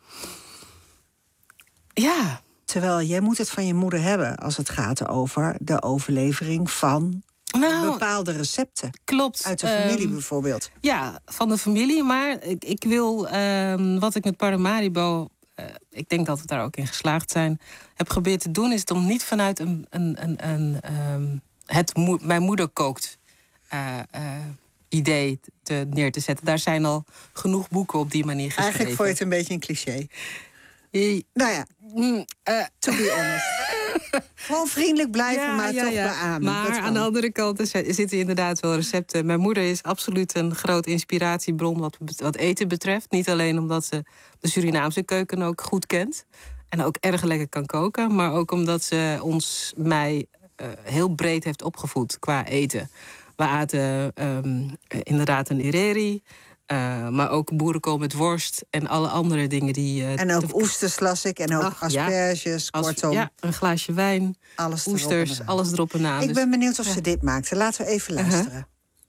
Ja. Terwijl jij moet het van je moeder hebben als het gaat over de overlevering van nou, bepaalde recepten. Klopt. Uit de familie um, bijvoorbeeld. Ja, van de familie. Maar ik, ik wil, um, wat ik met Paramaribo, uh, ik denk dat we daar ook in geslaagd zijn, heb geprobeerd te doen, is het om niet vanuit een, een, een, een um, het mo- mijn moeder kookt uh, uh, idee te, neer te zetten. Daar zijn al genoeg boeken op die manier geschreven. Eigenlijk vond je het een beetje een cliché. I, nou ja, mm, uh, to be honest. Gewoon vriendelijk blijven, ja, maar ja, toch ja. beamen. Maar aan de andere kant er zitten inderdaad wel recepten. Mijn moeder is absoluut een groot inspiratiebron wat, wat eten betreft. Niet alleen omdat ze de Surinaamse keuken ook goed kent en ook erg lekker kan koken, maar ook omdat ze ons, mij, uh, heel breed heeft opgevoed qua eten. We aten um, inderdaad een ireri, Uh, maar ook boerenkool met worst en alle andere dingen die... Uh, en ook te... oesters las ik en ook Ach, asperges, ja. kortom. Als, ja, een glaasje wijn, alles oesters, erop alles erop en aan. Ik dus... ben benieuwd of ja. ze dit maakten. Laten we even luisteren. Uh-huh.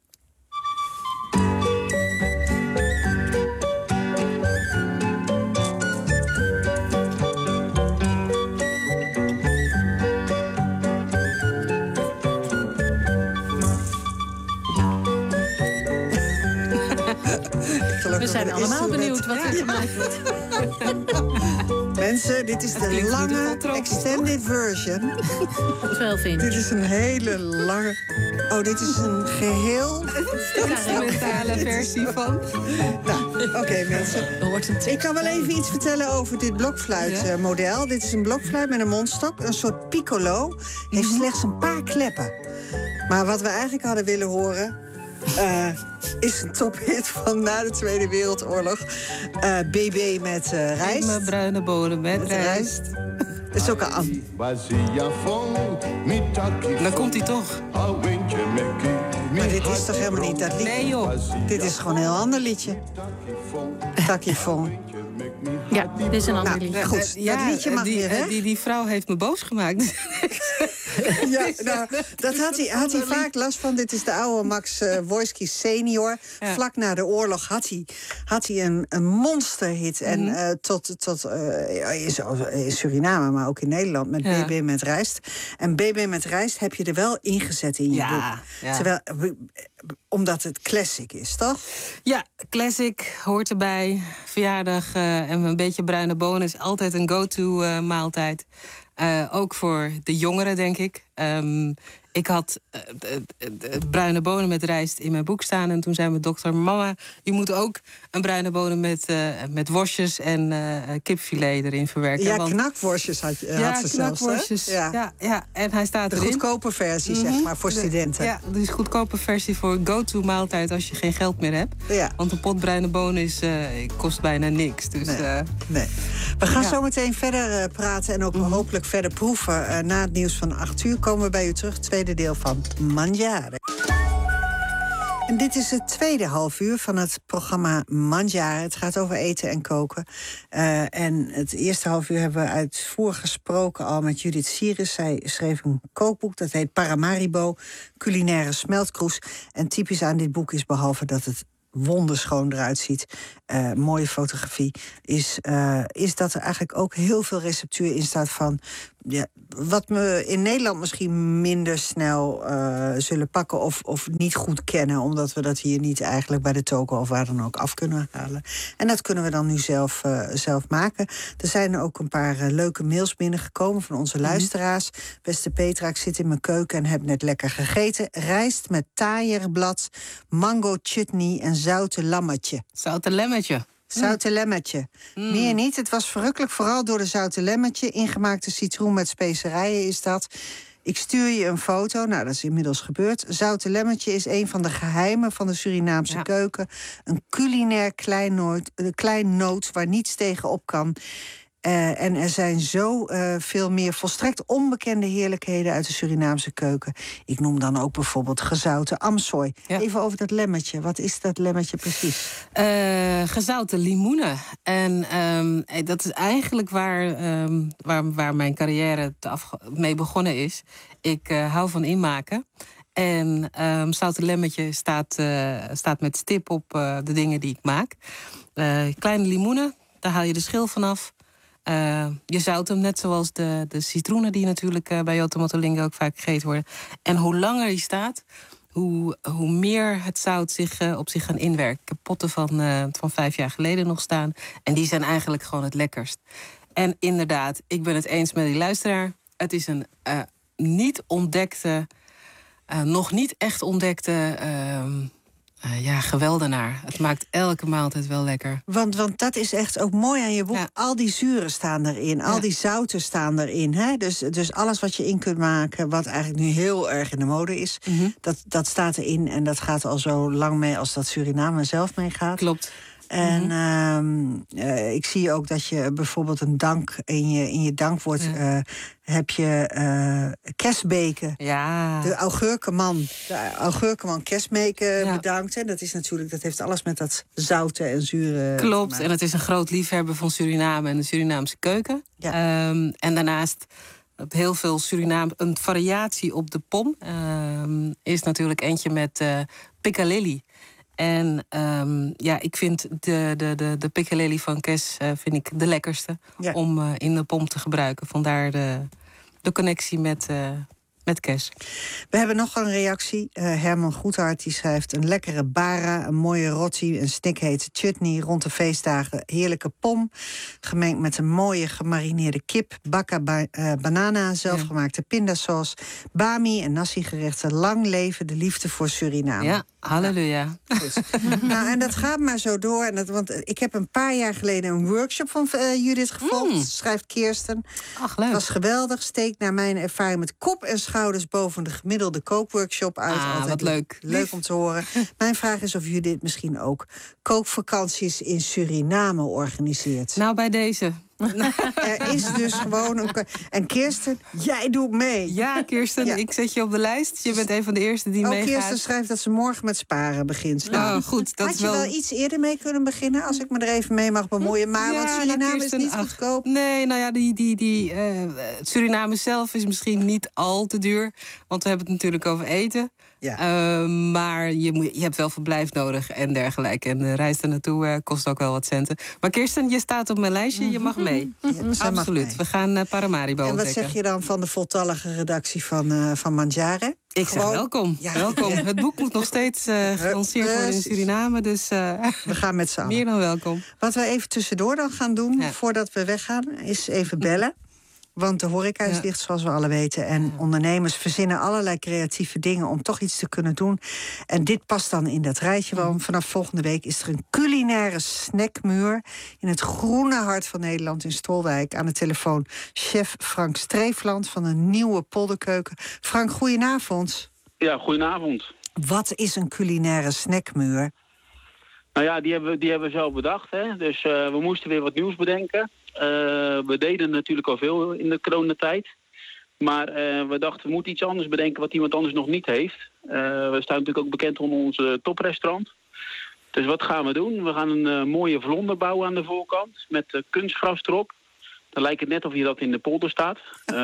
We zijn allemaal benieuwd wat er gemaakt wordt. Mensen, dit is de lange extended version. Wel vind Dit is een hele lange... Oh, dit is een geheel... instrumentale versie van. Nou, oké okay, mensen. Ik kan wel even iets vertellen over dit blokfluitmodel. Ja? Dit is een blokfluit met een mondstok. Een soort piccolo. Heeft mm-hmm. slechts een paar kleppen. Maar wat we eigenlijk hadden willen horen... Uh, is een tophit van na de Tweede Wereldoorlog. Uh, B B met uh, rijst. Mijn bruine bonen met, met rijst. Dat is ook al aan. Dan komt hij toch. Maar dit is toch helemaal niet dat liedje? Nee joh. Dit is gewoon een heel ander liedje. Takifon. Ja, dit is een ander nou, liedje. Goed, ja, dat liedje mag die, weer weg. Die, die vrouw heeft me boos gemaakt. Ja, nou, dat had hij, had hij vaak last van. Dit is de oude Max uh, Wojski senior. Ja. Vlak na de oorlog had hij, had hij een, een monsterhit. Mm-hmm. En uh, tot, tot uh, in Suriname, maar ook in Nederland, met ja. B B met rijst. En B B met rijst heb je er wel ingezet in je ja, boek. Ja. Terwijl, omdat het classic is, toch? Ja, classic hoort erbij. Verjaardag uh, en een beetje bruine bonen is altijd een go-to uh, maaltijd. Uh, ook voor de jongeren, denk ik. Um, ik had uh, de, de, de bruine bonen met rijst in mijn boek staan. En toen zei mijn dokter, mama, je moet ook een bruine bonen met, uh, met worstjes en uh, kipfilet erin verwerken. Ja, want... knakworstjes had, je, ja, had ze knakworstjes, zelfs, hè? Ja. Ja, ja, en hij staat de erin. goedkope versie, mm-hmm. zeg maar, voor studenten. Ja, dus goedkope versie voor go-to maaltijd als je geen geld meer hebt. Ja. Want een pot bruine bonen is, uh, kost bijna niks. Dus, nee. Uh, nee. We gaan ja. zo meteen verder uh, praten en ook mm-hmm. hopelijk verder proeven. Uh, na het nieuws van acht uur komen we bij u terug. Tweede deel van Mangiare. En dit is het tweede half uur van het programma Mangiare. Het gaat over eten en koken. Uh, en het eerste half uur hebben we uitvoerig gesproken al met Judith Sieris. Zij schreef een kookboek, dat heet Paramaribo, culinaire smeltkroes. En typisch aan dit boek is, behalve dat het wonderschoon eruit ziet, uh, mooie fotografie, is, uh, is dat er eigenlijk ook heel veel receptuur in staat van, ja, wat we in Nederland misschien minder snel uh, zullen pakken of, of niet goed kennen, omdat we dat hier niet eigenlijk bij de toko of waar dan ook af kunnen halen. En dat kunnen we dan nu zelf, uh, zelf maken. Er zijn ook een paar uh, leuke mails binnengekomen van onze mm-hmm. luisteraars. Beste Petra, ik zit in mijn keuken en heb net lekker gegeten. Rijst met taaierblad, mango chutney en zoute lammetje. Zoute lemmetje. Zoute lemmetje. Mm. Meer niet. Het was verrukkelijk, vooral door de zoute lemmetje. Ingemaakte citroen met specerijen is dat. Ik stuur je een foto. Nou, dat is inmiddels gebeurd. Zoute lemmetje is een van de geheimen van de Surinaamse ja. keuken. Een culinair klein noot, klein noot waar niets tegen op kan. Uh, en er zijn zo uh, veel meer volstrekt onbekende heerlijkheden uit de Surinaamse keuken. Ik noem dan ook bijvoorbeeld gezouten amsooi. Ja. Even over dat lemmetje. Wat is dat lemmetje precies? Uh, gezouten limoenen. En um, dat is eigenlijk waar, um, waar, waar mijn carrière te afge- mee begonnen is. Ik uh, hou van inmaken. En um, zouten lemmetje staat, uh, staat met stip op uh, de dingen die ik maak. Uh, kleine limoenen, daar haal je de schil vanaf. Uh, je zout hem net zoals de, de citroenen die natuurlijk uh, bij Jotto Mottolingo ook vaak gegeten worden. En hoe langer die staat, hoe, hoe meer het zout zich, uh, op zich gaan inwerken. Ik heb potten van, uh, van vijf jaar geleden nog staan. En die zijn eigenlijk gewoon het lekkerst. En inderdaad, ik ben het eens met die luisteraar. Het is een uh, niet ontdekte, uh, nog niet echt ontdekte... Uh, Uh, ja, geweldenaar. Het maakt elke maaltijd wel lekker. Want, want dat is echt ook mooi aan je boek. Ja. Al die zuren staan erin, al ja. die zouten staan erin. Hè? Dus, dus alles wat je in kunt maken, wat eigenlijk nu heel erg in de mode is... Mm-hmm. dat, dat staat erin en dat gaat al zo lang mee als dat Suriname zelf meegaat. Klopt. En mm-hmm. uh, uh, ik zie ook dat je bijvoorbeeld een dank in je, in je dankwoord... Ja. Uh, heb je uh, Kesbeke, ja. de augurkenman. De augurkenman Kesbeke ja. bedankt. En dat is natuurlijk, dat heeft alles met dat zoute en zure. Klopt, en het is een groot liefhebber van Suriname en de Surinaamse keuken. Ja. Um, en daarnaast heel veel Suriname, een variatie op de pom. Um, is natuurlijk eentje met uh, piccalilli. En um, ja, ik vind de, de, de, de piccalilli van Kes uh, vind ik de lekkerste ja. om uh, in de pom te gebruiken. Vandaar de, de connectie met, uh, met Kes. We hebben nog een reactie. Uh, Herman Goedhart die schrijft een lekkere bara, een mooie roti, een snikhete chutney rond de feestdagen. Heerlijke pom, gemengd met een mooie gemarineerde kip, bakka ba- uh, banana, zelfgemaakte ja. pindasaus, bami en nasi-gerechten. Lang leven de liefde voor Suriname. Ja. Halleluja. Ja, goed. Nou, en dat gaat maar zo door. En dat, want ik heb een paar jaar geleden een workshop van uh, Judith gevolgd, mm. schrijft Kirsten. Ach, leuk. Het was geweldig. Steekt naar mijn ervaring met kop en schouders boven de gemiddelde kookworkshop uit. Ah, Altijd wat leuk. Leuk om te horen. Mijn vraag is of Judith misschien ook kookvakanties in Suriname organiseert. Nou, bij deze. Er is dus gewoon een... En Kirsten, jij doet mee. Ja, Kirsten, ja. ik zet je op de lijst. Je bent een van de eerste die oh, meegaat. Kirsten schrijft dat ze morgen met sparen begint. Nou, oh, goed. Dat had is je wel... wel iets eerder mee kunnen beginnen, als ik me er even mee mag bemoeien. Maar ja, want Suriname nou, Kirsten, is niet ach, goedkoop. Nee, nou ja, die, die, die, uh, Suriname zelf is misschien niet al te duur. Want we hebben het natuurlijk over eten. Ja. Uh, maar je, moet, je hebt wel verblijf nodig en dergelijke. En de reis er naartoe uh, kost ook wel wat centen. Maar Kirsten, je staat op mijn lijstje, je mag mee. Ja, absoluut. Mee. We gaan uh, Paramaribo En wat ontdekken. zeg je dan van de voltallige redactie van, uh, van Mandjaren? Ik zeg welkom. Ja. welkom. Het boek moet nog steeds uh, gelanceerd worden in Suriname. Dus uh, we gaan met z'n allen. Meer dan welkom. Wat we even tussendoor dan gaan doen, ja. voordat we weggaan, is even bellen. Want de horeca is ja. dicht, zoals we alle weten. En ja. ondernemers verzinnen allerlei creatieve dingen om toch iets te kunnen doen. En dit past dan in dat rijtje. Want vanaf volgende week is er een culinaire snackmuur in het groene hart van Nederland in Stolwijk. Aan de telefoon chef Frank Streefland van een nieuwe polderkeuken. Frank, goedenavond. Ja, goedenavond. Wat is een culinaire snackmuur? Nou ja, die hebben, die hebben we zelf bedacht. Hè? Dus uh, we moesten weer wat nieuws bedenken. Uh, we deden natuurlijk al veel in de coronatijd. Maar uh, we dachten, we moeten iets anders bedenken wat iemand anders nog niet heeft. Uh, we staan natuurlijk ook bekend onder ons uh, toprestaurant. Dus wat gaan we doen? We gaan een uh, mooie vlonder bouwen aan de voorkant met uh, kunstgras erop. Dan lijkt het net of je dat in de polder staat. Uh,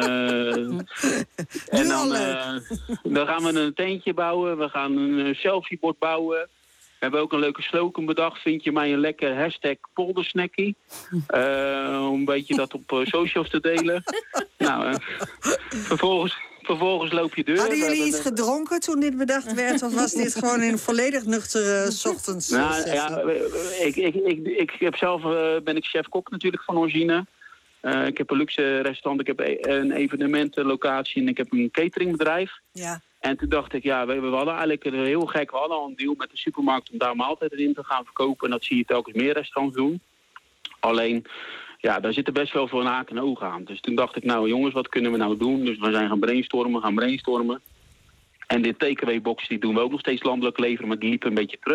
en dan, uh, dan gaan we een tentje bouwen. We gaan een uh, selfiebord bouwen. We hebben ook een leuke slogan bedacht. Vind je mij een lekker hashtag poldersnackie? Uh, om een beetje dat op uh, socials te delen. nou, uh, vervolgens, vervolgens loop je deur. Hadden jullie iets gedronken toen dit bedacht werd? Of was dit gewoon in een volledig nuchtere uh, ochtends? Nou, ja, ik, ik, ik, ik heb zelf uh, ben ik chef-kok natuurlijk van origine. Uh, ik heb een luxe restaurant, ik heb een evenementenlocatie en ik heb een cateringbedrijf. Ja. En toen dacht ik, ja, we, we hadden eigenlijk een heel gek, we hadden al een deal met de supermarkt om daar maaltijden in te gaan verkopen. En dat zie je telkens meer restaurants doen. Alleen, ja, daar zitten best wel veel haken en ogen aan. Dus toen dacht ik, nou jongens, wat kunnen we nou doen? Dus we zijn gaan brainstormen, gaan brainstormen. En dit takeaway box die doen we ook nog steeds landelijk leveren, maar die liepen een beetje terug.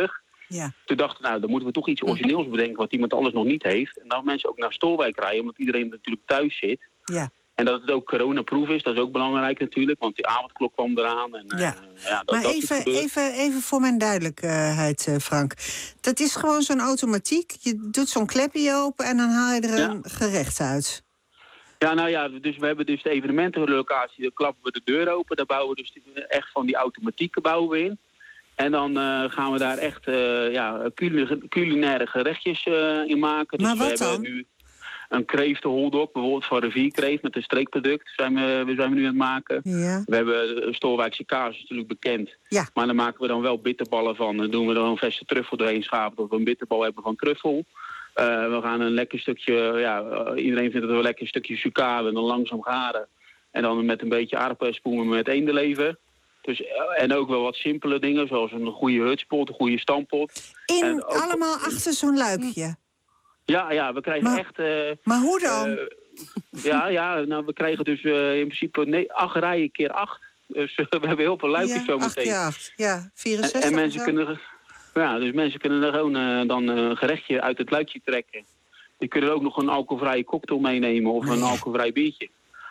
Ja. Toen dachten we, nou, dan moeten we toch iets origineels bedenken wat iemand anders nog niet heeft. En dan mensen ook naar Stolwijk rijden, omdat iedereen natuurlijk thuis zit. Ja. En dat het ook coronaproof is, dat is ook belangrijk natuurlijk. Want die avondklok kwam eraan. En, Ja. uh, ja, dat, Maar dat is even, gebeurd. even, even voor mijn duidelijkheid, uh, Frank. Dat is gewoon zo'n automatiek. Je doet zo'n klepje open en dan haal je er een gerecht uit. Ja, nou ja, dus we hebben dus de evenementenlocatie, daar klappen we de deur open. Daar bouwen we dus die- echt van die automatieken bouwen we in. En dan uh, gaan we daar echt uh, ja, culinaire, culinaire gerechtjes uh, in maken. Dus Maar wat we hebben dan? nu een kreeftenholdok, bijvoorbeeld van Rivierkreeft met een streekproduct zijn we, we zijn we nu aan het maken. Ja. We hebben Stolwijkse kaas, is natuurlijk bekend. Ja. Maar dan maken we dan wel bitterballen van. Dan doen we er een verse truffel doorheen schaven, dat we een bitterbal hebben van truffel. Uh, we gaan een lekker stukje, ja, uh, iedereen vindt het wel een lekker stukje sucade en dan langzaam garen. En dan met een beetje aardappelspoelen met eendenlever. Dus, uh, en ook wel wat simpele dingen, zoals een goede hutspot, een goede stampot. In, En ook- allemaal achter zo'n luikje. Ja, ja, we krijgen Maar- echt... uh, Maar hoe dan? uh, ja, ja, nou, we krijgen dus uh, in principe nee, acht rijen keer acht. Dus uh, we hebben heel veel luikjes ja, zo acht meteen. keer acht. Ja, En, vierenzestig en of mensen zo? kunnen, ja, dus mensen kunnen er gewoon uh, dan uh, een gerechtje uit het luikje trekken. Die kunnen ook nog een alcoholvrije cocktail meenemen of een alcoholvrij biertje.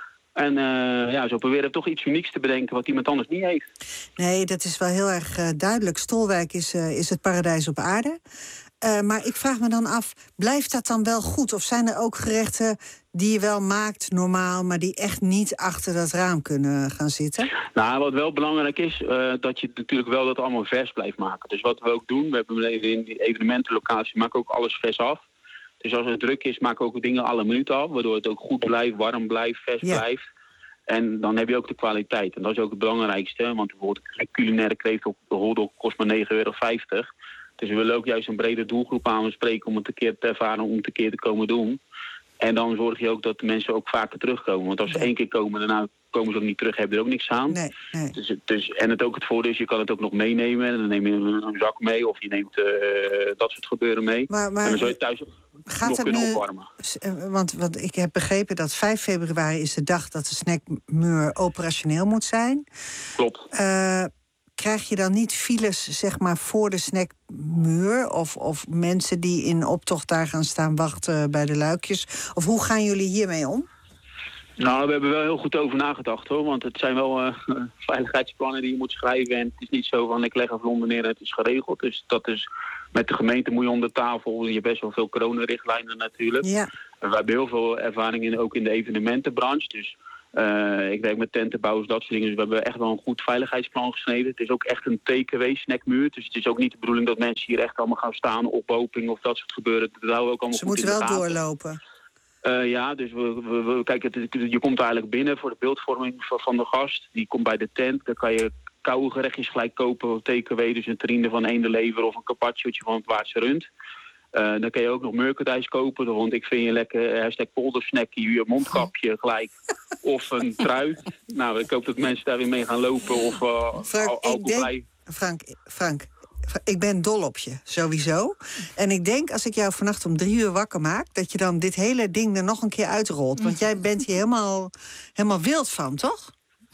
En uh, ja, zo proberen we toch iets unieks te bedenken wat iemand anders niet heeft. Nee, dat is wel heel erg uh, duidelijk. Stolwijk is, uh, is het paradijs op aarde. Uh, maar ik vraag me dan af, blijft dat dan wel goed? Of zijn er ook gerechten die je wel maakt normaal, maar die echt niet achter dat raam kunnen gaan zitten? Nou, wat wel belangrijk is, uh, dat je natuurlijk wel dat allemaal vers blijft maken. Dus wat we ook doen, we hebben in die evenementenlocatie maken ook alles vers af. Dus als het druk is, maken we ook dingen alle minuut af, waardoor het ook goed blijft, warm blijft, vers Ja. blijft. En dan heb je ook de kwaliteit. En dat is ook het belangrijkste, want bijvoorbeeld een culinaire kreeft op de hotdog kost maar negen euro vijftig. Dus we willen ook juist een brede doelgroep aanspreken om het een keer te ervaren, om het een keer te komen doen. En dan zorg je ook dat de mensen ook vaker terugkomen. Want als ze één keer komen, daarna komen ze ook niet terug, hebben er ook niks aan. Nee, nee. Dus, dus, en het ook het voordeel is, je kan het ook nog meenemen. En dan neem je een, een zak mee of je neemt uh, dat soort gebeuren mee. Maar, maar en dan zou je thuis gaat nog het kunnen nu, opwarmen. uh, want, want ik heb begrepen dat vijf februari is de dag dat de snackmuur operationeel moet zijn. Klopt. Uh, Krijg je dan niet files, zeg maar, voor de snackmuur? Of, of mensen die in optocht daar gaan staan wachten bij de luikjes? Of hoe gaan jullie hiermee om? Nou, we hebben wel heel goed over nagedacht, hoor. Want het zijn wel uh, veiligheidsplannen die je moet schrijven. En het is niet zo van, ik leg een vlonder neer en het is geregeld. Dus dat is, met de gemeente moet je om de tafel. Je hebt best wel veel coronarichtlijnen natuurlijk. Ja. En we hebben heel veel ervaring in, ook in de evenementenbranche. Dus uh, ik werk met tentenbouwers, dat soort dingen. Dus we hebben echt wel een goed veiligheidsplan gesneden. Het is ook echt een takeaway-snackmuur. Dus het is ook niet de bedoeling dat mensen hier echt allemaal gaan staan, ophoping of dat soort gebeuren. Dat houden we ook allemaal Ze goed in moeten de wel gaten. doorlopen. Uh, ja, dus we, we, we, kijk, het, je komt eigenlijk binnen voor de beeldvorming van, van de gast. Die komt bij de tent. Dan kan je koude gerechtjes gelijk kopen. Takeaway, dus een terrine van eendenlever of een carpacciootje van het Waardse rund. Uh, dan kan je ook nog merchandise kopen. Want ik vind je lekker hashtag poldersnackie, je mondkapje gelijk. Of een trui. Nou, ik hoop dat mensen daar weer mee gaan lopen. Of uh, Frank, al, ik denk, Frank, Frank, ik ben dol op je, sowieso. En ik denk, als ik jou vannacht om drie uur wakker maak, dat je dan dit hele ding er nog een keer uitrolt. Want jij bent hier helemaal, helemaal wild van, toch?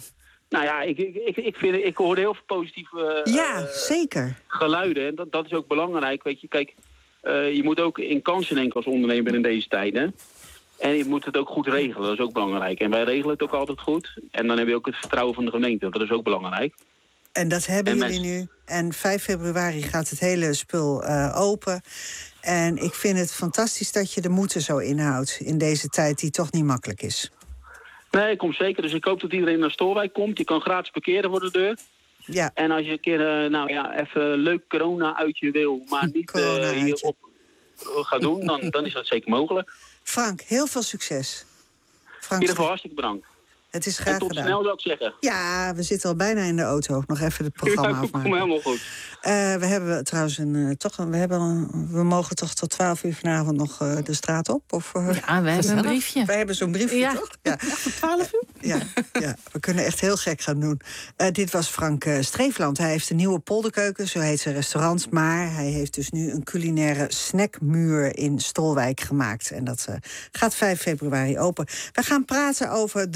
Nou ja, ik, ik, ik, ik, vind, ik hoorde heel veel positieve uh, ja, zeker. geluiden. En dat, dat is ook belangrijk. Weet je, kijk, uh, je moet ook in kansen denken als ondernemer in deze tijden. En je moet het ook goed regelen, dat is ook belangrijk. En wij regelen het ook altijd goed. En dan heb je ook het vertrouwen van de gemeente, dat is ook belangrijk. En dat hebben en jullie mensen... nu. En vijf februari gaat het hele spul uh, open. En ik vind het fantastisch dat je de moed er zo inhoudt in deze tijd die toch niet makkelijk is. Nee, komt zeker. Dus ik hoop dat iedereen naar Stolwijk komt. Je kan gratis parkeren voor de deur. Ja. En als je een keer, uh, nou ja, even leuk corona-uitje wil, maar niet uh, hier op uh, gaat doen, dan, dan is dat zeker mogelijk. Frank, heel veel succes. Frank, in ieder geval hartstikke bedankt. Het is graag en tot gedaan. snel, zou ik zeggen. Ja, we zitten al bijna in de auto. Nog even het programma ja, afmaken. Kom helemaal goed. Uh, we hebben trouwens een, uh, toch een, we, hebben een, we mogen toch tot twaalf uur vanavond nog uh, de straat op? Of, uh, ja, we hebben een briefje. We hebben zo'n briefje, ja. toch? Ja, tot twaalf uur? Ja, ja, we kunnen echt heel gek gaan doen. Uh, dit was Frank uh, Streefland. Hij heeft een nieuwe polderkeuken, zo heet zijn restaurant. Maar hij heeft dus nu een culinaire snackmuur in Stolwijk gemaakt. En dat uh, gaat vijf februari open. We gaan praten over The Rise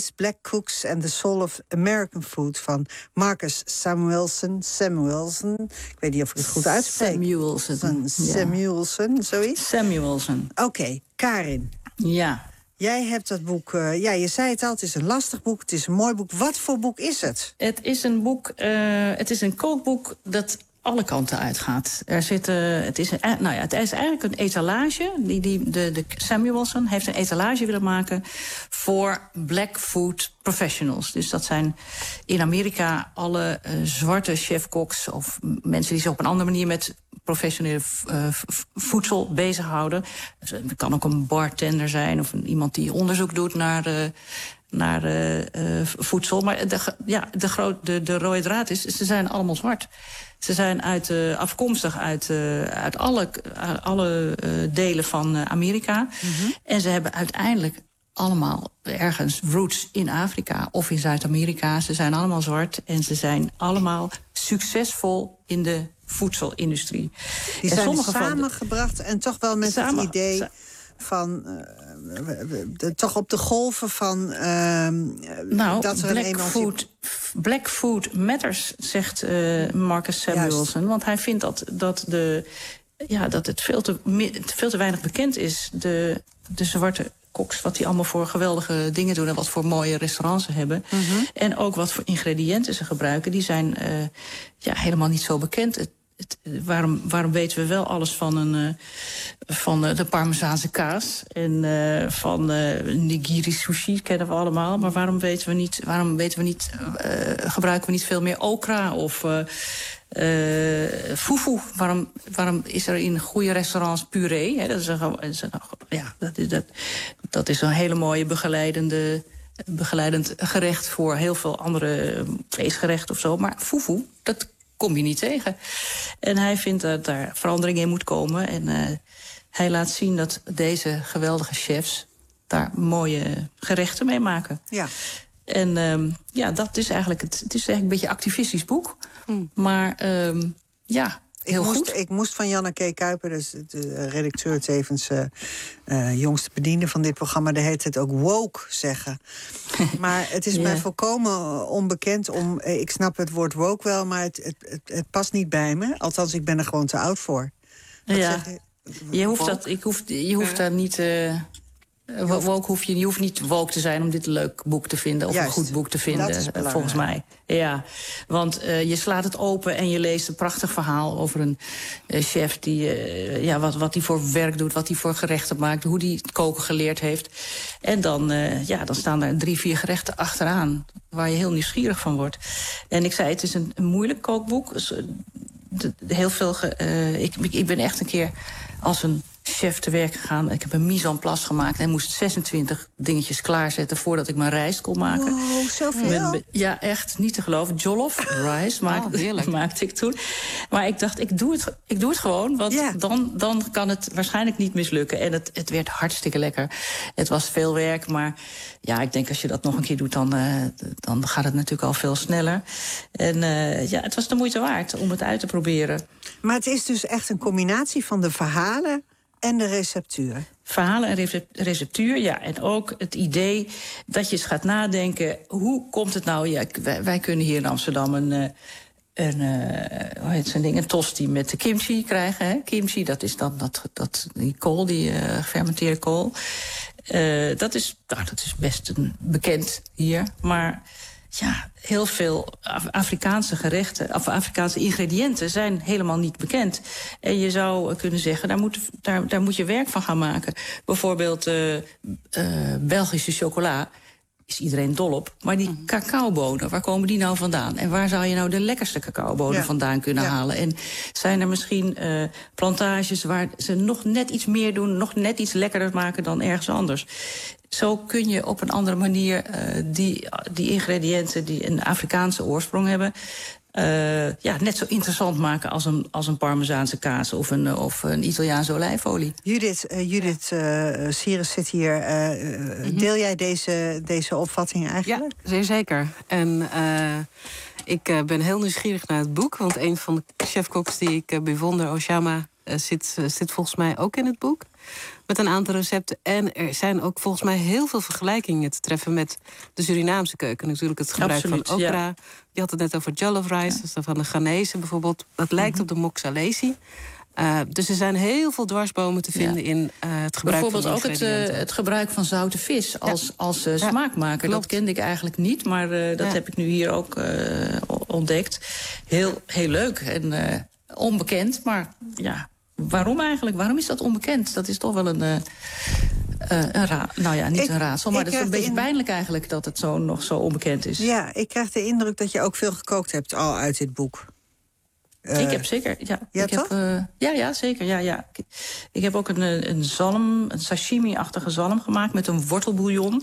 Spice, Black Cooks and the Soul of American Food van Marcus Samuelson. Samuelson. Ik weet niet of ik het goed uitspreek. Samuelson. Samuelson, zoiets? Samuelson. Oké, okay, Karin. Ja. Jij hebt dat boek, uh, ja, je zei het al, het is een lastig boek, het is een mooi boek. Wat voor boek is het? Het is een boek, uh, het is een kookboek dat alle kanten uitgaat. Er zit, uh, het, is een, nou ja, het is eigenlijk een etalage. Die, die, de, de Samuelson heeft een etalage willen maken voor black food professionals. Dus dat zijn in Amerika alle uh, zwarte chefkoks of mensen die zich op een andere manier met professionele uh, voedsel bezighouden. Dus het kan ook een bartender zijn of een, iemand die onderzoek doet naar Uh, naar uh, uh, voedsel. Maar de, ja, de, groot, de, de rode draad is, ze zijn allemaal zwart. Ze zijn uit, uh, afkomstig uit, uh, uit alle, uh, alle uh, delen van uh, Amerika. Mm-hmm. En ze hebben uiteindelijk allemaal ergens roots in Afrika of in Zuid-Amerika. Ze zijn allemaal zwart en ze zijn allemaal succesvol in de voedselindustrie. Die en zijn samengebracht en toch wel met samen, het idee sa- van uh, de, toch op de golven van uh, nou, dat er black een food, black food matters, zegt uh, Marcus Samuelson. Juist. Want hij vindt dat, dat, de, ja, dat het veel te, veel te weinig bekend is. De, de zwarte koks, wat die allemaal voor geweldige dingen doen en wat voor mooie restaurants ze hebben. Mm-hmm. En ook wat voor ingrediënten ze gebruiken, die zijn uh, ja, helemaal niet zo bekend. Het, Het, waarom, waarom weten we wel alles van, een, uh, van uh, de Parmezaanse kaas en uh, van uh, nigiri sushi kennen we allemaal, maar waarom weten we niet, waarom weten we niet, uh, gebruiken we niet veel meer okra of uh, uh, fufu? Waarom, waarom is er in goede restaurants puree? Hè? Dat is een, dat is een, ja, dat is, dat, dat is een hele mooie begeleidende. begeleidend gerecht voor heel veel andere vleesgerechten of zo, maar fufu, dat kom je niet tegen. En hij vindt dat daar verandering in moet komen. En uh, hij laat zien dat deze geweldige chefs daar mooie gerechten mee maken. Ja. En um, ja, dat is eigenlijk het. Het is eigenlijk een beetje een activistisch boek. Hmm. Maar um, ja, heel ik moest, goed. Ik moest van Janneke Kuiper, dus de redacteur tevens uh, uh, jongste bediende van dit programma, de heet het ook woke zeggen. Maar het is yeah. mij volkomen onbekend om. Ik snap het woord woke wel, maar het, het, het, het past niet bij me. Althans, ik ben er gewoon te oud voor. Wat ja. zeg je? Je hoeft, dat, ik hoef, je hoeft uh, daar niet. Uh, woke hoef je, je hoeft niet woke te zijn om dit een leuk boek te vinden. Of Juist, een goed boek te vinden, volgens mij. Ja, want uh, je slaat het open en je leest een prachtig verhaal over een uh, chef die, uh, ja, wat, wat hij voor werk doet, wat hij voor gerechten maakt, hoe hij het koken geleerd heeft. En dan, uh, ja, dan staan er drie, vier gerechten achteraan waar je heel nieuwsgierig van wordt. En ik zei, het is een, een moeilijk kookboek. Dus, uh, de, de, heel veel. Ge, uh, ik, ik ben echt een keer als een chef te werk gegaan. Ik heb een mise en place gemaakt en moest zesentwintig dingetjes klaarzetten voordat ik mijn rijst kon maken. Wow, zoveel? Met, ja, echt niet te geloven. Jollof rice maakte, oh, maakte ik toen. Maar ik dacht, ik doe het, ik doe het gewoon, want yeah. dan, dan kan het waarschijnlijk niet mislukken. En het, het werd hartstikke lekker. Het was veel werk, maar ja, ik denk als je dat nog een keer doet, dan, uh, dan gaat het natuurlijk al veel sneller. En uh, ja, het was de moeite waard om het uit te proberen. Maar het is dus echt een combinatie van de verhalen en de receptuur. Verhalen en receptuur, ja. En ook het idee dat je eens gaat nadenken, hoe komt het nou? Ja, wij, wij kunnen hier in Amsterdam een, een, uh, hoe heet zo'n ding, een tosti met de kimchi krijgen. Hè? Kimchi, dat is dan dat, dat, die kool, die uh, gefermenteerde kool. Uh, dat, is, nou, dat is best een, bekend hier, maar ja, heel veel Afrikaanse gerechten, of Afrikaanse ingrediënten zijn helemaal niet bekend. En je zou kunnen zeggen, daar moet, daar, daar moet je werk van gaan maken. Bijvoorbeeld uh, uh, Belgische chocola is iedereen dol op. Maar die mm. cacaobonen, waar komen die nou vandaan? En waar zou je nou de lekkerste cacaobonen ja. vandaan kunnen ja. halen? En zijn er misschien uh, plantages waar ze nog net iets meer doen, nog net iets lekkerder maken dan ergens anders? Zo kun je op een andere manier uh, die, die ingrediënten die een Afrikaanse oorsprong hebben, Uh, ja, net zo interessant maken als een, als een Parmezaanse kaas of een, of een Italiaanse olijfolie. Judith, uh, Judith uh, Sires zit hier. Uh, mm-hmm. Deel jij deze, deze opvatting eigenlijk? Ja, zeer zeker. En uh, ik uh, ben heel nieuwsgierig naar het boek. Want een van de chefkoks die ik uh, bewonder, Oshama uh, zit, uh, zit volgens mij ook in het boek. Met een aantal recepten. En er zijn ook volgens mij heel veel vergelijkingen te treffen met de Surinaamse keuken. Natuurlijk het gebruik Absoluut, van okra. ja. Je had het net over jollof rice, ja. Dus van de Ghanese bijvoorbeeld. Dat lijkt mm-hmm. op de moxalesi. Uh, dus er zijn heel veel dwarsbomen te vinden ja. in uh, het gebruik van bijvoorbeeld ook het, uh, het gebruik van zoute vis als, ja. als uh, smaakmaker. Ja, dat kende ik eigenlijk niet, maar uh, dat ja. heb ik nu hier ook uh, ontdekt. Heel, heel leuk en uh, onbekend, maar ja, waarom eigenlijk? Waarom is dat onbekend? Dat is toch wel een... Uh, Uh, een ra- nou ja, niet ik, een raadsel, maar het is een beetje indruk... pijnlijk eigenlijk dat het zo nog zo onbekend is. Ja, ik krijg de indruk dat je ook veel gekookt hebt al uit dit boek. Uh, ik heb zeker, ja. Ja, ik toch? Heb, uh, ja, ja, zeker, ja, ja. Ik, ik heb ook een, een zalm, een sashimi-achtige zalm gemaakt met een wortelbouillon.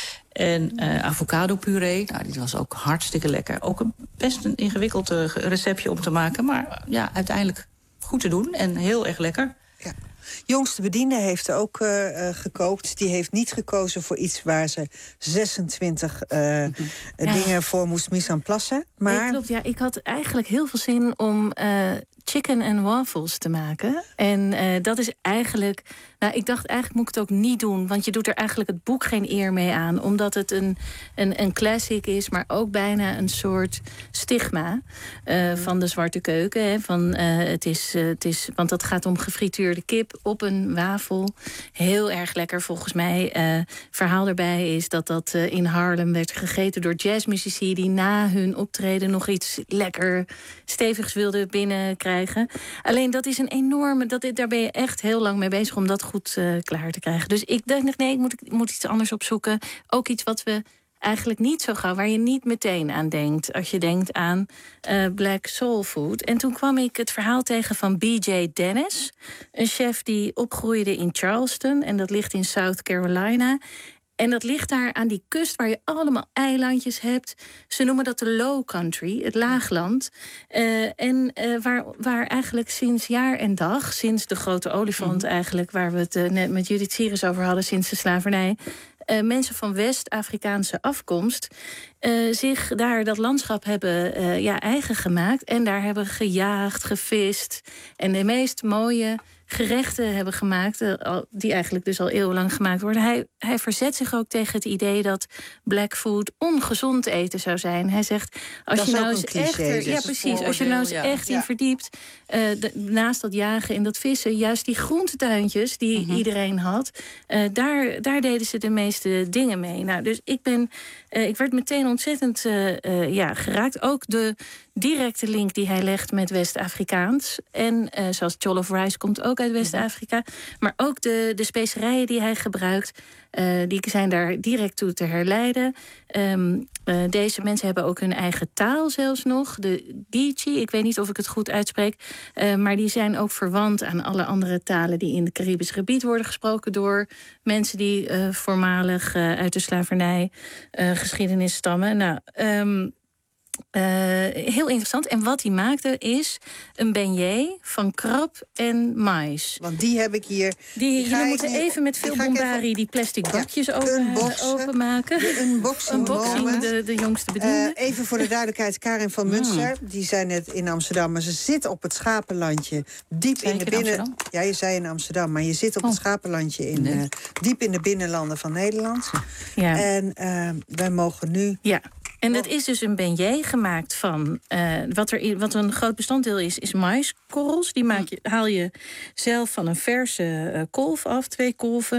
En uh, avocado-puree, nou, die was ook hartstikke lekker. Ook een, best een ingewikkeld uh, receptje om te maken, maar ja, uiteindelijk goed te doen en heel erg lekker. Ja. Jongste bediende heeft ook uh, uh, gekookt. Die heeft niet gekozen voor iets waar ze zesentwintig uh, mm-hmm. ja. dingen voor moest mise en place. Maar... Nee, klopt, ja. Ik had eigenlijk heel veel zin om uh, chicken en waffles te maken. En uh, dat is eigenlijk... Nou, ik dacht eigenlijk moet ik het ook niet doen. Want je doet er eigenlijk het boek geen eer mee aan. Omdat het een, een, een classic is, maar ook bijna een soort stigma uh, van de zwarte keuken. Hè. Van, uh, het is, uh, het is, want dat gaat om gefrituurde kip op een wafel. Heel erg lekker volgens mij. Uh, verhaal erbij is dat dat uh, in Harlem werd gegeten door jazzmuzici die na hun optreden nog iets lekker stevigs wilden binnenkrijgen. Alleen dat is een enorme... Dat, daar ben je echt heel lang mee bezig om dat goed uh, klaar te krijgen. Dus ik dacht, nee, ik moet, ik moet iets anders opzoeken. Ook iets wat we eigenlijk niet zo gauw, waar je niet meteen aan denkt als je denkt aan uh, Black Soul Food. En toen kwam ik het verhaal tegen van B J Dennis, een chef die opgroeide in Charleston en dat ligt in South Carolina. En dat ligt daar aan die kust waar je allemaal eilandjes hebt. Ze noemen dat de low country, het laagland. Uh, en uh, waar, waar eigenlijk sinds jaar en dag, sinds de grote olifant mm. eigenlijk... waar we het uh, net met Judith Sieris over hadden, sinds de slavernij... Uh, mensen van West-Afrikaanse afkomst uh, zich daar dat landschap hebben uh, ja, eigen gemaakt. En daar hebben gejaagd, gevist. En de meest mooie gerechten hebben gemaakt, uh, die eigenlijk dus al eeuwenlang gemaakt worden. Hij, hij verzet zich ook tegen het idee dat black food ongezond eten zou zijn. Hij zegt, als dat je nou eens echt er, ja, precies, als je nou eens ja. echt ja. in verdiept, uh, de, naast dat jagen en dat vissen, juist die groentetuintjes die mm-hmm. iedereen had, uh, daar, daar deden ze de meeste dingen mee. Nou, dus ik ben, uh, ik werd meteen ontzettend uh, uh, ja, geraakt. Ook de directe link die hij legt met West-Afrikaans. En uh, zoals jollof rice komt ook uit West-Afrika. Maar ook de, de specerijen die hij gebruikt, uh, die zijn daar direct toe te herleiden. Um, uh, deze mensen hebben ook hun eigen taal zelfs nog. De Geechee, ik weet niet of ik het goed uitspreek. Uh, maar die zijn ook verwant aan alle andere talen die in het Caribisch gebied worden gesproken door mensen die uh, voormalig uh, uit de slavernij uh, geschiedenis stammen. Nou, um, Uh, heel interessant. En wat hij maakte is een beignet van krab en mais. Want die heb ik hier. Die, jullie moeten nu, even met veel bombari even, die plastic bakjes ja, open, openmaken. De unboxing, unboxing de, de jongste bediende. Uh, even voor de duidelijkheid, Karin van Munster. Mm. Die zei net in Amsterdam, maar ze zit op het schapenlandje. Diep zei in de in binnen. Amsterdam? Ja, je zei in Amsterdam, maar je zit op oh. het schapenlandje in, nee. uh, diep in de binnenlanden van Nederland. Ja. En uh, wij mogen nu. Ja. En dat is dus een beignet gemaakt van... Uh, wat, er, wat een groot bestanddeel is, is maiskorrels. Die maak je, haal je zelf van een verse uh, kolf af, twee kolven.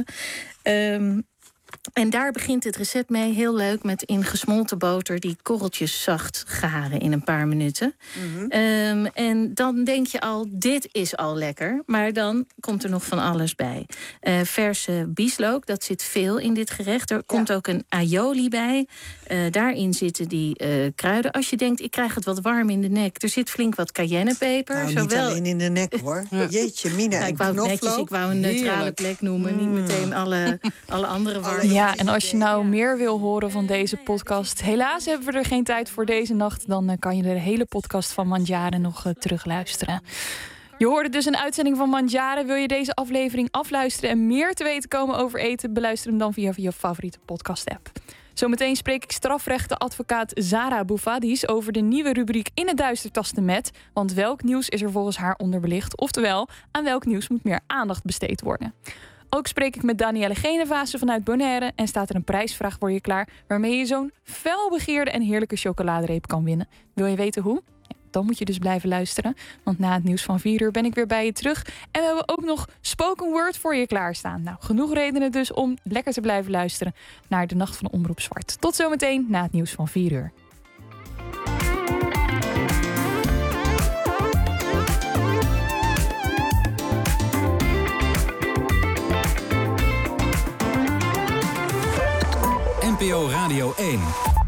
Um, en daar begint het recept mee, heel leuk, met in gesmolten boter die korreltjes zacht garen in een paar minuten. Mm-hmm. Um, en dan denk je al, dit is al lekker. Maar dan komt er nog van alles bij. Uh, verse bieslook, dat zit veel in dit gerecht. Er komt ja. ook een aioli bij. Uh, daarin zitten die uh, kruiden. Als je denkt, ik krijg het wat warm in de nek. Er zit flink wat cayennepeper. Nou, zowel... niet alleen in de nek, hoor. Jeetje, Mina, nou, en ik wou het netjes, ik wou een neutrale Heerlijk. plek noemen. Mm. Niet meteen alle, alle andere warme. Ja, en als je nou meer wil horen van deze podcast, helaas hebben we er geen tijd voor deze nacht. Dan uh, kan je de hele podcast van Mandjaren nog uh, terugluisteren. Je hoorde dus een uitzending van Mandjaren. Wil je deze aflevering afluisteren en meer te weten komen over eten? Beluister hem dan via je favoriete podcast app. Zometeen spreek ik strafrechtenadvocaat Zara Boufadis over de nieuwe rubriek In het Duister tasten met. Want welk nieuws is er volgens haar onderbelicht? Oftewel, aan welk nieuws moet meer aandacht besteed worden? Ook spreek ik met Danielle Genevase vanuit Bonaire en staat er een prijsvraag voor je klaar waarmee je zo'n felbegeerde en heerlijke chocoladereep kan winnen. Wil je weten hoe? Ja, dan moet je dus blijven luisteren, want na het nieuws van vier uur ben ik weer bij je terug. En we hebben ook nog spoken word voor je klaarstaan. Nou, genoeg redenen dus om lekker te blijven luisteren naar de Nacht van Omroep Zwart. Tot zometeen na het nieuws van vier uur. N P O Radio één.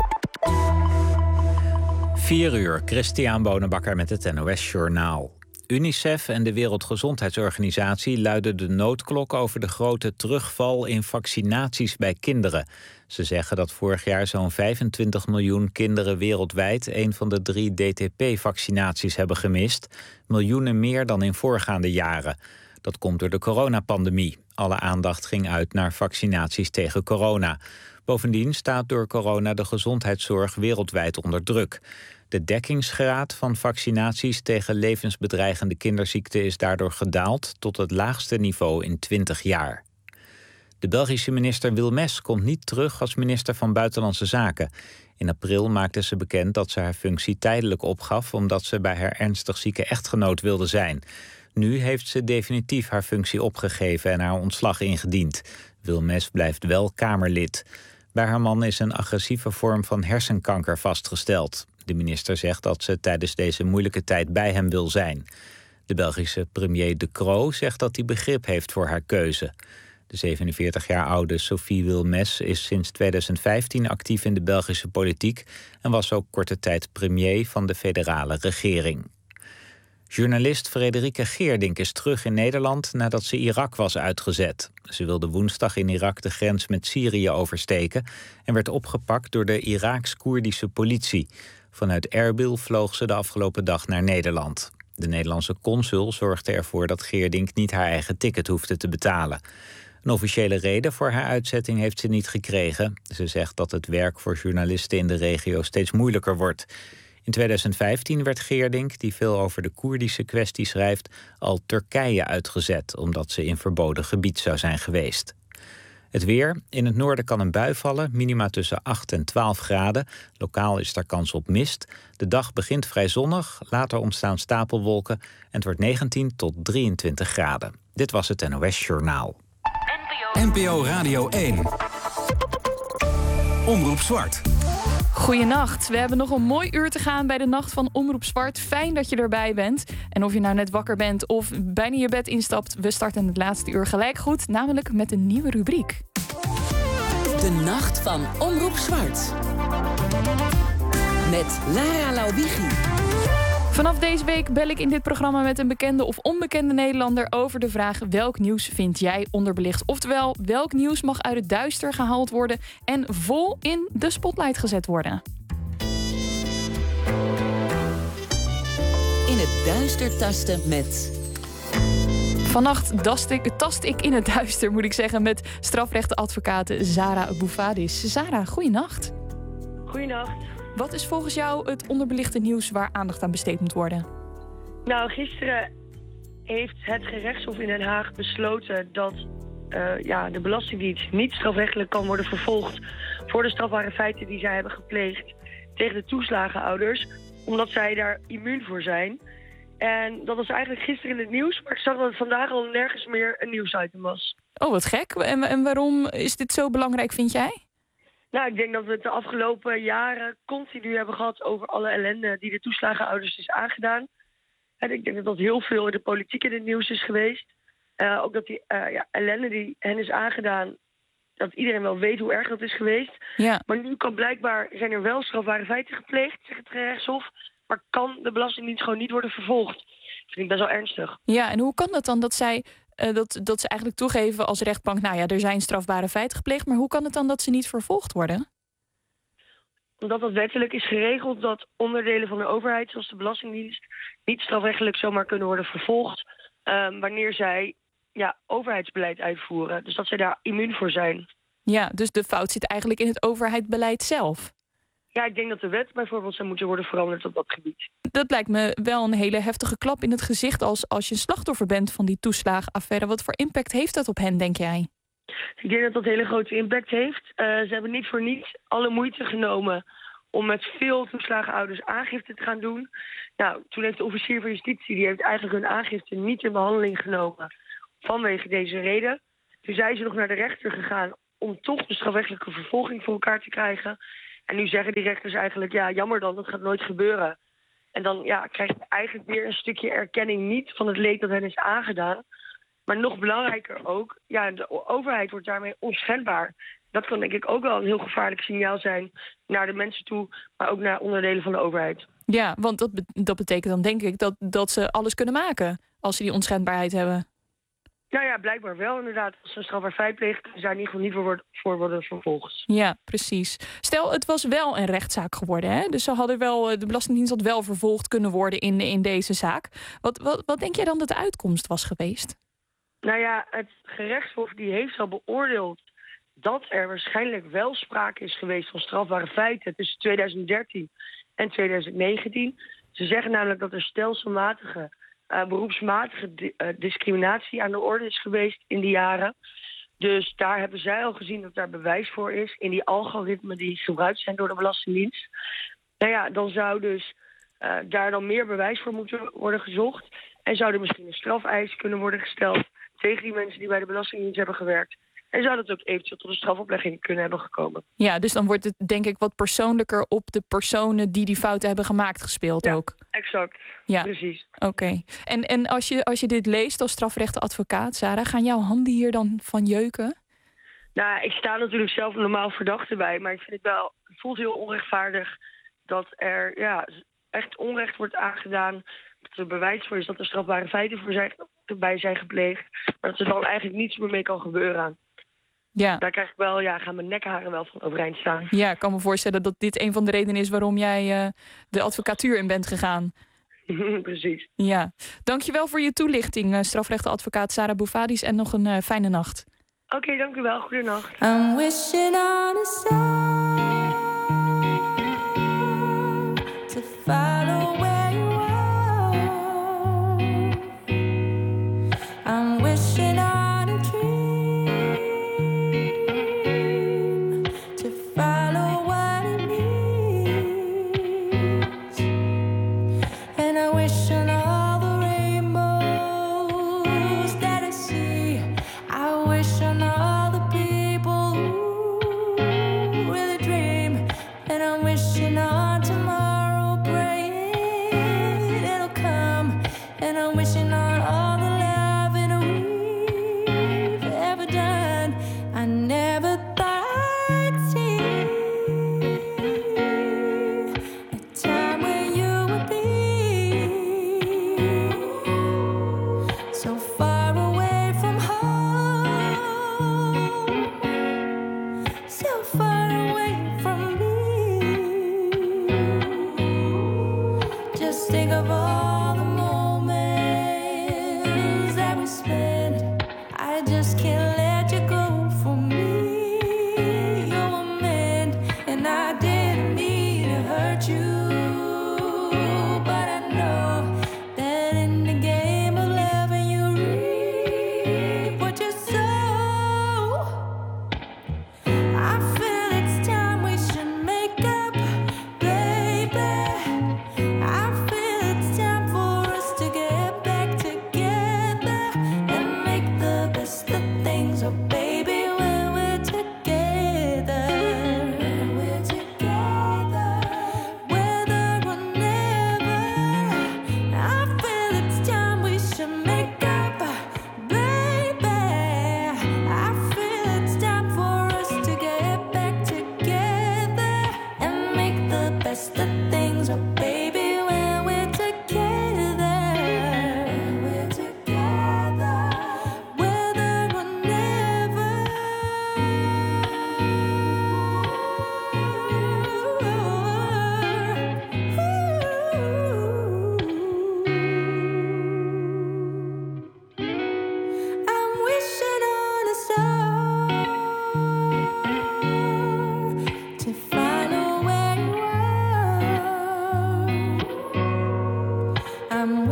vier uur, Christian Bonenbakker met het N O S Journaal. UNICEF en de Wereldgezondheidsorganisatie luiden de noodklok over de grote terugval in vaccinaties bij kinderen. Ze zeggen dat vorig jaar zo'n vijfentwintig miljoen kinderen wereldwijd een van de drie D T P-vaccinaties hebben gemist. Miljoenen meer dan in voorgaande jaren. Dat komt door de coronapandemie. Alle aandacht ging uit naar vaccinaties tegen corona. Bovendien staat door corona de gezondheidszorg wereldwijd onder druk. De dekkingsgraad van vaccinaties tegen levensbedreigende kinderziekten is daardoor gedaald tot het laagste niveau in twintig jaar. De Belgische minister Wilmes komt niet terug als minister van Buitenlandse Zaken. In april maakte ze bekend dat ze haar functie tijdelijk opgaf omdat ze bij haar ernstig zieke echtgenoot wilde zijn. Nu heeft ze definitief haar functie opgegeven en haar ontslag ingediend. Wilmes blijft wel Kamerlid. Bij haar man is een agressieve vorm van hersenkanker vastgesteld. De minister zegt dat ze tijdens deze moeilijke tijd bij hem wil zijn. De Belgische premier De Croo zegt dat hij begrip heeft voor haar keuze. De zevenenveertig jaar oude Sophie Wilmes is sinds tweeduizend vijftien actief in de Belgische politiek en was ook korte tijd premier van de federale regering. Journalist Frederike Geerdink is terug in Nederland nadat ze Irak was uitgezet. Ze wilde woensdag in Irak de grens met Syrië oversteken en werd opgepakt door de Iraaks-Koerdische politie. Vanuit Erbil vloog ze de afgelopen dag naar Nederland. De Nederlandse consul zorgde ervoor dat Geerdink niet haar eigen ticket hoefde te betalen. Een officiële reden voor haar uitzetting heeft ze niet gekregen. Ze zegt dat het werk voor journalisten in de regio steeds moeilijker wordt. In tweeduizend vijftien werd Geerdink, die veel over de Koerdische kwestie schrijft, al Turkije uitgezet, omdat ze in verboden gebied zou zijn geweest. Het weer. In het noorden kan een bui vallen, minima tussen acht en twaalf graden. Lokaal is daar kans op mist. De dag begint vrij zonnig, later ontstaan stapelwolken en het wordt negentien tot drieëntwintig graden. Dit was het N O S Journaal. N P O Radio één. Omroep Zwart. Goeienacht. We hebben nog een mooi uur te gaan bij de Nacht van Omroep Zwart. Fijn dat je erbij bent. En of je nou net wakker bent of bijna je bed instapt, we starten het laatste uur gelijk goed, namelijk met een nieuwe rubriek. De Nacht van Omroep Zwart. Met Lara Laubighi. Vanaf deze week bel ik in dit programma met een bekende of onbekende Nederlander over de vraag: welk nieuws vind jij onderbelicht? Oftewel, welk nieuws mag uit het duister gehaald worden en vol in de spotlight gezet worden? In het duister tasten met... Vannacht tast ik, tast ik in het duister, moet ik zeggen, met strafrechtenadvocaat Zara Boufadis. Zara, goeienacht. Goeienacht. Wat is volgens jou het onderbelichte nieuws waar aandacht aan besteed moet worden? Nou, gisteren heeft het gerechtshof in Den Haag besloten dat uh, ja, de Belastingdienst niet strafrechtelijk kan worden vervolgd voor de strafbare feiten die zij hebben gepleegd tegen de toeslagenouders, omdat zij daar immuun voor zijn. En dat was eigenlijk gisteren in het nieuws, maar ik zag dat het vandaag al nergens meer een nieuwsitem was. Oh, wat gek. En, en waarom is dit zo belangrijk, vind jij? Nou, ik denk dat we het de afgelopen jaren continu hebben gehad over alle ellende die de toeslagenouders is aangedaan. En ik denk dat dat heel veel in de politiek in het nieuws is geweest. Uh, ook dat die uh, ja, ellende die hen is aangedaan, dat iedereen wel weet hoe erg dat is geweest. Ja. Maar nu kan blijkbaar, zijn er wel strafbare feiten gepleegd, zegt het gerechtshof, maar kan de Belastingdienst gewoon niet worden vervolgd. Dat vind ik best wel ernstig. Ja, en hoe kan dat dan dat zij... Uh, dat, dat ze eigenlijk toegeven als rechtbank, nou ja, er zijn strafbare feiten gepleegd, maar hoe kan het dan dat ze niet vervolgd worden? Omdat dat wettelijk is geregeld dat onderdelen van de overheid, zoals de Belastingdienst, niet strafrechtelijk zomaar kunnen worden vervolgd um, wanneer zij ja, overheidsbeleid uitvoeren. Dus dat zij daar immuun voor zijn. Ja, dus de fout zit eigenlijk in het overheidsbeleid zelf. Ja, ik denk dat de wet bijvoorbeeld zou moeten worden veranderd op dat gebied. Dat lijkt me wel een hele heftige klap in het gezicht als, als je slachtoffer bent van die toeslagenaffaire. Wat voor impact heeft dat op hen, denk jij? Ik denk dat dat hele grote impact heeft. Uh, ze hebben niet voor niets alle moeite genomen om met veel toeslagenouders aangifte te gaan doen. Nou, toen heeft de officier van justitie, die heeft eigenlijk hun aangifte niet in behandeling genomen vanwege deze reden. Toen zijn ze nog naar de rechter gegaan om toch de strafrechtelijke vervolging voor elkaar te krijgen. En nu zeggen die rechters eigenlijk, ja, jammer dan, dat gaat nooit gebeuren. En dan ja, krijg je eigenlijk weer een stukje erkenning niet van het leed dat hen is aangedaan. Maar nog belangrijker ook, ja, de overheid wordt daarmee onschendbaar. Dat kan denk ik ook wel een heel gevaarlijk signaal zijn naar de mensen toe, maar ook naar onderdelen van de overheid. Ja, want dat, be- dat betekent dan denk ik dat, dat ze alles kunnen maken als ze die onschendbaarheid hebben. Nou ja, blijkbaar wel inderdaad. Als ze een strafbaar feit plegen, kunnen ze daar in ieder geval niet voor worden, voor worden vervolgd. Ja, precies. Stel, het was wel een rechtszaak geworden, hè? Dus ze hadden wel, de Belastingdienst had wel vervolgd kunnen worden in, in deze zaak. Wat, wat, wat denk jij dan dat de uitkomst was geweest? Nou ja, het gerechtshof die heeft al beoordeeld dat er waarschijnlijk wel sprake is geweest van strafbare feiten tussen tweeduizend dertien en tweeduizend negentien. Ze zeggen namelijk dat er stelselmatige, uh, beroepsmatige di- uh, discriminatie aan de orde is geweest in die jaren. Dus daar hebben zij al gezien dat daar bewijs voor is in die algoritmen die gebruikt zijn door de Belastingdienst. Nou ja, dan zou dus uh, daar dan meer bewijs voor moeten worden gezocht. En zou er misschien een strafeis kunnen worden gesteld tegen die mensen die bij de Belastingdienst hebben gewerkt. En zou dat ook eventueel tot een strafoplegging kunnen hebben gekomen. Ja, dus dan wordt het denk ik wat persoonlijker op de personen die die fouten hebben gemaakt gespeeld ja, ook. Exact, ja, precies. Oké. Okay. En, en als, je, als je dit leest als strafrechtenadvocaat, Sarah, gaan jouw handen hier dan van jeuken? Nou, ik sta natuurlijk zelf normaal verdachte bij, maar ik vind het wel, het voelt heel onrechtvaardig dat er ja, echt onrecht wordt aangedaan. Dat er bewijs voor is dat er strafbare feiten voor zijn, bij zijn gepleegd. Maar dat er dan eigenlijk niets meer mee kan gebeuren. Ja. Daar krijg ik wel, ja, gaan mijn nekharen wel van overeind staan. Ja, ik kan me voorstellen dat dit een van de redenen is waarom jij uh, de advocatuur in bent gegaan. Precies. Ja. Dankjewel voor je toelichting, uh, strafrechtenadvocaat Sarah Bouvadis. En nog een uh, fijne nacht. Oké, okay, dank u wel. Goedenacht. I'm wishing on a star to follow where you are. I'm wishing on a dream to follow what it means. And I wish on all the rainbows that I see. I wish on all the people who really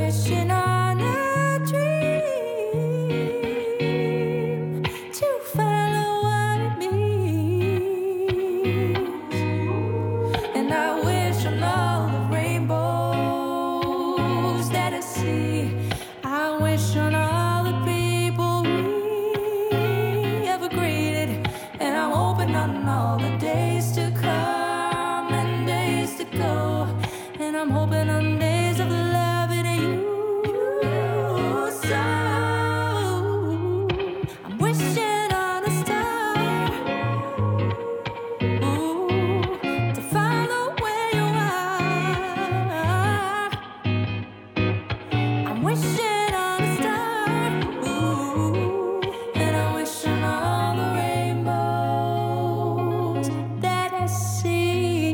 wishing on a dream to follow what it means. And I wish on all the rainbows that I see. I wish on all the people we ever greeted. And I'm hoping on all the days to come and days to go. And I'm hoping on days of loving you. So I'm wishing on a star, ooh, to follow where you are. I'm wishing on a star, ooh, and I wish on all the rainbows that I see.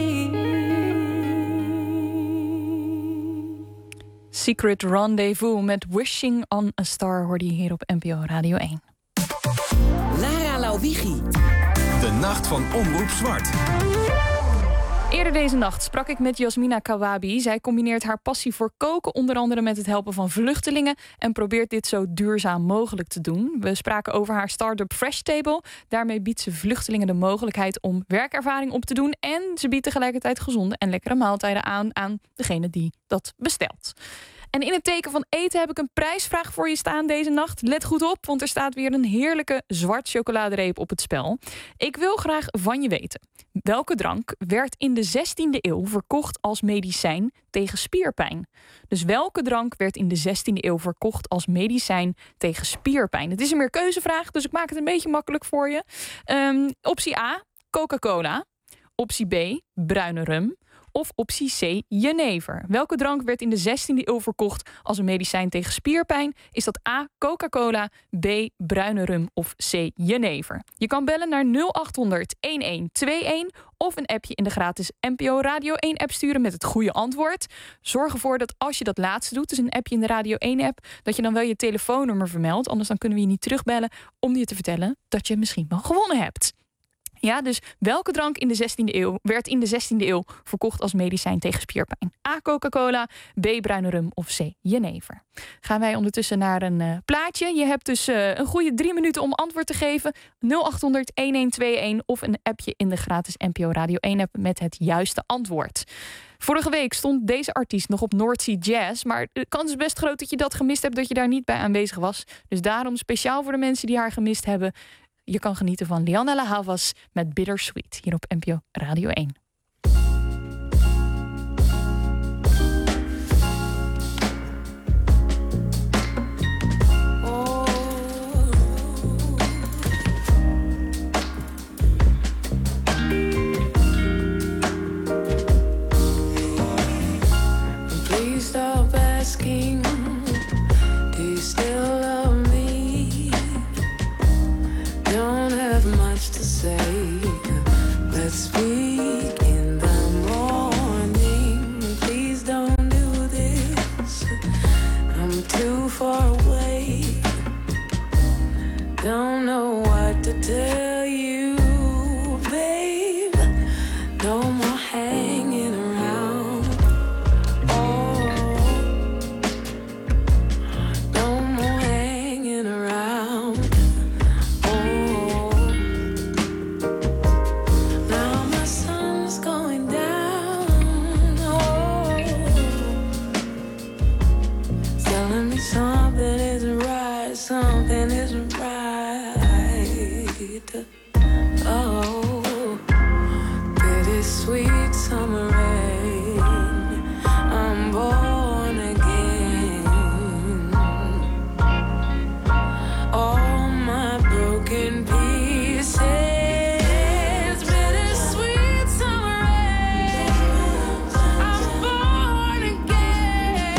Secret Rendezvous met Wishing on a Star hoorde je hier op N P O Radio één. Lara Laubighi. De nacht van Omroep Zwart. Eerder deze nacht sprak ik met Yasmina Kawabi. Zij combineert haar passie voor koken onder andere met het helpen van vluchtelingen en probeert dit zo duurzaam mogelijk te doen. We spraken over haar start-up Fresh Table. Daarmee biedt ze vluchtelingen de mogelijkheid om werkervaring op te doen en ze biedt tegelijkertijd gezonde en lekkere maaltijden aan aan degene die dat bestelt. En in het teken van eten heb ik een prijsvraag voor je staan deze nacht. Let goed op, want er staat weer een heerlijke zwart chocoladereep op het spel. Ik wil graag van je weten. Welke drank werd in de zestiende eeuw verkocht als medicijn tegen spierpijn? Dus welke drank werd in de zestiende eeuw verkocht als medicijn tegen spierpijn? Het is een meerkeuzevraag, dus ik maak het een beetje makkelijk voor je. Um, optie A, Coca-Cola. Optie B, bruine rum. Of optie C, jenever. Welke drank werd in de zestiende eeuw verkocht als een medicijn tegen spierpijn? Is dat A, Coca-Cola, B, bruine rum of C, jenever? Je kan bellen naar nul acht honderd, een een twee een of een appje in de gratis N P O Radio één app sturen met het goede antwoord. Zorg ervoor dat als je dat laatste doet, dus een appje in de Radio één app, dat je dan wel je telefoonnummer vermeldt. Anders dan kunnen we je niet terugbellen om je te vertellen dat je misschien wel gewonnen hebt. Ja, dus welke drank in de zestiende eeuw werd in de zestiende eeuw verkocht als medicijn tegen spierpijn? A, Coca-Cola, B, bruine rum of C, jenever? Gaan wij ondertussen naar een uh, plaatje. Je hebt dus uh, een goede drie minuten om antwoord te geven. nul acht honderd, een een twee een of een appje in de gratis N P O Radio één app met het juiste antwoord. Vorige week stond deze artiest nog op North Sea Jazz, maar de kans is best groot dat je dat gemist hebt, dat je daar niet bij aanwezig was. Dus daarom speciaal voor de mensen die haar gemist hebben. Je kan genieten van Lianne La Havas met Bittersweet hier op N P O Radio één. Please stop asking, do you still love me? Don't have much to say. Let's speak in the morning. Please don't do this. I'm too far away. Don't know what to tell you, babe. No more hanging around. Oh, no more hanging around. Something isn't right, something isn't right. Oh, bittersweet summer rain, I'm born again. All my broken pieces, bittersweet summer rain, I'm born again.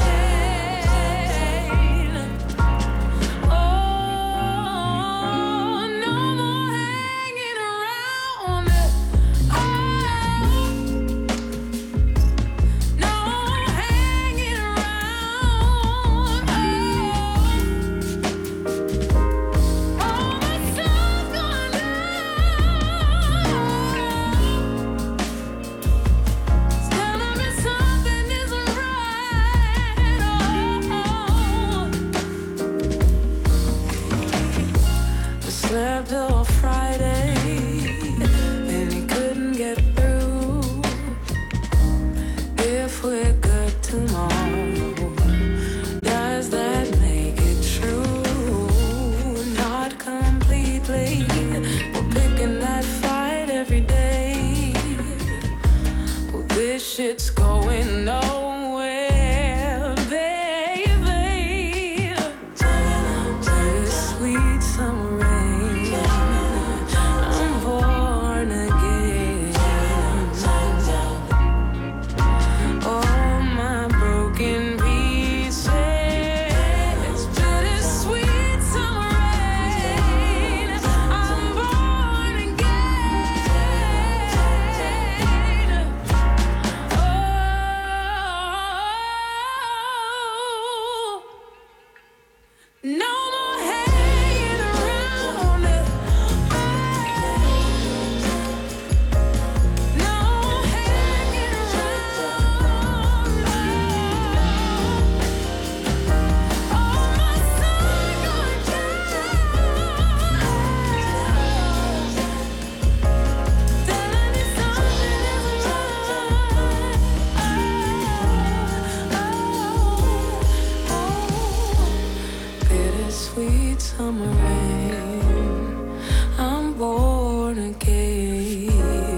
summer rain. I'm born again.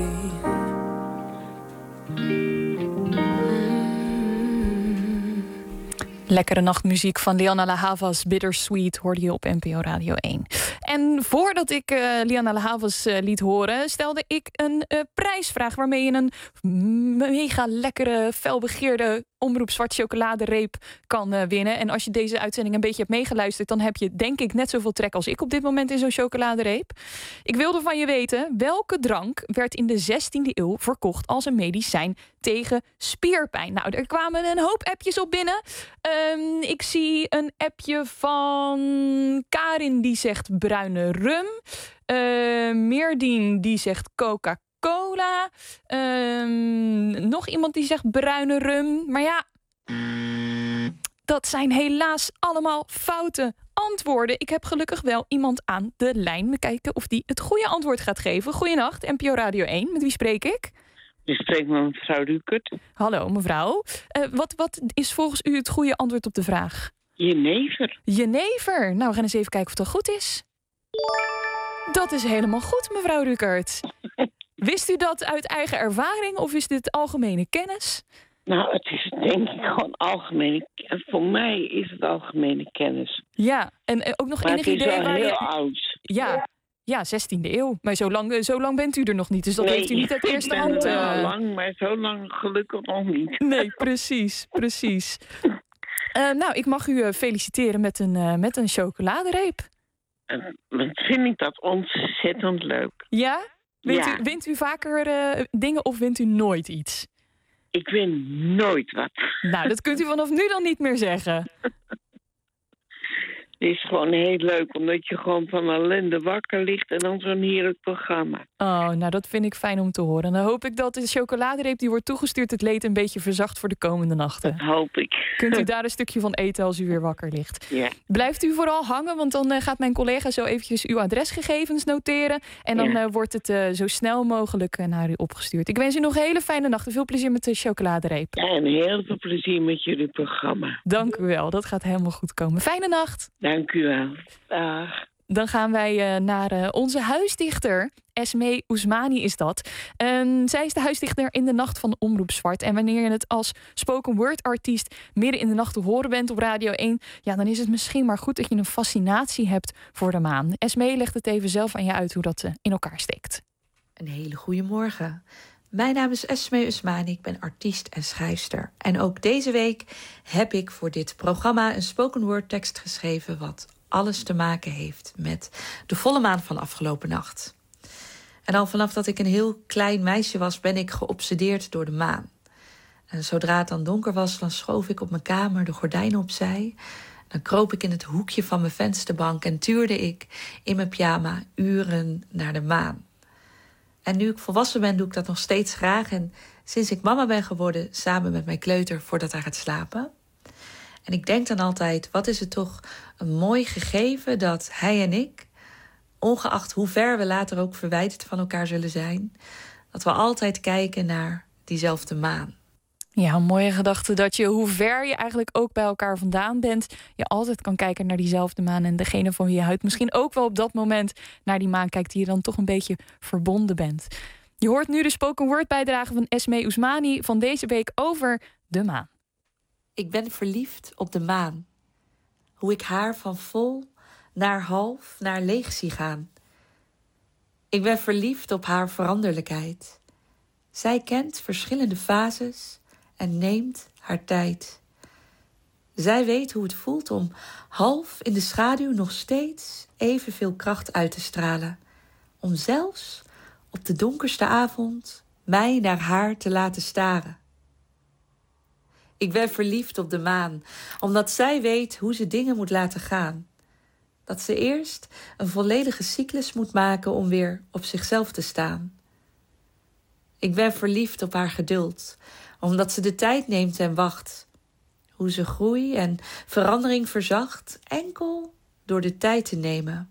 Lekkere nachtmuziek van Lianne La Havas, Bittersweet, hoorde je op N P O Radio één. En voordat ik uh, Lianne La Havas uh, liet horen, stelde ik een uh, prijsvraag waarmee je een mega lekkere, felbegeerde Omroep Zwart chocoladereep kan uh, winnen. En als je deze uitzending een beetje hebt meegeluisterd, dan heb je denk ik net zoveel trek als ik op dit moment in zo'n chocoladereep. Ik wilde van je weten, welke drank werd in de zestiende eeuw verkocht als een medicijn tegen spierpijn? Nou, er kwamen een hoop appjes op binnen. Um, ik zie een appje van Karin die zegt bruine rum. Uh, Meerdien die zegt Coca-Cola. Um, nog iemand die zegt bruine rum. Maar ja, dat zijn helaas allemaal foute antwoorden. Ik heb gelukkig wel iemand aan de lijn. We kijken of die het goede antwoord gaat geven. Goedenacht, N P O Radio één. Met wie spreek ik? Je spreekt met mevrouw Rukert. Hallo, mevrouw. Uh, wat, wat is volgens u het goede antwoord op de vraag? Jenever. Jenever. Nou, we gaan eens even kijken of dat goed is. Dat is helemaal goed, mevrouw Rukert. Wist u dat uit eigen ervaring of is dit algemene kennis? Nou, het is denk ik gewoon algemene kennis. Voor mij is het algemene kennis. Ja, en uh, ook nog maar enig het is idee wel waar heel je... oud. Ja. Ja, zestiende eeuw. Maar zo lang, zo lang bent u er nog niet. Dus dat nee, heeft u niet uit eerste hand. Ik ben er wel uh... lang, maar zo lang gelukkig nog niet. Nee, precies, precies. Uh, nou, ik mag u uh, feliciteren met een, uh, met een chocoladereep. Uh, dan vind ik dat ontzettend leuk. Ja? Wint, ja. U, wint u vaker uh, dingen of wint u nooit iets? Ik win nooit wat. Nou, dat kunt u vanaf nu dan niet meer zeggen. Het is gewoon heel leuk, omdat je gewoon van ellende wakker ligt en dan zo'n heerlijk programma. Oh, nou dat vind ik fijn om te horen. En dan hoop ik dat de chocoladereep die wordt toegestuurd het leed een beetje verzacht voor de komende nachten. Dat hoop ik. Kunt u daar een stukje van eten als u weer wakker ligt. Ja. Blijft u vooral hangen, want dan uh, gaat mijn collega zo eventjes uw adresgegevens noteren. En dan ja. uh, wordt het uh, zo snel mogelijk uh, naar u opgestuurd. Ik wens u nog een hele fijne nacht en veel plezier met de chocoladereep. Ja, en heel veel plezier met jullie programma. Dank u wel, dat gaat helemaal goed komen. Fijne nacht. Dank u wel. Dag. Dan gaan wij uh, naar uh, onze huisdichter. Esmee Ousmani is dat. Um, zij is de huisdichter in de nacht van Omroep Zwart. En wanneer je het als spoken word artiest midden in de nacht te horen bent op Radio één... ja, dan is het misschien maar goed dat je een fascinatie hebt voor de maan. Esmee legt het even zelf aan je uit hoe dat uh, in elkaar steekt. Een hele goede morgen. Mijn naam is Esmee Ousmani, ik ben artiest en schrijfster. En ook deze week heb ik voor dit programma een spoken word tekst geschreven wat alles te maken heeft met de volle maan van afgelopen nacht. En al vanaf dat ik een heel klein meisje was, ben ik geobsedeerd door de maan. En zodra het dan donker was, dan schoof ik op mijn kamer de gordijnen opzij. Dan kroop ik in het hoekje van mijn vensterbank en tuurde ik in mijn pyjama uren naar de maan. En nu ik volwassen ben, doe ik dat nog steeds graag. En sinds ik mama ben geworden, samen met mijn kleuter voordat hij gaat slapen. En ik denk dan altijd, wat is het toch een mooi gegeven dat hij en ik, ongeacht hoe ver we later ook verwijderd van elkaar zullen zijn, dat we altijd kijken naar diezelfde maan. Ja, een mooie gedachte dat je, hoe ver je eigenlijk ook bij elkaar vandaan bent, je altijd kan kijken naar diezelfde maan. En degene van wie je houdt misschien ook wel op dat moment naar die maan kijkt, die je dan toch een beetje verbonden bent. Je hoort nu de spoken word bijdrage van Esmee Ousmani van deze week over de maan. Ik ben verliefd op de maan. Hoe ik haar van vol naar half naar leeg zie gaan. Ik ben verliefd op haar veranderlijkheid. Zij kent verschillende fases en neemt haar tijd. Zij weet hoe het voelt om half in de schaduw nog steeds evenveel kracht uit te stralen. Om zelfs op de donkerste avond mij naar haar te laten staren. Ik ben verliefd op de maan, omdat zij weet hoe ze dingen moet laten gaan. Dat ze eerst een volledige cyclus moet maken om weer op zichzelf te staan. Ik ben verliefd op haar geduld, omdat ze de tijd neemt en wacht. Hoe ze groei en verandering verzacht, enkel door de tijd te nemen.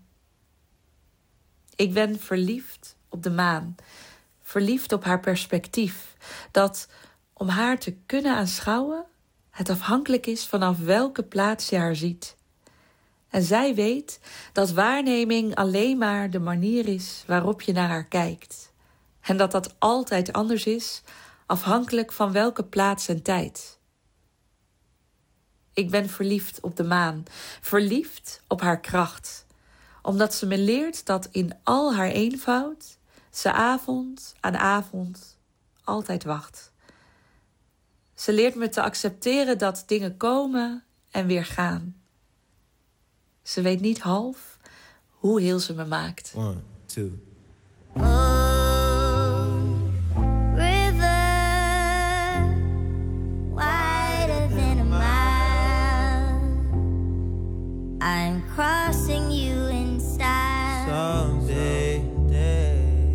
Ik ben verliefd op de maan, verliefd op haar perspectief, dat om haar te kunnen aanschouwen, het afhankelijk is vanaf welke plaats je haar ziet. En zij weet dat waarneming alleen maar de manier is waarop je naar haar kijkt. En dat dat altijd anders is, afhankelijk van welke plaats en tijd. Ik ben verliefd op de maan, verliefd op haar kracht. Omdat ze me leert dat in al haar eenvoud ze avond aan avond altijd wacht. Ze leert me te accepteren dat dingen komen en weer gaan. Ze weet niet half hoe heel ze me maakt. One, two. I'm crossing you in style. Someday, day,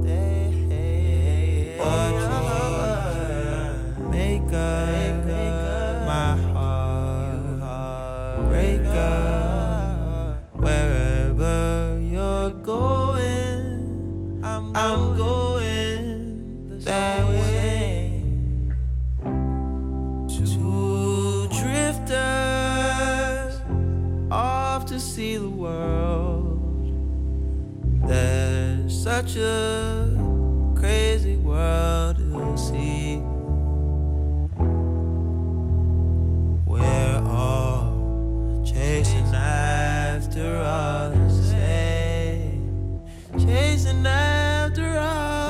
day, watch you make up my heart, break up wherever you're going. I'm, I'm going that way. Two drifters off to see the world. There's such a crazy world to see. We're all chasing after all the same, chasing after all.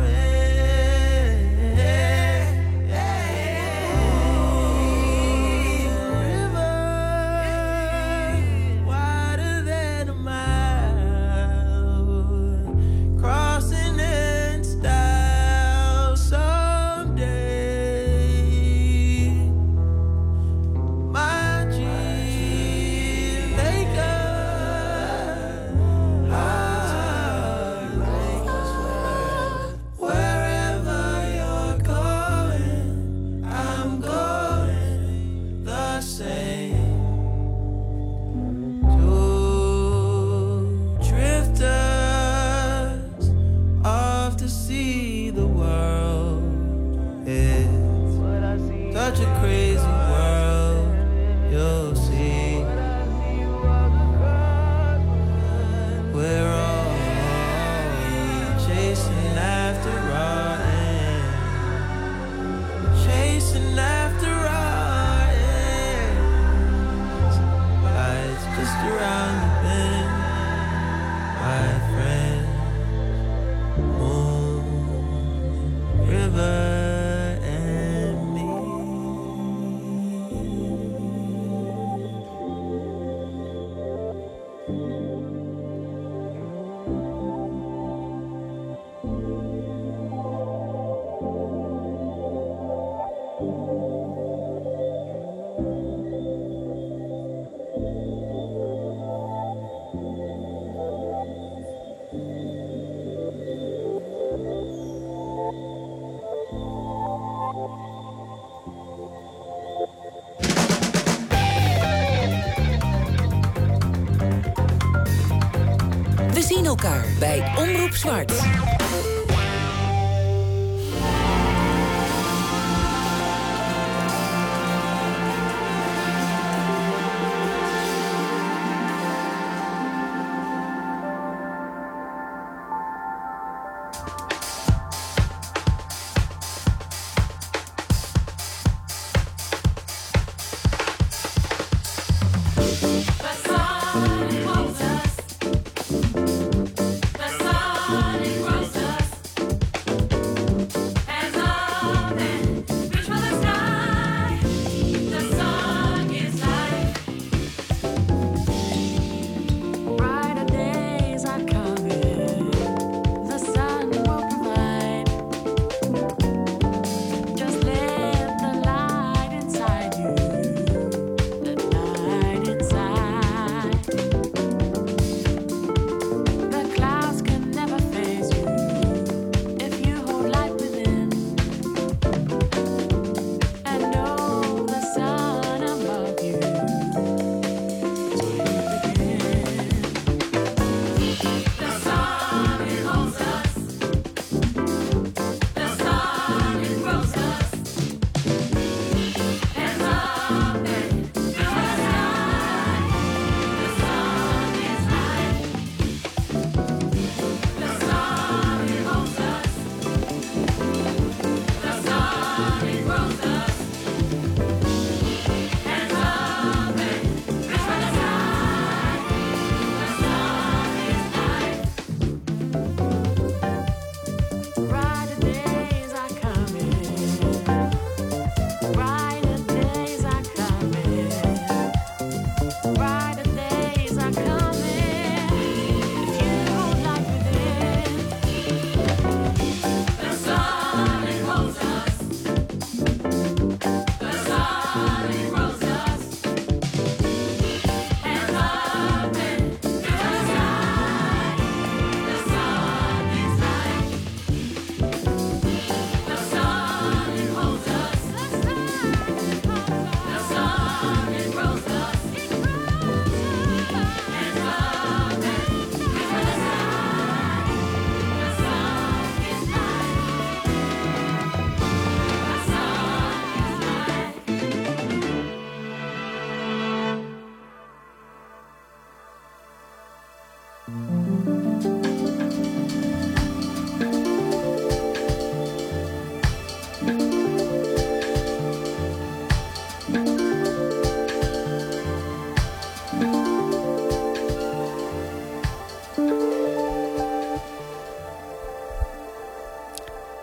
Such a crazy world, you'll see. We're all chasing after our end, chasing after our ends. Life's just around the bend, my friend. Moon, river. We zien elkaar bij Omroep Zwart. The sun it wants us. The sun it wants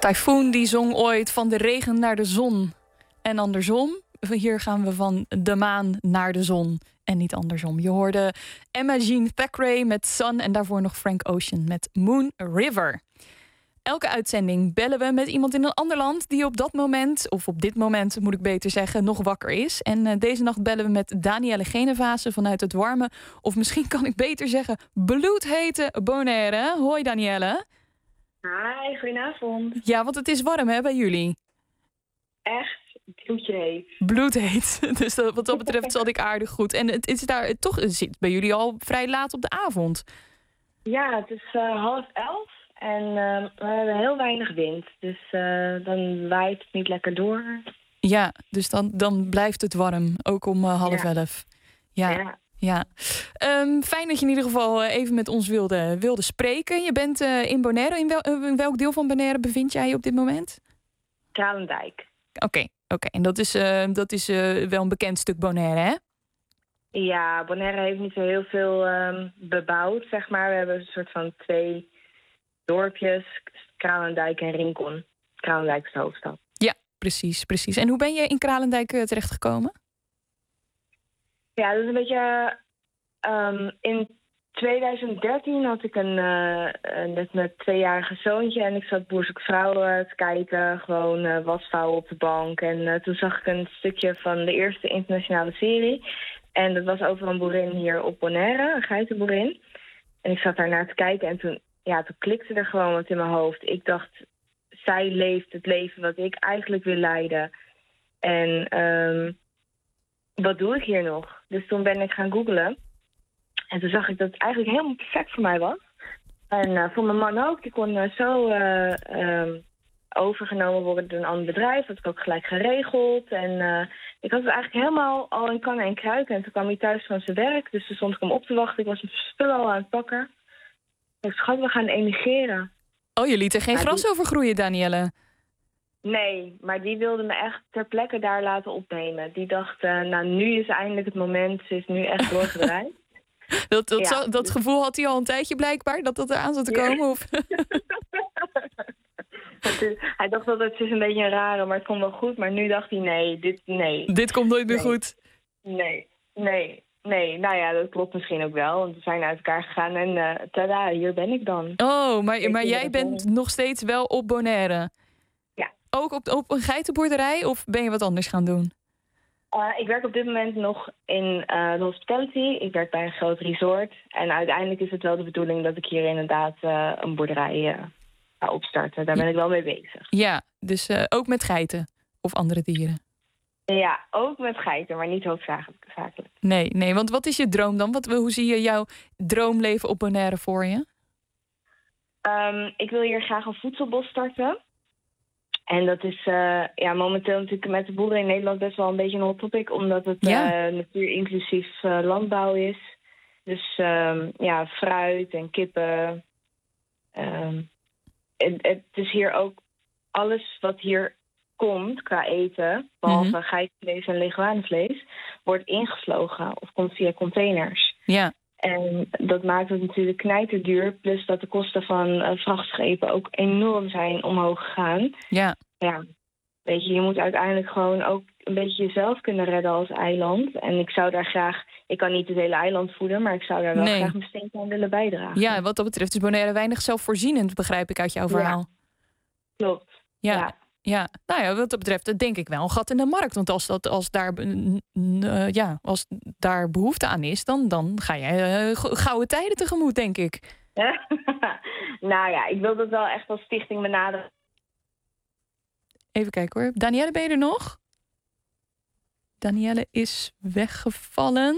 Typhoon die zong ooit van de regen naar de zon. En andersom, hier gaan we van de maan naar de zon. En niet andersom. Je hoorde Emma Jean Thackeray met Sun en daarvoor nog Frank Ocean met Moon River. Elke uitzending bellen we met iemand in een ander land die op dat moment, of op dit moment moet ik beter zeggen, nog wakker is. En uh, deze nacht bellen we met Danielle Genevase vanuit het warme, of misschien kan ik beter zeggen, bloedhete Bonaire. Hoi Danielle. Hi, goedenavond. Ja, want het is warm hè bij jullie? Echt bloedheet. Bloedheet. Dus dat, wat dat betreft zat ik aardig goed. En het is daar toch, het zit bij jullie al vrij laat op de avond. Ja, het is uh, half elf. En uh, we hebben heel weinig wind. Dus uh, dan waait het niet lekker door. Ja, dus dan, dan blijft het warm. Ook om uh, half ja. elf. Ja, ja. ja. Um, fijn dat je in ieder geval uh, even met ons wilde, wilde spreken. Je bent uh, in Bonaire. In, wel, uh, in welk deel van Bonaire bevind jij je op dit moment? Kralendijk. Oké, okay, oké. Okay. En dat is, uh, dat is uh, wel een bekend stuk Bonaire, hè? Ja, Bonaire heeft niet zo heel veel um, bebouwd, zeg maar. We hebben een soort van twee dorpjes, Kralendijk en Rincon. Kralendijk is de hoofdstad. Ja, precies, precies. En hoe ben je in Kralendijk uh, terechtgekomen? Ja, dat is een beetje... Um, in twintig dertien had ik een, uh, net mijn tweejarige zoontje en ik zat Boer zoekt vrouw uh, te kijken. Gewoon uh, wasvouwen op de bank. En uh, toen zag ik een stukje van de eerste internationale serie. En dat was over een boerin hier op Bonaire, een geitenboerin. En ik zat daar naar te kijken en toen, ja, toen klikte er gewoon wat in mijn hoofd. Ik dacht, zij leeft het leven wat ik eigenlijk wil leiden. En um, wat doe ik hier nog? Dus toen ben ik gaan googlen. En toen zag ik dat het eigenlijk helemaal perfect voor mij was. En uh, voor mijn man ook. Die kon uh, zo uh, um, overgenomen worden door een ander bedrijf. Dat had ik ook gelijk geregeld. En uh, ik had het eigenlijk helemaal al in kannen en kruiken. En toen kwam hij thuis van zijn werk. Dus toen stond ik hem op te wachten. Ik was mijn spullen al aan het pakken. Ik zei, schat, we gaan emigreren. Oh, je liet er geen maar gras die... over groeien, Danielle? Nee, maar die wilde me echt ter plekke daar laten opnemen. Die dacht, uh, nou, nu is eindelijk het moment. Ze is nu echt doorgedraaid. Dat, dat, Ja, zo, dat dus- gevoel had hij al een tijdje blijkbaar, dat dat eraan zat te komen? Of? Het is- hij dacht dat het is een beetje een rare, maar het komt wel goed. Maar nu dacht hij, nee, dit, nee. Dit komt nooit meer Nee. goed. Nee, nee, nee. Nou ja, dat klopt misschien ook wel. Want we zijn uit elkaar gegaan en uh, tada, hier ben ik dan. Oh, maar, Ik maar vind jij dat bent wel- nog steeds wel op Bonaire? Ja. Ook op, op een geitenboerderij of ben je wat anders gaan doen? Uh, ik werk op dit moment nog in uh, de hospitality. Ik werk bij een groot resort. En uiteindelijk is het wel de bedoeling dat ik hier inderdaad uh, een boerderij uh, ga opstarten. Daar ben ik wel mee bezig. Ja, dus uh, ook met geiten of andere dieren? Ja, ook met geiten, maar niet hoofdzakelijk. zakelijk. Nee, nee, want wat is je droom dan? Wat, hoe zie je jouw droomleven op Bonaire voor je? Um, ik wil hier graag een voedselbos starten. En dat is uh, ja, momenteel natuurlijk met de boeren in Nederland best wel een beetje een hot topic. Omdat het Ja. uh, natuurinclusief uh, landbouw is. Dus um, ja, fruit en kippen. Um, het, het is hier ook alles wat hier komt qua eten, behalve Mhm. geitenvlees en leguanevlees, wordt ingevlogen of komt via containers. Ja. En dat maakt het natuurlijk knijterduur. Plus dat de kosten van uh, vrachtschepen ook enorm zijn omhoog gegaan. Ja. Ja, weet je, je moet uiteindelijk gewoon ook een beetje jezelf kunnen redden als eiland. En ik zou daar graag, ik kan niet het hele eiland voeden, maar ik zou daar wel Nee. graag mijn steentje aan willen bijdragen. Ja, wat dat betreft is Bonaire weinig zelfvoorzienend, begrijp ik uit jouw verhaal. Klopt. Ja. Ja. Ja, nou ja, wat dat betreft dat denk ik wel een gat in de markt. Want als, dat, als, daar, n- n- uh, ja, als daar behoefte aan is, dan, dan ga jij uh, g- gouden tijden tegemoet, denk ik. Nou ja, ik wil dat wel echt als stichting benaderen. Even kijken hoor. Danielle, ben je er nog? Danielle is weggevallen.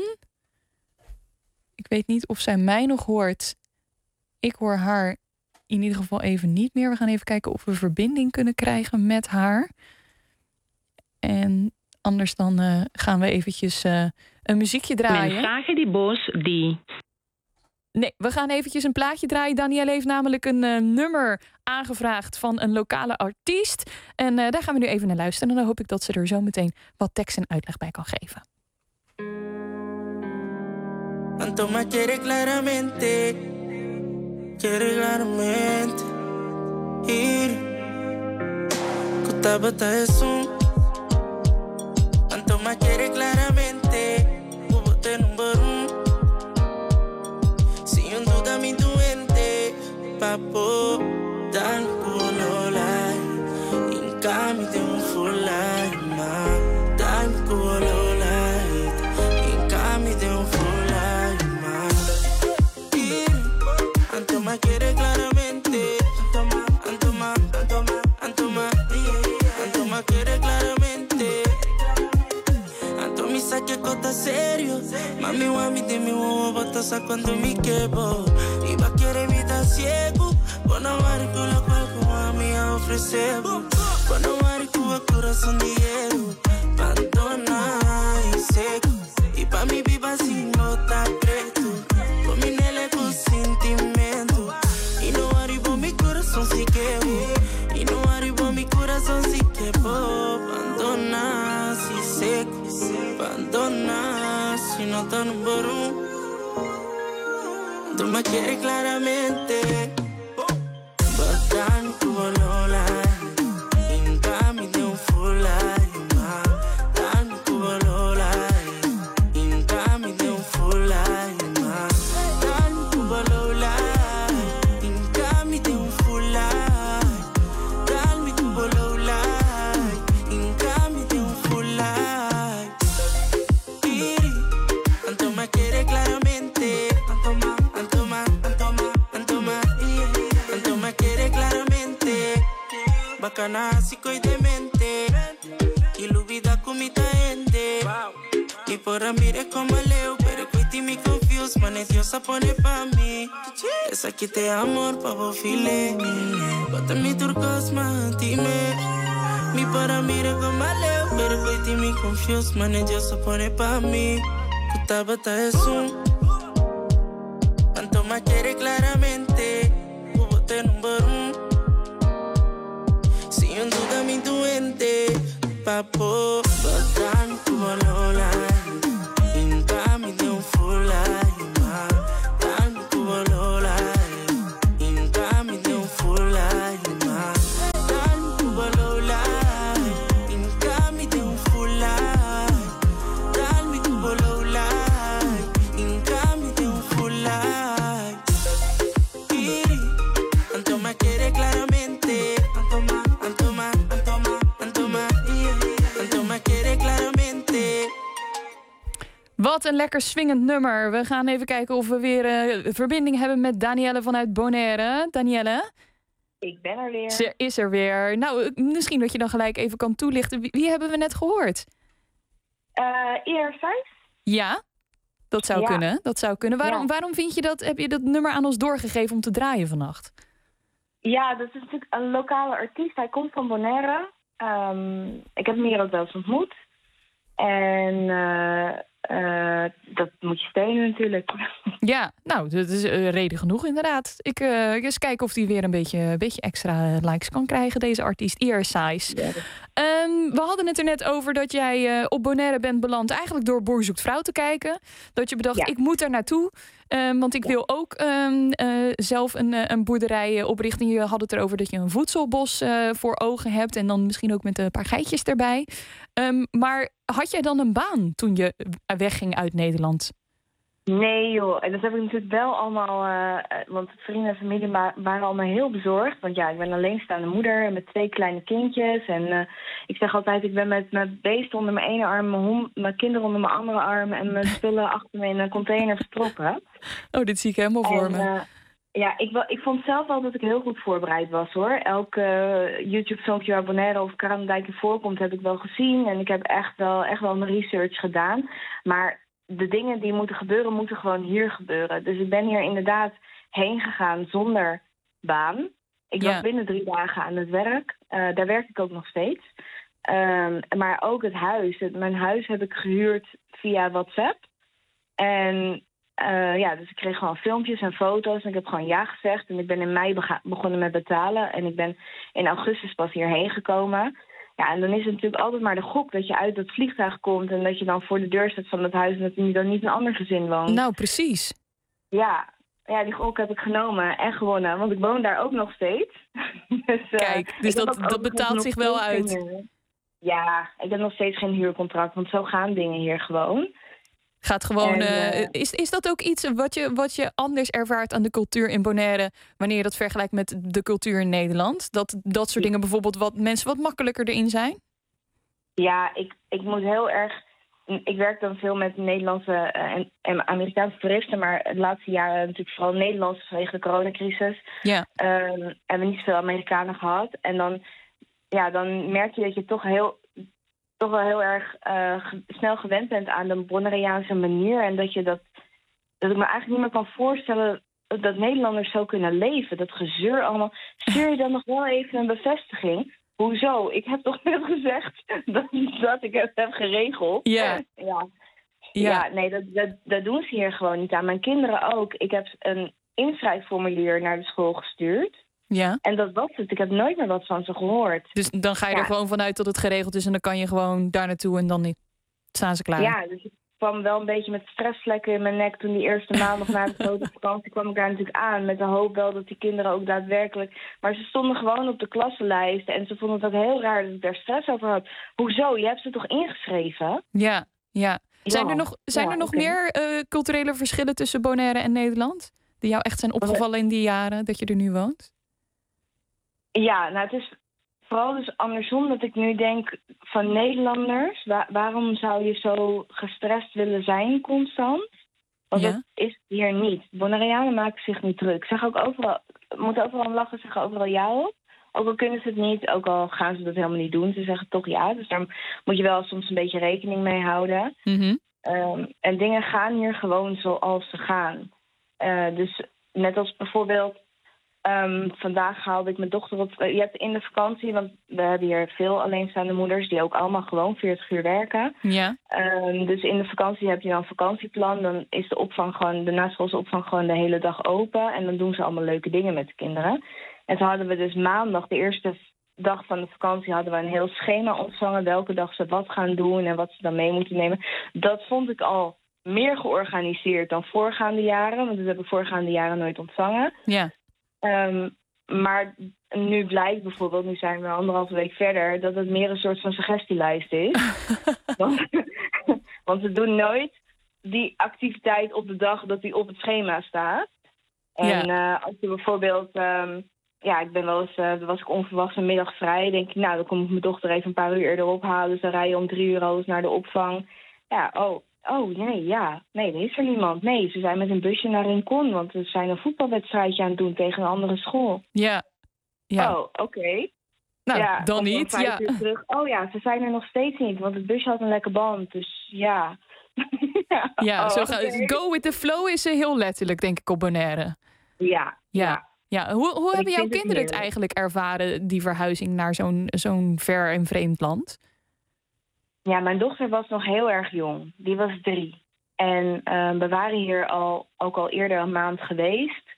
Ik weet niet of zij mij nog hoort. Ik hoor haar in ieder geval even niet meer. We gaan even kijken of we verbinding kunnen krijgen met haar. En anders dan uh, gaan we eventjes uh, een muziekje draaien. Mensaje di voz die... Nee, we gaan eventjes een plaatje draaien. Danielle heeft namelijk een uh, nummer aangevraagd van een lokale artiest. En uh, daar gaan we nu even naar luisteren. En dan hoop ik dat ze er zo meteen wat tekst en uitleg bij kan geven. Toma quiere claramente, quiere claramente ir. Bata, bata es un. Cuanto más quiere claramente, bote número uno. Si un duda mi duende, papo, dan culo light. In cambio de un full light, ma. Dan culo light. In cambio de un full light, ma. Y cuanto más quiere claramente, cuanto más, cuanto más, cuanto más, cuanto más quiere claramente. Anto mi sa che cosa serio. Mami wami de mi huevo batasa cuando mi quebo. Y va quiere vida ciego. Bueno marico la cual como a mí ofrecemos. Bueno marico a corazón de hierro. Abandona y seco. Y pa mi viva sin nota preto. Con mi nele con sentimiento. Y no arribo mi corazón si quebo. Y no arribo mi corazón si quebo. Abandona si seco. Abandona si no está número uno. Tú me quieres claramente. Bacán tu bolola. En cambio de un full life. Dan tu bolola. En cambio de un full life. Dan tu bolola. En cambio de un full life. Dan tu bolola. En cambio de un full life. Iri, Anto me quiere claramente. Anto más, Anto más, Anto más, Anto más. Anto me quiere claramente. Bacana, psico y demente. Y lo vida con mi gente. Y por mire como leo. Pero cuiti mi confuse. Mane Diosa pone pa' mí. Es aquí te amor, pavo file. Bota mi turcos, dime. Mi para mire como leo. Pero cuiti mi confuse. Mane Diosa pone pa' mí. Puta bata es un. Cuanto más quiere claramente. Bote número uno. Si un duda mi duende. Papo, bacán tu bolola. En cambio de un full life. Dan tu bolola. En cambio de un full life. Dan tu bolola. En cambio de un full life. Dan tu bolola. En cambio de un full life. Y Anto me quiere claramente. Anto más, Anto más, Anto más, Anto más. Anto me quiere claramente. Wat een lekker swingend nummer. We gaan even kijken of we weer uh, verbinding hebben met Danielle vanuit Bonaire. Danielle? Ik ben er weer. Ze is er weer. Nou, misschien dat je dan gelijk even kan toelichten. Wie, wie hebben we net gehoord? Uh, Eer Sijs? Ja, dat zou Ja. kunnen. Dat zou kunnen. Waarom, Ja. waarom vind je dat? Heb je dat nummer aan ons doorgegeven om te draaien vannacht? Ja, dat is natuurlijk een lokale artiest. Hij komt van Bonaire. Um, ik heb hem hier ook wel eens ontmoet. En uh, uh, dat moet je steunen natuurlijk. Ja, nou, dat is uh, reden genoeg inderdaad. Ik uh, eens kijken of hij weer een beetje, een beetje extra likes kan krijgen, deze artiest. Ear Size. Ja. Um, we hadden het er net over dat jij uh, op Bonaire bent beland, eigenlijk door Boer zoekt vrouw te kijken. Dat je bedacht, Ja. ik moet daar naartoe. Um, want ik Ja. wil ook um, uh, zelf een, uh, een boerderij uh, oprichten. Je had het erover dat je een voedselbos uh, voor ogen hebt. En dan misschien ook met een paar geitjes erbij. Um, maar had jij dan een baan toen je wegging uit Nederland? Nee joh, en dat heb ik natuurlijk wel allemaal, uh, want vrienden en familie ma- waren allemaal heel bezorgd. Want ja, ik ben alleenstaande moeder met twee kleine kindjes. En uh, ik zeg altijd, ik ben met mijn beest onder mijn ene arm, mijn, hond, mijn kinderen onder mijn andere arm en mijn spullen achter me in een container vertrokken. Oh, dit zie ik helemaal voor En, me. uh, ja, ik, wel- ik vond zelf wel dat ik heel goed voorbereid was hoor. Elk uh, YouTube-filmpje waar Bonaire of Kralendijk in voorkomt heb ik wel gezien. En ik heb echt wel, echt wel een research gedaan. Maar de dingen die moeten gebeuren, moeten gewoon hier gebeuren. Dus ik ben hier inderdaad heen gegaan zonder baan. Ik Ja. was binnen drie dagen aan het werk. Uh, daar werk ik ook nog steeds. Um, maar ook het huis. Het, mijn huis heb ik gehuurd via WhatsApp. En uh, ja, dus ik kreeg gewoon filmpjes en foto's. En ik heb gewoon ja gezegd. En ik ben in mei bega- begonnen met betalen. En ik ben in augustus pas hierheen gekomen. Ja, en dan is het natuurlijk altijd maar de gok dat je uit dat vliegtuig komt en dat je dan voor de deur staat van het huis en dat je dan niet een ander gezin woont. Nou, precies. Ja, ja, die gok heb ik genomen en gewonnen. Want ik woon daar ook nog steeds. dus, uh, Kijk, dus dat, dat betaalt zich wel uit. Geen, ja, ik heb nog steeds geen huurcontract. Want zo gaan dingen hier gewoon. Gaat gewoon. En, uh, uh, is, is dat ook iets wat je, wat je anders ervaart aan de cultuur in Bonaire wanneer je dat vergelijkt met de cultuur in Nederland? Dat dat soort dingen bijvoorbeeld wat mensen wat makkelijker erin zijn? Ja, ik, ik moet heel erg. Ik werk dan veel met Nederlandse en, en Amerikaanse toeristen, maar de laatste jaren natuurlijk vooral Nederlands vanwege de coronacrisis. Ja. Um, hebben we niet zoveel Amerikanen gehad. En dan, ja, dan merk je dat je toch heel. toch wel heel erg uh, ge- snel gewend bent aan de Bonaireaanse manier. En dat je dat. dat ik me eigenlijk niet meer kan voorstellen dat Nederlanders zo kunnen leven. Dat gezeur allemaal. Stuur je dan nog wel even een bevestiging? Hoezo? Ik heb toch net gezegd dat, dat ik het heb geregeld. Ja. Ja, Ja. ja nee, dat, dat, dat doen ze hier gewoon niet aan. Mijn kinderen ook. Ik heb een inschrijfformulier naar de school gestuurd. Ja. En dat was het. Ik heb nooit meer wat van ze gehoord. Dus dan ga je Ja. er gewoon vanuit dat het geregeld is en dan kan je gewoon daar naartoe en dan niet. Staan ze klaar. Ja, dus ik kwam wel een beetje met stressvlekken in mijn nek. Toen die eerste maand nog na de grote vakantie kwam ik daar natuurlijk aan. Met de hoop wel dat die kinderen ook daadwerkelijk. Maar ze stonden gewoon op de klassenlijst. En ze vonden het ook heel raar dat ik daar stress over had. Hoezo? Je hebt ze toch ingeschreven? Ja, ja. Zijn Ja. er nog, zijn Ja, er nog oké. meer uh, culturele verschillen tussen Bonaire en Nederland? Die jou echt zijn opgevallen in die jaren dat je er nu woont? Ja, nou het is vooral dus andersom dat ik nu denk van Nederlanders. Wa- waarom zou je zo gestrest willen zijn constant? Want Ja. dat is hier niet. Bonaireanen maken zich niet druk. Zeggen ook overal, moeten overal lachen, zeggen overal ja op. Ook al kunnen ze het niet, ook al gaan ze dat helemaal niet doen. Ze zeggen toch ja, dus daar moet je wel soms een beetje rekening mee houden. Mm-hmm. Um, en dingen gaan hier gewoon zoals ze gaan. Uh, dus net als bijvoorbeeld, um, vandaag haalde ik mijn dochter op. Je hebt in de vakantie, want we hebben hier veel alleenstaande moeders die ook allemaal gewoon veertig uur werken. Ja. Um, dus in de vakantie heb je dan een vakantieplan. Dan is de opvang gewoon, de naschoolse opvang gewoon de hele dag open. En dan doen ze allemaal leuke dingen met de kinderen. En toen hadden we dus maandag, de eerste dag van de vakantie, hadden we een heel schema ontvangen. Welke dag ze wat gaan doen en wat ze dan mee moeten nemen. Dat vond ik al meer georganiseerd dan voorgaande jaren. Want dat heb ik voorgaande jaren nooit ontvangen. Ja. Um, maar nu blijkt bijvoorbeeld, nu zijn we anderhalve week verder, dat het meer een soort van suggestielijst is. want, want we doen nooit die activiteit op de dag dat die op het schema staat. En Ja. uh, als je bijvoorbeeld, um, ja, ik ben wel eens, uh, was ik onverwachts een middag vrij. Denk ik, nou, dan kom ik mijn dochter even een paar uur eerder ophalen. Dus dan rij je om drie uur al eens naar de opvang. Ja, oh, oh, nee, ja. Nee, er is er niemand. Nee, ze zijn met een busje naar Rincon, want ze zijn een voetbalwedstrijdje aan het doen tegen een andere school. Ja. Ja. Oh, oké. Okay. Nou, ja, dan of niet. vijf Ja. uur terug. Oh ja, ze zijn er nog steeds niet, want het busje had een lekker band. Dus ja. ja, Ja, oh, zo ga, oké. go with the flow is uh, heel letterlijk, denk ik, op Bonaire. Ja, Ja. Ja, hoe, hoe Ik hebben jouw vind het kinderen het heerlijk. eigenlijk ervaren, die verhuizing naar zo'n zo'n ver en vreemd land? Ja, mijn dochter was nog heel erg jong. Die was drie. En uh, we waren hier al, ook al eerder een maand geweest.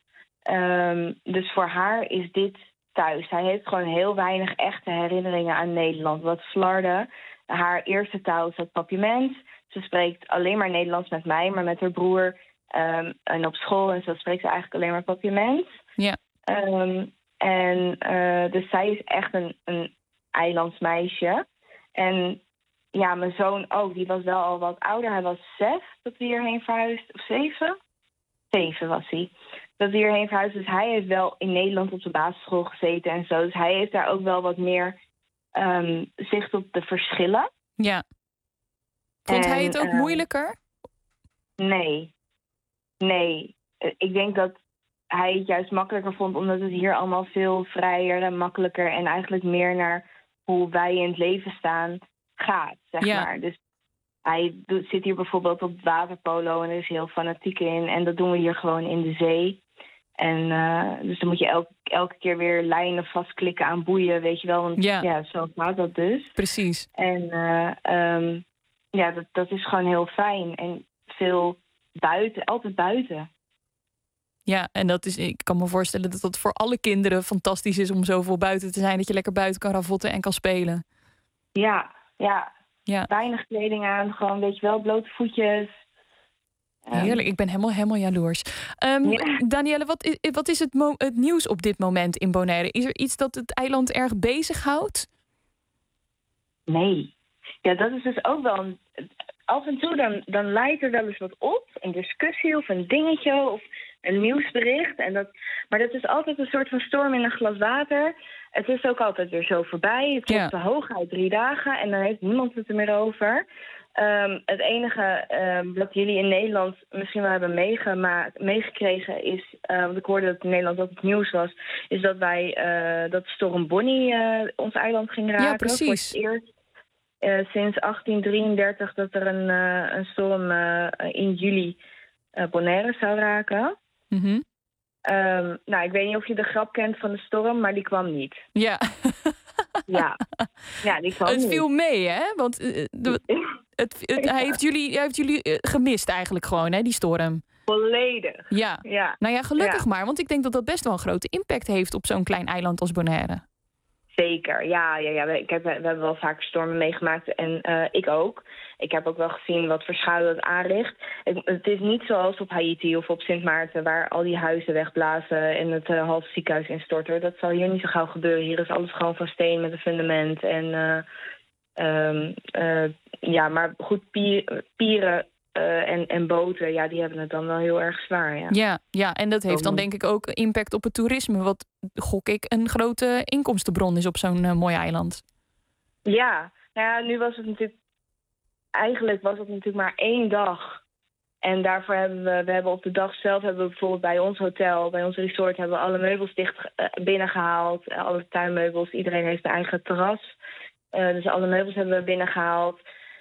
Um, dus voor haar is dit thuis. Zij heeft gewoon heel weinig echte herinneringen aan Nederland. Wat Flarden. Haar eerste taal is het papiament. Ze spreekt alleen maar Nederlands met mij, maar met haar broer um, en op school. En zo spreekt ze eigenlijk alleen maar papiament. Ja. Um, en uh, dus zij is echt een, een eilandsmeisje. En ja, mijn zoon ook. Die was wel al wat ouder. Hij was zes dat we hierheen verhuisden. Of zeven? Zeven was hij. Dat we hierheen verhuisden. Dus hij heeft wel in Nederland op de basisschool gezeten en zo. Dus hij heeft daar ook wel wat meer um, zicht op de verschillen. Ja. Vond En, hij het ook uh, moeilijker? Nee. Nee. Uh, ik denk dat hij het juist makkelijker vond, omdat het hier allemaal veel vrijer en makkelijker en eigenlijk meer naar hoe wij in het leven staan gaat, zeg Ja. maar. Dus hij doet, zit hier bijvoorbeeld op waterpolo en er is heel fanatiek in. En dat doen we hier gewoon in de zee. En uh, dus dan moet je elke, elke keer weer lijnen vastklikken aan boeien, weet je wel. Want Ja. ja, zo gaat dat dus. Precies. En uh, um, ja, dat, dat is gewoon heel fijn. En veel buiten, altijd buiten. Ja, en dat is, ik kan me voorstellen dat dat voor alle kinderen fantastisch is om zoveel buiten te zijn, dat je lekker buiten kan ravotten en kan spelen. Ja, ja. Ja. Weinig kleding aan, gewoon weet je wel, blote voetjes. Uh, heerlijk. Ik ben helemaal, helemaal jaloers. Um, Ja. Danielle, wat is, wat is het, mo- het nieuws op dit moment in Bonaire? Is er iets dat het eiland erg bezighoudt? Nee. Ja, dat is dus ook wel... Een, af en toe dan, dan lijkt er wel eens wat op. Een discussie of een dingetje of een nieuwsbericht. En dat, maar dat is altijd een soort van storm in een glas water. Het is ook altijd weer zo voorbij. Het Ja. is de hooguit drie dagen en dan heeft niemand het er meer over. Um, het enige um, wat jullie in Nederland misschien wel hebben meegemaakt, meegekregen is, uh, want ik hoorde dat in Nederland ook het nieuws was, is dat wij uh, dat storm Bonnie uh, ons eiland ging raken. Ja, precies. Voor het eerst uh, sinds achttien drieëndertig dat er een, uh, een storm uh, in juli uh, Bonaire zou raken. Mm-hmm. Um, nou, ik weet niet of je de grap kent van de storm, maar die kwam niet. Ja. Ja, ja die kwam Het niet. viel mee, hè? Want uh, de, het, het, hij heeft jullie, hij heeft jullie uh, gemist eigenlijk gewoon, hè, die storm. Volledig. Ja. Ja. Nou ja, gelukkig Ja. maar. Want ik denk dat dat best wel een grote impact heeft op zo'n klein eiland als Bonaire. Zeker, ja. ja, ja. Ik heb, we hebben wel vaker stormen meegemaakt en uh, ik ook. Ik heb ook wel gezien wat voor schade dat aanricht. Het, het is niet zoals op Haiti of op Sint Maarten, waar al die huizen wegblazen en het uh, half ziekenhuis instorten. Dat zal hier niet zo gauw gebeuren. Hier is alles gewoon van steen met een fundament. En, uh, um, uh, ja, maar goed, pier, pieren uh, en, en boten, ja, die hebben het dan wel heel erg zwaar. Ja, Ja, ja, en dat heeft dan denk ik ook impact op het toerisme. Wat, gok ik, een grote inkomstenbron is op zo'n uh, mooi eiland. Ja, nou ja, nu was het natuurlijk... Eigenlijk was het natuurlijk maar één dag. En daarvoor hebben we, we hebben op de dag zelf hebben we bijvoorbeeld bij ons hotel, bij ons resort, hebben we alle meubels dicht uh, binnengehaald. Uh, alle tuinmeubels, iedereen heeft een eigen terras. Uh, dus alle meubels hebben we binnengehaald.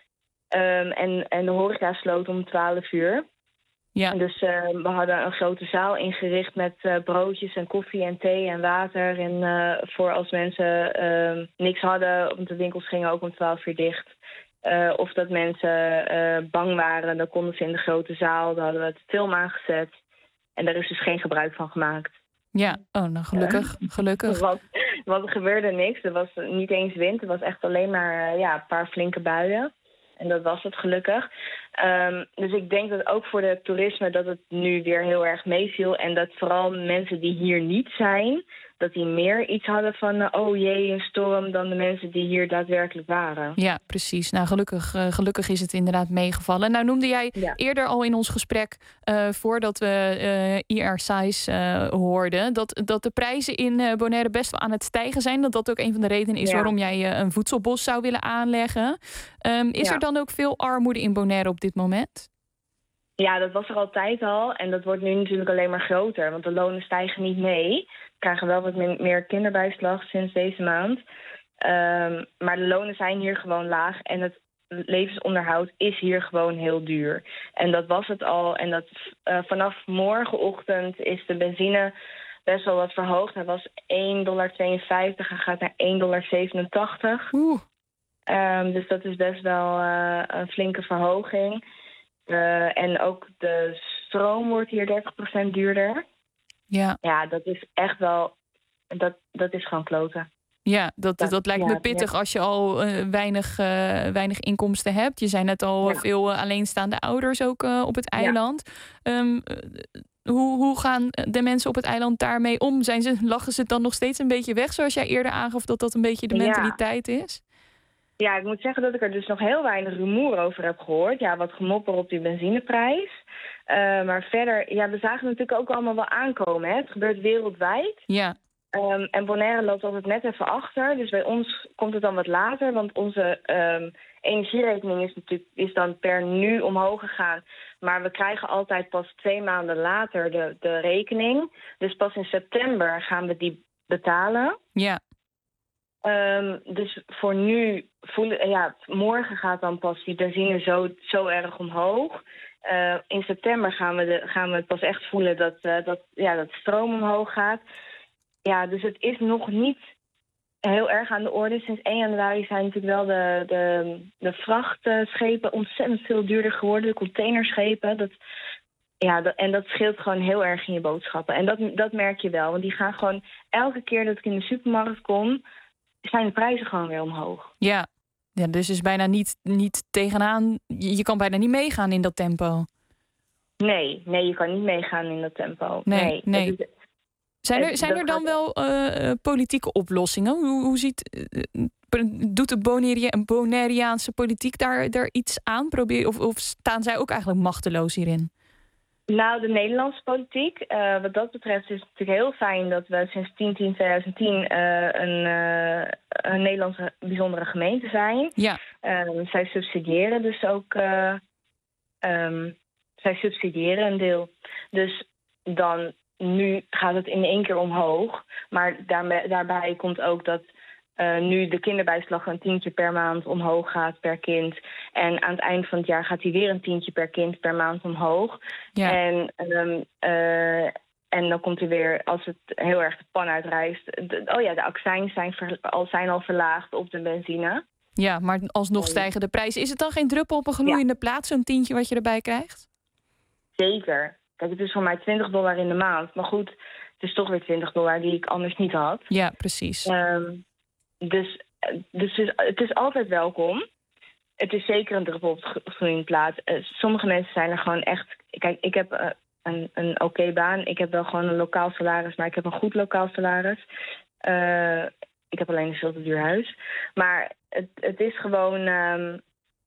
Um, en, en de horeca sloot om twaalf uur. Ja. En dus uh, we hadden een grote zaal ingericht met uh, broodjes en koffie en thee en water. En uh, voor als mensen uh, niks hadden, want de winkels gingen ook om twaalf uur dicht. Uh, of dat mensen uh, bang waren, dan konden ze in de grote zaal. Daar hadden we het film aangezet. En daar is dus geen gebruik van gemaakt. Ja, oh, nou gelukkig. Uh, gelukkig. Want, want er gebeurde niks. Er was niet eens wind. Er was echt alleen maar uh, ja, een paar flinke buien. En dat was het gelukkig. Um, dus ik denk dat ook voor het toerisme dat het nu weer heel erg meeviel. En dat vooral mensen die hier niet zijn, dat die meer iets hadden van uh, oh jee, een storm, dan de mensen die hier daadwerkelijk waren. Ja, precies. Nou, gelukkig, uh, gelukkig is het inderdaad meegevallen. Nou, noemde jij ja. eerder al in ons gesprek, uh, voordat we uh, I R Size uh, hoorden, dat, dat de prijzen in uh, Bonaire best wel aan het stijgen zijn. Dat dat ook een van de redenen is ja. waarom jij uh, een voedselbos zou willen aanleggen. Um, is ja. er dan ook veel armoede in Bonaire op dit moment? Ja, dat was er altijd al. En dat wordt nu natuurlijk alleen maar groter. Want de lonen stijgen niet mee. We krijgen wel wat meer kinderbijslag sinds deze maand. Um, maar de lonen zijn hier gewoon laag. En het levensonderhoud is hier gewoon heel duur. En dat was het al. En dat uh, vanaf morgenochtend is de benzine best wel wat verhoogd. Hij was één dollar tweeënvijftig. Hij gaat naar één dollar zevenentachtig. Oeh. Um, dus dat is best wel uh, een flinke verhoging. Uh, en ook de stroom wordt hier dertig procent duurder. Ja. Ja, dat is echt wel... Dat, dat is gewoon kloten. Ja, dat, dat, dat lijkt ja, me pittig ja. als je al uh, weinig, uh, weinig inkomsten hebt. Je zei net al ja. veel uh, alleenstaande ouders ook uh, op het eiland. Ja. Um, uh, hoe, hoe gaan de mensen op het eiland daarmee om? Zijn ze, lachen ze het dan nog steeds een beetje weg, zoals jij eerder aangaf dat dat een beetje de mentaliteit ja. is? Ja, ik moet zeggen dat ik er dus nog heel weinig rumoer over heb gehoord. Ja, wat gemopper op die benzineprijs. Uh, maar verder, ja, we zagen natuurlijk ook allemaal wel aankomen. Hè? Het gebeurt wereldwijd. Ja. Um, en Bonaire loopt altijd net even achter. Dus bij ons komt het dan wat later. Want onze um, energierekening is natuurlijk is dan per nu omhoog gegaan. Maar we krijgen altijd pas twee maanden later de, de rekening. Dus pas in september gaan we die betalen. Ja. Um, dus voor nu, voelen, ja, morgen gaat dan pas die benzine zo, zo erg omhoog. Uh, in september gaan we, de, gaan we het pas echt voelen dat, uh, dat, ja, dat stroom omhoog gaat. Ja, dus het is nog niet heel erg aan de orde. Sinds één januari zijn natuurlijk wel de, de, de vrachtschepen ontzettend veel duurder geworden. De containerschepen. Dat, ja, dat, en dat scheelt gewoon heel erg in je boodschappen. En dat, dat merk je wel. Want die gaan gewoon elke keer dat ik in de supermarkt kom, zijn de prijzen gewoon weer omhoog. Ja, ja dus is bijna niet, niet tegenaan. Je kan bijna niet meegaan in dat tempo. Nee, nee, je kan niet meegaan in dat tempo. Nee, nee. nee. Het is- Zijn er, het- zijn dat er dan gaat- wel uh, politieke oplossingen? Hoe, hoe ziet, uh, doet de Bonaire- Bonaireaanse politiek daar, daar iets aan? Probeer, of, of staan zij ook eigenlijk machteloos hierin? Nou, de Nederlandse politiek, uh, wat dat betreft is het natuurlijk heel fijn dat we sinds tien tien tweeduizend tien uh, een, uh, een Nederlandse bijzondere gemeente zijn. Ja. Um, zij subsidiëren dus ook, uh, um, zij subsidiëren een deel. Dus dan, nu gaat het in één keer omhoog. Maar daarmee, daarbij komt ook dat Uh, nu de kinderbijslag een tientje per maand omhoog gaat per kind. En aan het eind van het jaar gaat hij weer een tientje per kind per maand omhoog. Ja. En, um, uh, en dan komt hij weer, als het heel erg de pan uitrijst. De, oh ja, de accijns zijn, ver, al, zijn al verlaagd op de benzine. Ja, maar alsnog stijgen de prijzen. Is het dan geen druppel op een gloeiende ja. plaat, zo'n tientje wat je erbij krijgt? Zeker. Kijk, het is voor mij twintig dollar in de maand. Maar goed, het is toch weer twintig dollar die ik anders niet had. Ja, precies. Um, Dus, dus het is altijd welkom. Het is zeker een druppel op de groene plaat. Uh, sommige mensen zijn er gewoon echt... Kijk, ik heb uh, een, een oké okay baan. Ik heb wel gewoon een lokaal salaris, maar ik heb een goed lokaal salaris. Uh, ik heb alleen een veel te duur huis. Maar het, het is gewoon... Um,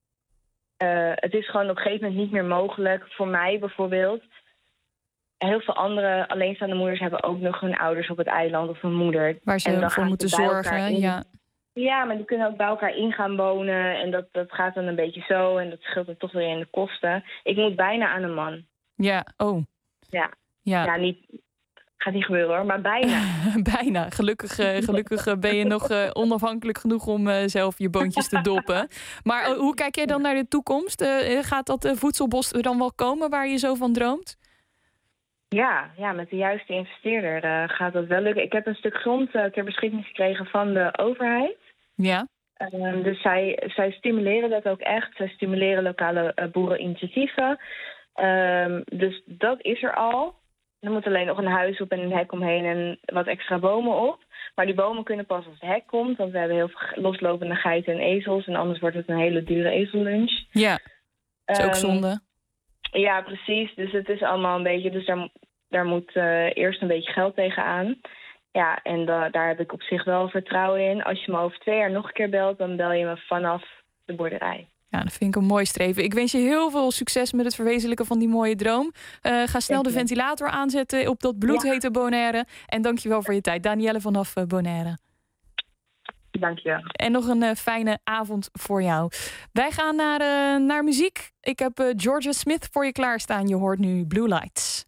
uh, het is gewoon op een gegeven moment niet meer mogelijk. Voor mij bijvoorbeeld. Heel veel andere alleenstaande moeders hebben ook nog hun ouders op het eiland of hun moeder. Waar ze en voor moeten zorgen, ja. Ja, maar die kunnen ook bij elkaar in gaan wonen. En dat, dat gaat dan een beetje zo. En dat scheelt dan toch weer in de kosten. Ik moet bijna aan een man. Ja, oh. Ja, ja. ja niet, gaat niet gebeuren hoor, maar bijna. bijna. Gelukkig, uh, gelukkig uh, ben je nog uh, onafhankelijk genoeg om uh, zelf je boontjes te doppen. Maar uh, hoe kijk jij dan naar de toekomst? Uh, gaat dat uh, voedselbos er dan wel komen waar je zo van droomt? Ja, ja, met de juiste investeerder uh, gaat dat wel lukken. Ik heb een stuk grond uh, ter beschikking gekregen van de overheid. Ja. Uh, dus zij, zij stimuleren dat ook echt. Zij stimuleren lokale uh, boereninitiatieven. Uh, dus dat is er al. Er moet alleen nog een huis op en een hek omheen en wat extra bomen op. Maar die bomen kunnen pas als het hek komt. Want we hebben heel veel loslopende geiten en ezels. En anders wordt het een hele dure ezellunch. Ja, dat is ook um, zonde. Ja, precies. Dus het is allemaal een beetje... Dus daar, daar moet uh, eerst een beetje geld tegenaan. Ja, en da, daar heb ik op zich wel vertrouwen in. Als je me over twee jaar nog een keer belt, dan bel je me vanaf de boerderij. Ja, dat vind ik een mooi streven. Ik wens je heel veel succes met het verwezenlijken van die mooie droom. Uh, ga snel de ventilator aanzetten op dat bloedhete ja. Bonaire. En dankjewel voor je tijd. Danielle vanaf uh, Bonaire. Dankjewel. En nog een uh, fijne avond voor jou. Wij gaan naar, uh, naar muziek. Ik heb uh, Georgia Smith voor je klaarstaan. Je hoort nu Blue Lights.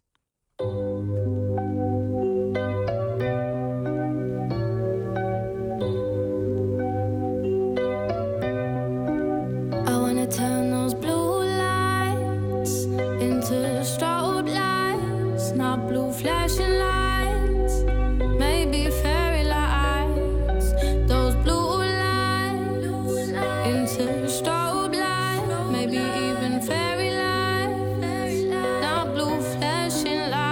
I wanna turn those blue lights into strobe lights, not blue flashing lights, maybe fairy lights. Those blue lights into strobe lights, maybe even fairy lights, not blue flashing lights.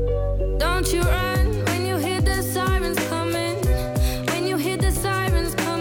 Don't you run when you hear the sirens coming, when you hear the sirens coming.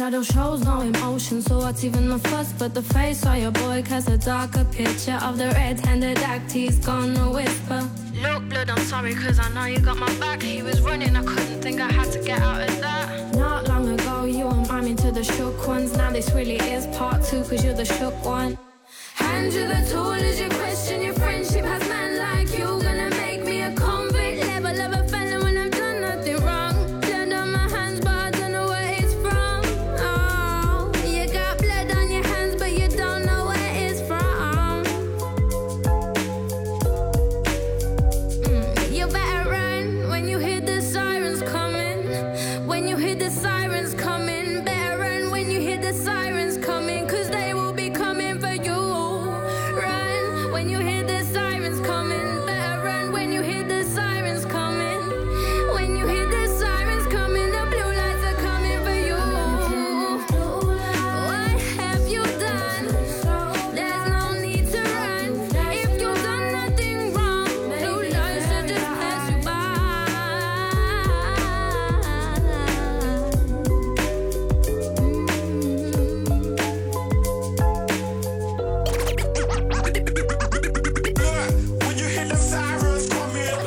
shadow shows no emotion, so what's even the fuss but the face of your boy casts a darker picture of the red-handed act he's gonna whisper. Look, blood, I'm sorry cause I know you got my back. He was running, I couldn't think I had to get out of that. Not long ago you were miming to the shook ones. Now this really is part two cause you're the shook one. Hand you the tool as you question your friendship. Has man like you gonna make me a convict? Level of a felon when I've done nothing wrong. Blood on my hands but I don't know where it's from. Oh, you got blood on your hands but you don't know where it's from. Mm, you better run when you hear the sirens coming. When you hear the sirens coming, better run when you hear the sirens coming, cause they will be coming for you. Run when you hear the sirens coming, better run when you hear the sirens coming. When you hear the sirens coming, the blue lights are coming for you. What have you done? There's no need to run. If you've done nothing wrong, blue lights should just pass you by. When you hear the sirens coming,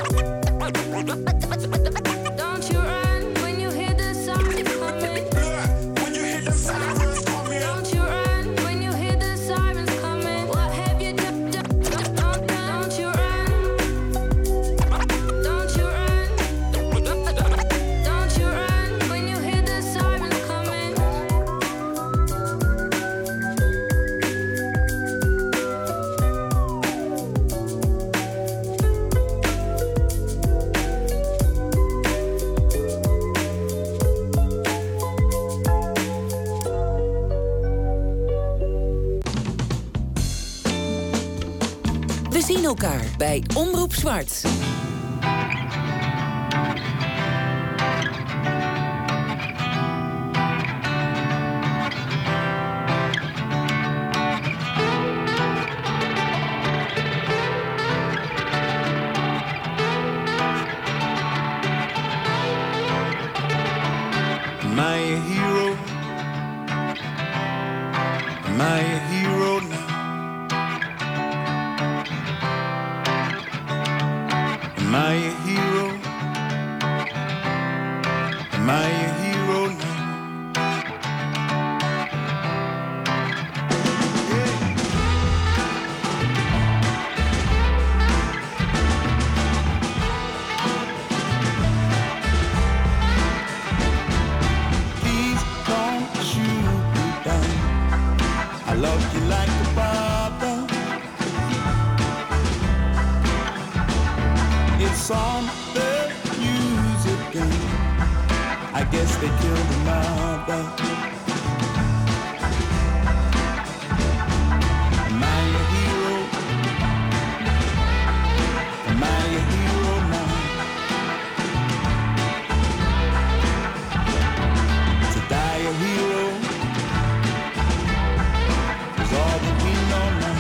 Don't you run when you hear the sirens coming. when you hear the sirens coming, Don't you run when you hear the sirens coming. What have you done? Don't, don't, don't you run. Don't you run. Don't you run when you hear the sirens coming. We zien elkaar bij Omroep Zwart. am I a hero? Am I a hero now? Am I a hero? Am I a hero now? Please don't shoot me down. I love you like a Barbara. It's on the news again. I guess they killed the mother. Am I a hero? Am I a hero now? To die a hero is all that we know now.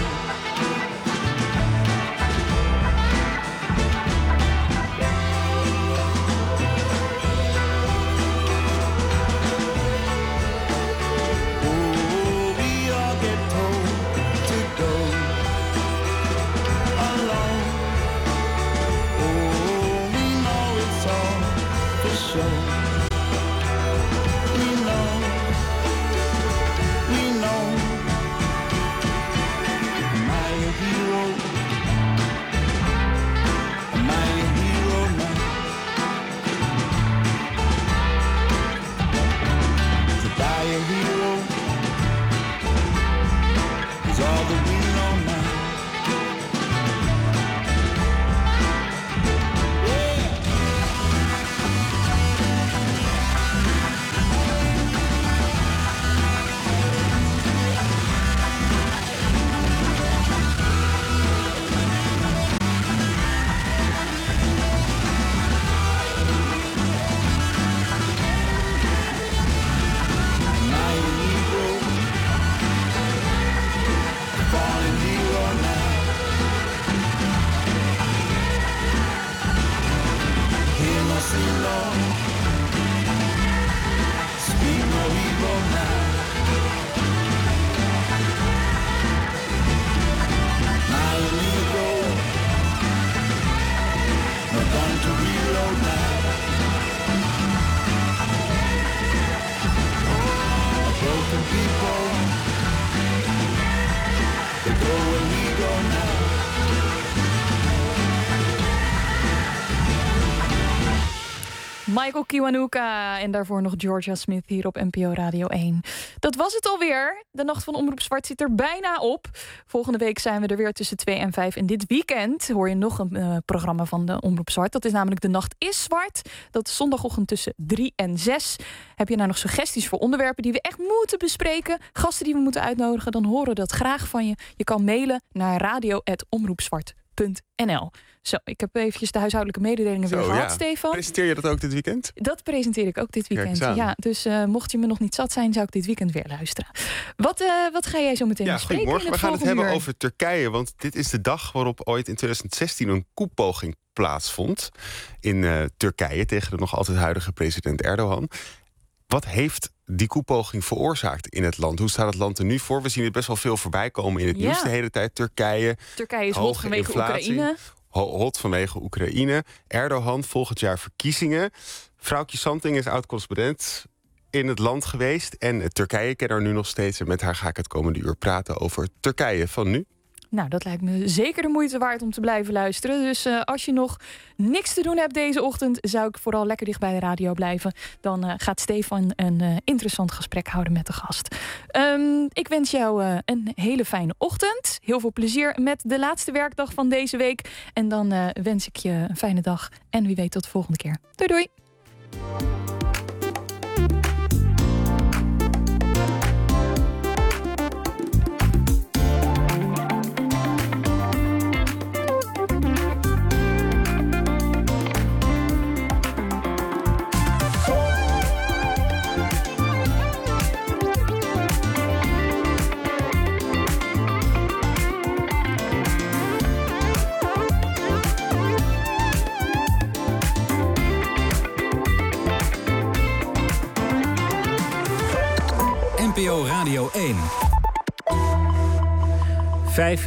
Michael Kiwanuka en daarvoor nog Georgia Smith hier op N P O Radio één. Dat was het alweer. De Nacht van Omroep Zwart zit er bijna op. Volgende week zijn we er weer tussen twee en vijf. En dit weekend hoor je nog een uh, programma van de Omroep Zwart. Dat is namelijk De Nacht is Zwart. Dat is zondagochtend tussen drie en zes. Heb je nou nog suggesties voor onderwerpen die we echt moeten bespreken? Gasten die we moeten uitnodigen? Dan horen we dat graag van je. Je kan mailen naar radio at omroepzwart punt n l. Zo, ik heb eventjes de huishoudelijke mededelingen Zo, weer ja. gehad, Stefan. Presenteer je dat ook dit weekend? Dat presenteer ik ook dit Kijk weekend. eens aan. Ja, dus uh, mocht je me nog niet zat zijn, zou ik dit weekend weer luisteren. Wat, uh, wat ga jij zo meteen Ja, bespreken? goedemorgen. in We gaan het hebben volgende uur? over Turkije. Want dit is de dag waarop ooit in twintig zestien een koepoging plaatsvond in uh, Turkije tegen de nog altijd huidige president Erdogan. Wat heeft die koepoging veroorzaakt in het land? Hoe staat het land er nu voor? We zien het best wel veel voorbij komen in het Ja. nieuws de hele tijd. Turkije, Turkije is hot hoge vanwege inflatie. Oekraïne. Ho- Hot vanwege Oekraïne. Erdogan, volgend jaar verkiezingen. Vrouwtje Santing is oud-correspondent in het land geweest. En uh, Turkije ken er nu nog steeds. En met haar ga ik het komende uur praten over Turkije van nu. Nou, dat lijkt me zeker de moeite waard om te blijven luisteren. Dus uh, als je nog niks te doen hebt deze ochtend, zou ik vooral lekker dicht bij de radio blijven. Dan uh, gaat Stefan een uh, interessant gesprek houden met de gast. Um, ik wens jou uh, een hele fijne ochtend. Heel veel plezier met de laatste werkdag van deze week. En dan uh, wens ik je een fijne dag. En wie weet tot de volgende keer. Doei doei! N P O Radio één. Vijf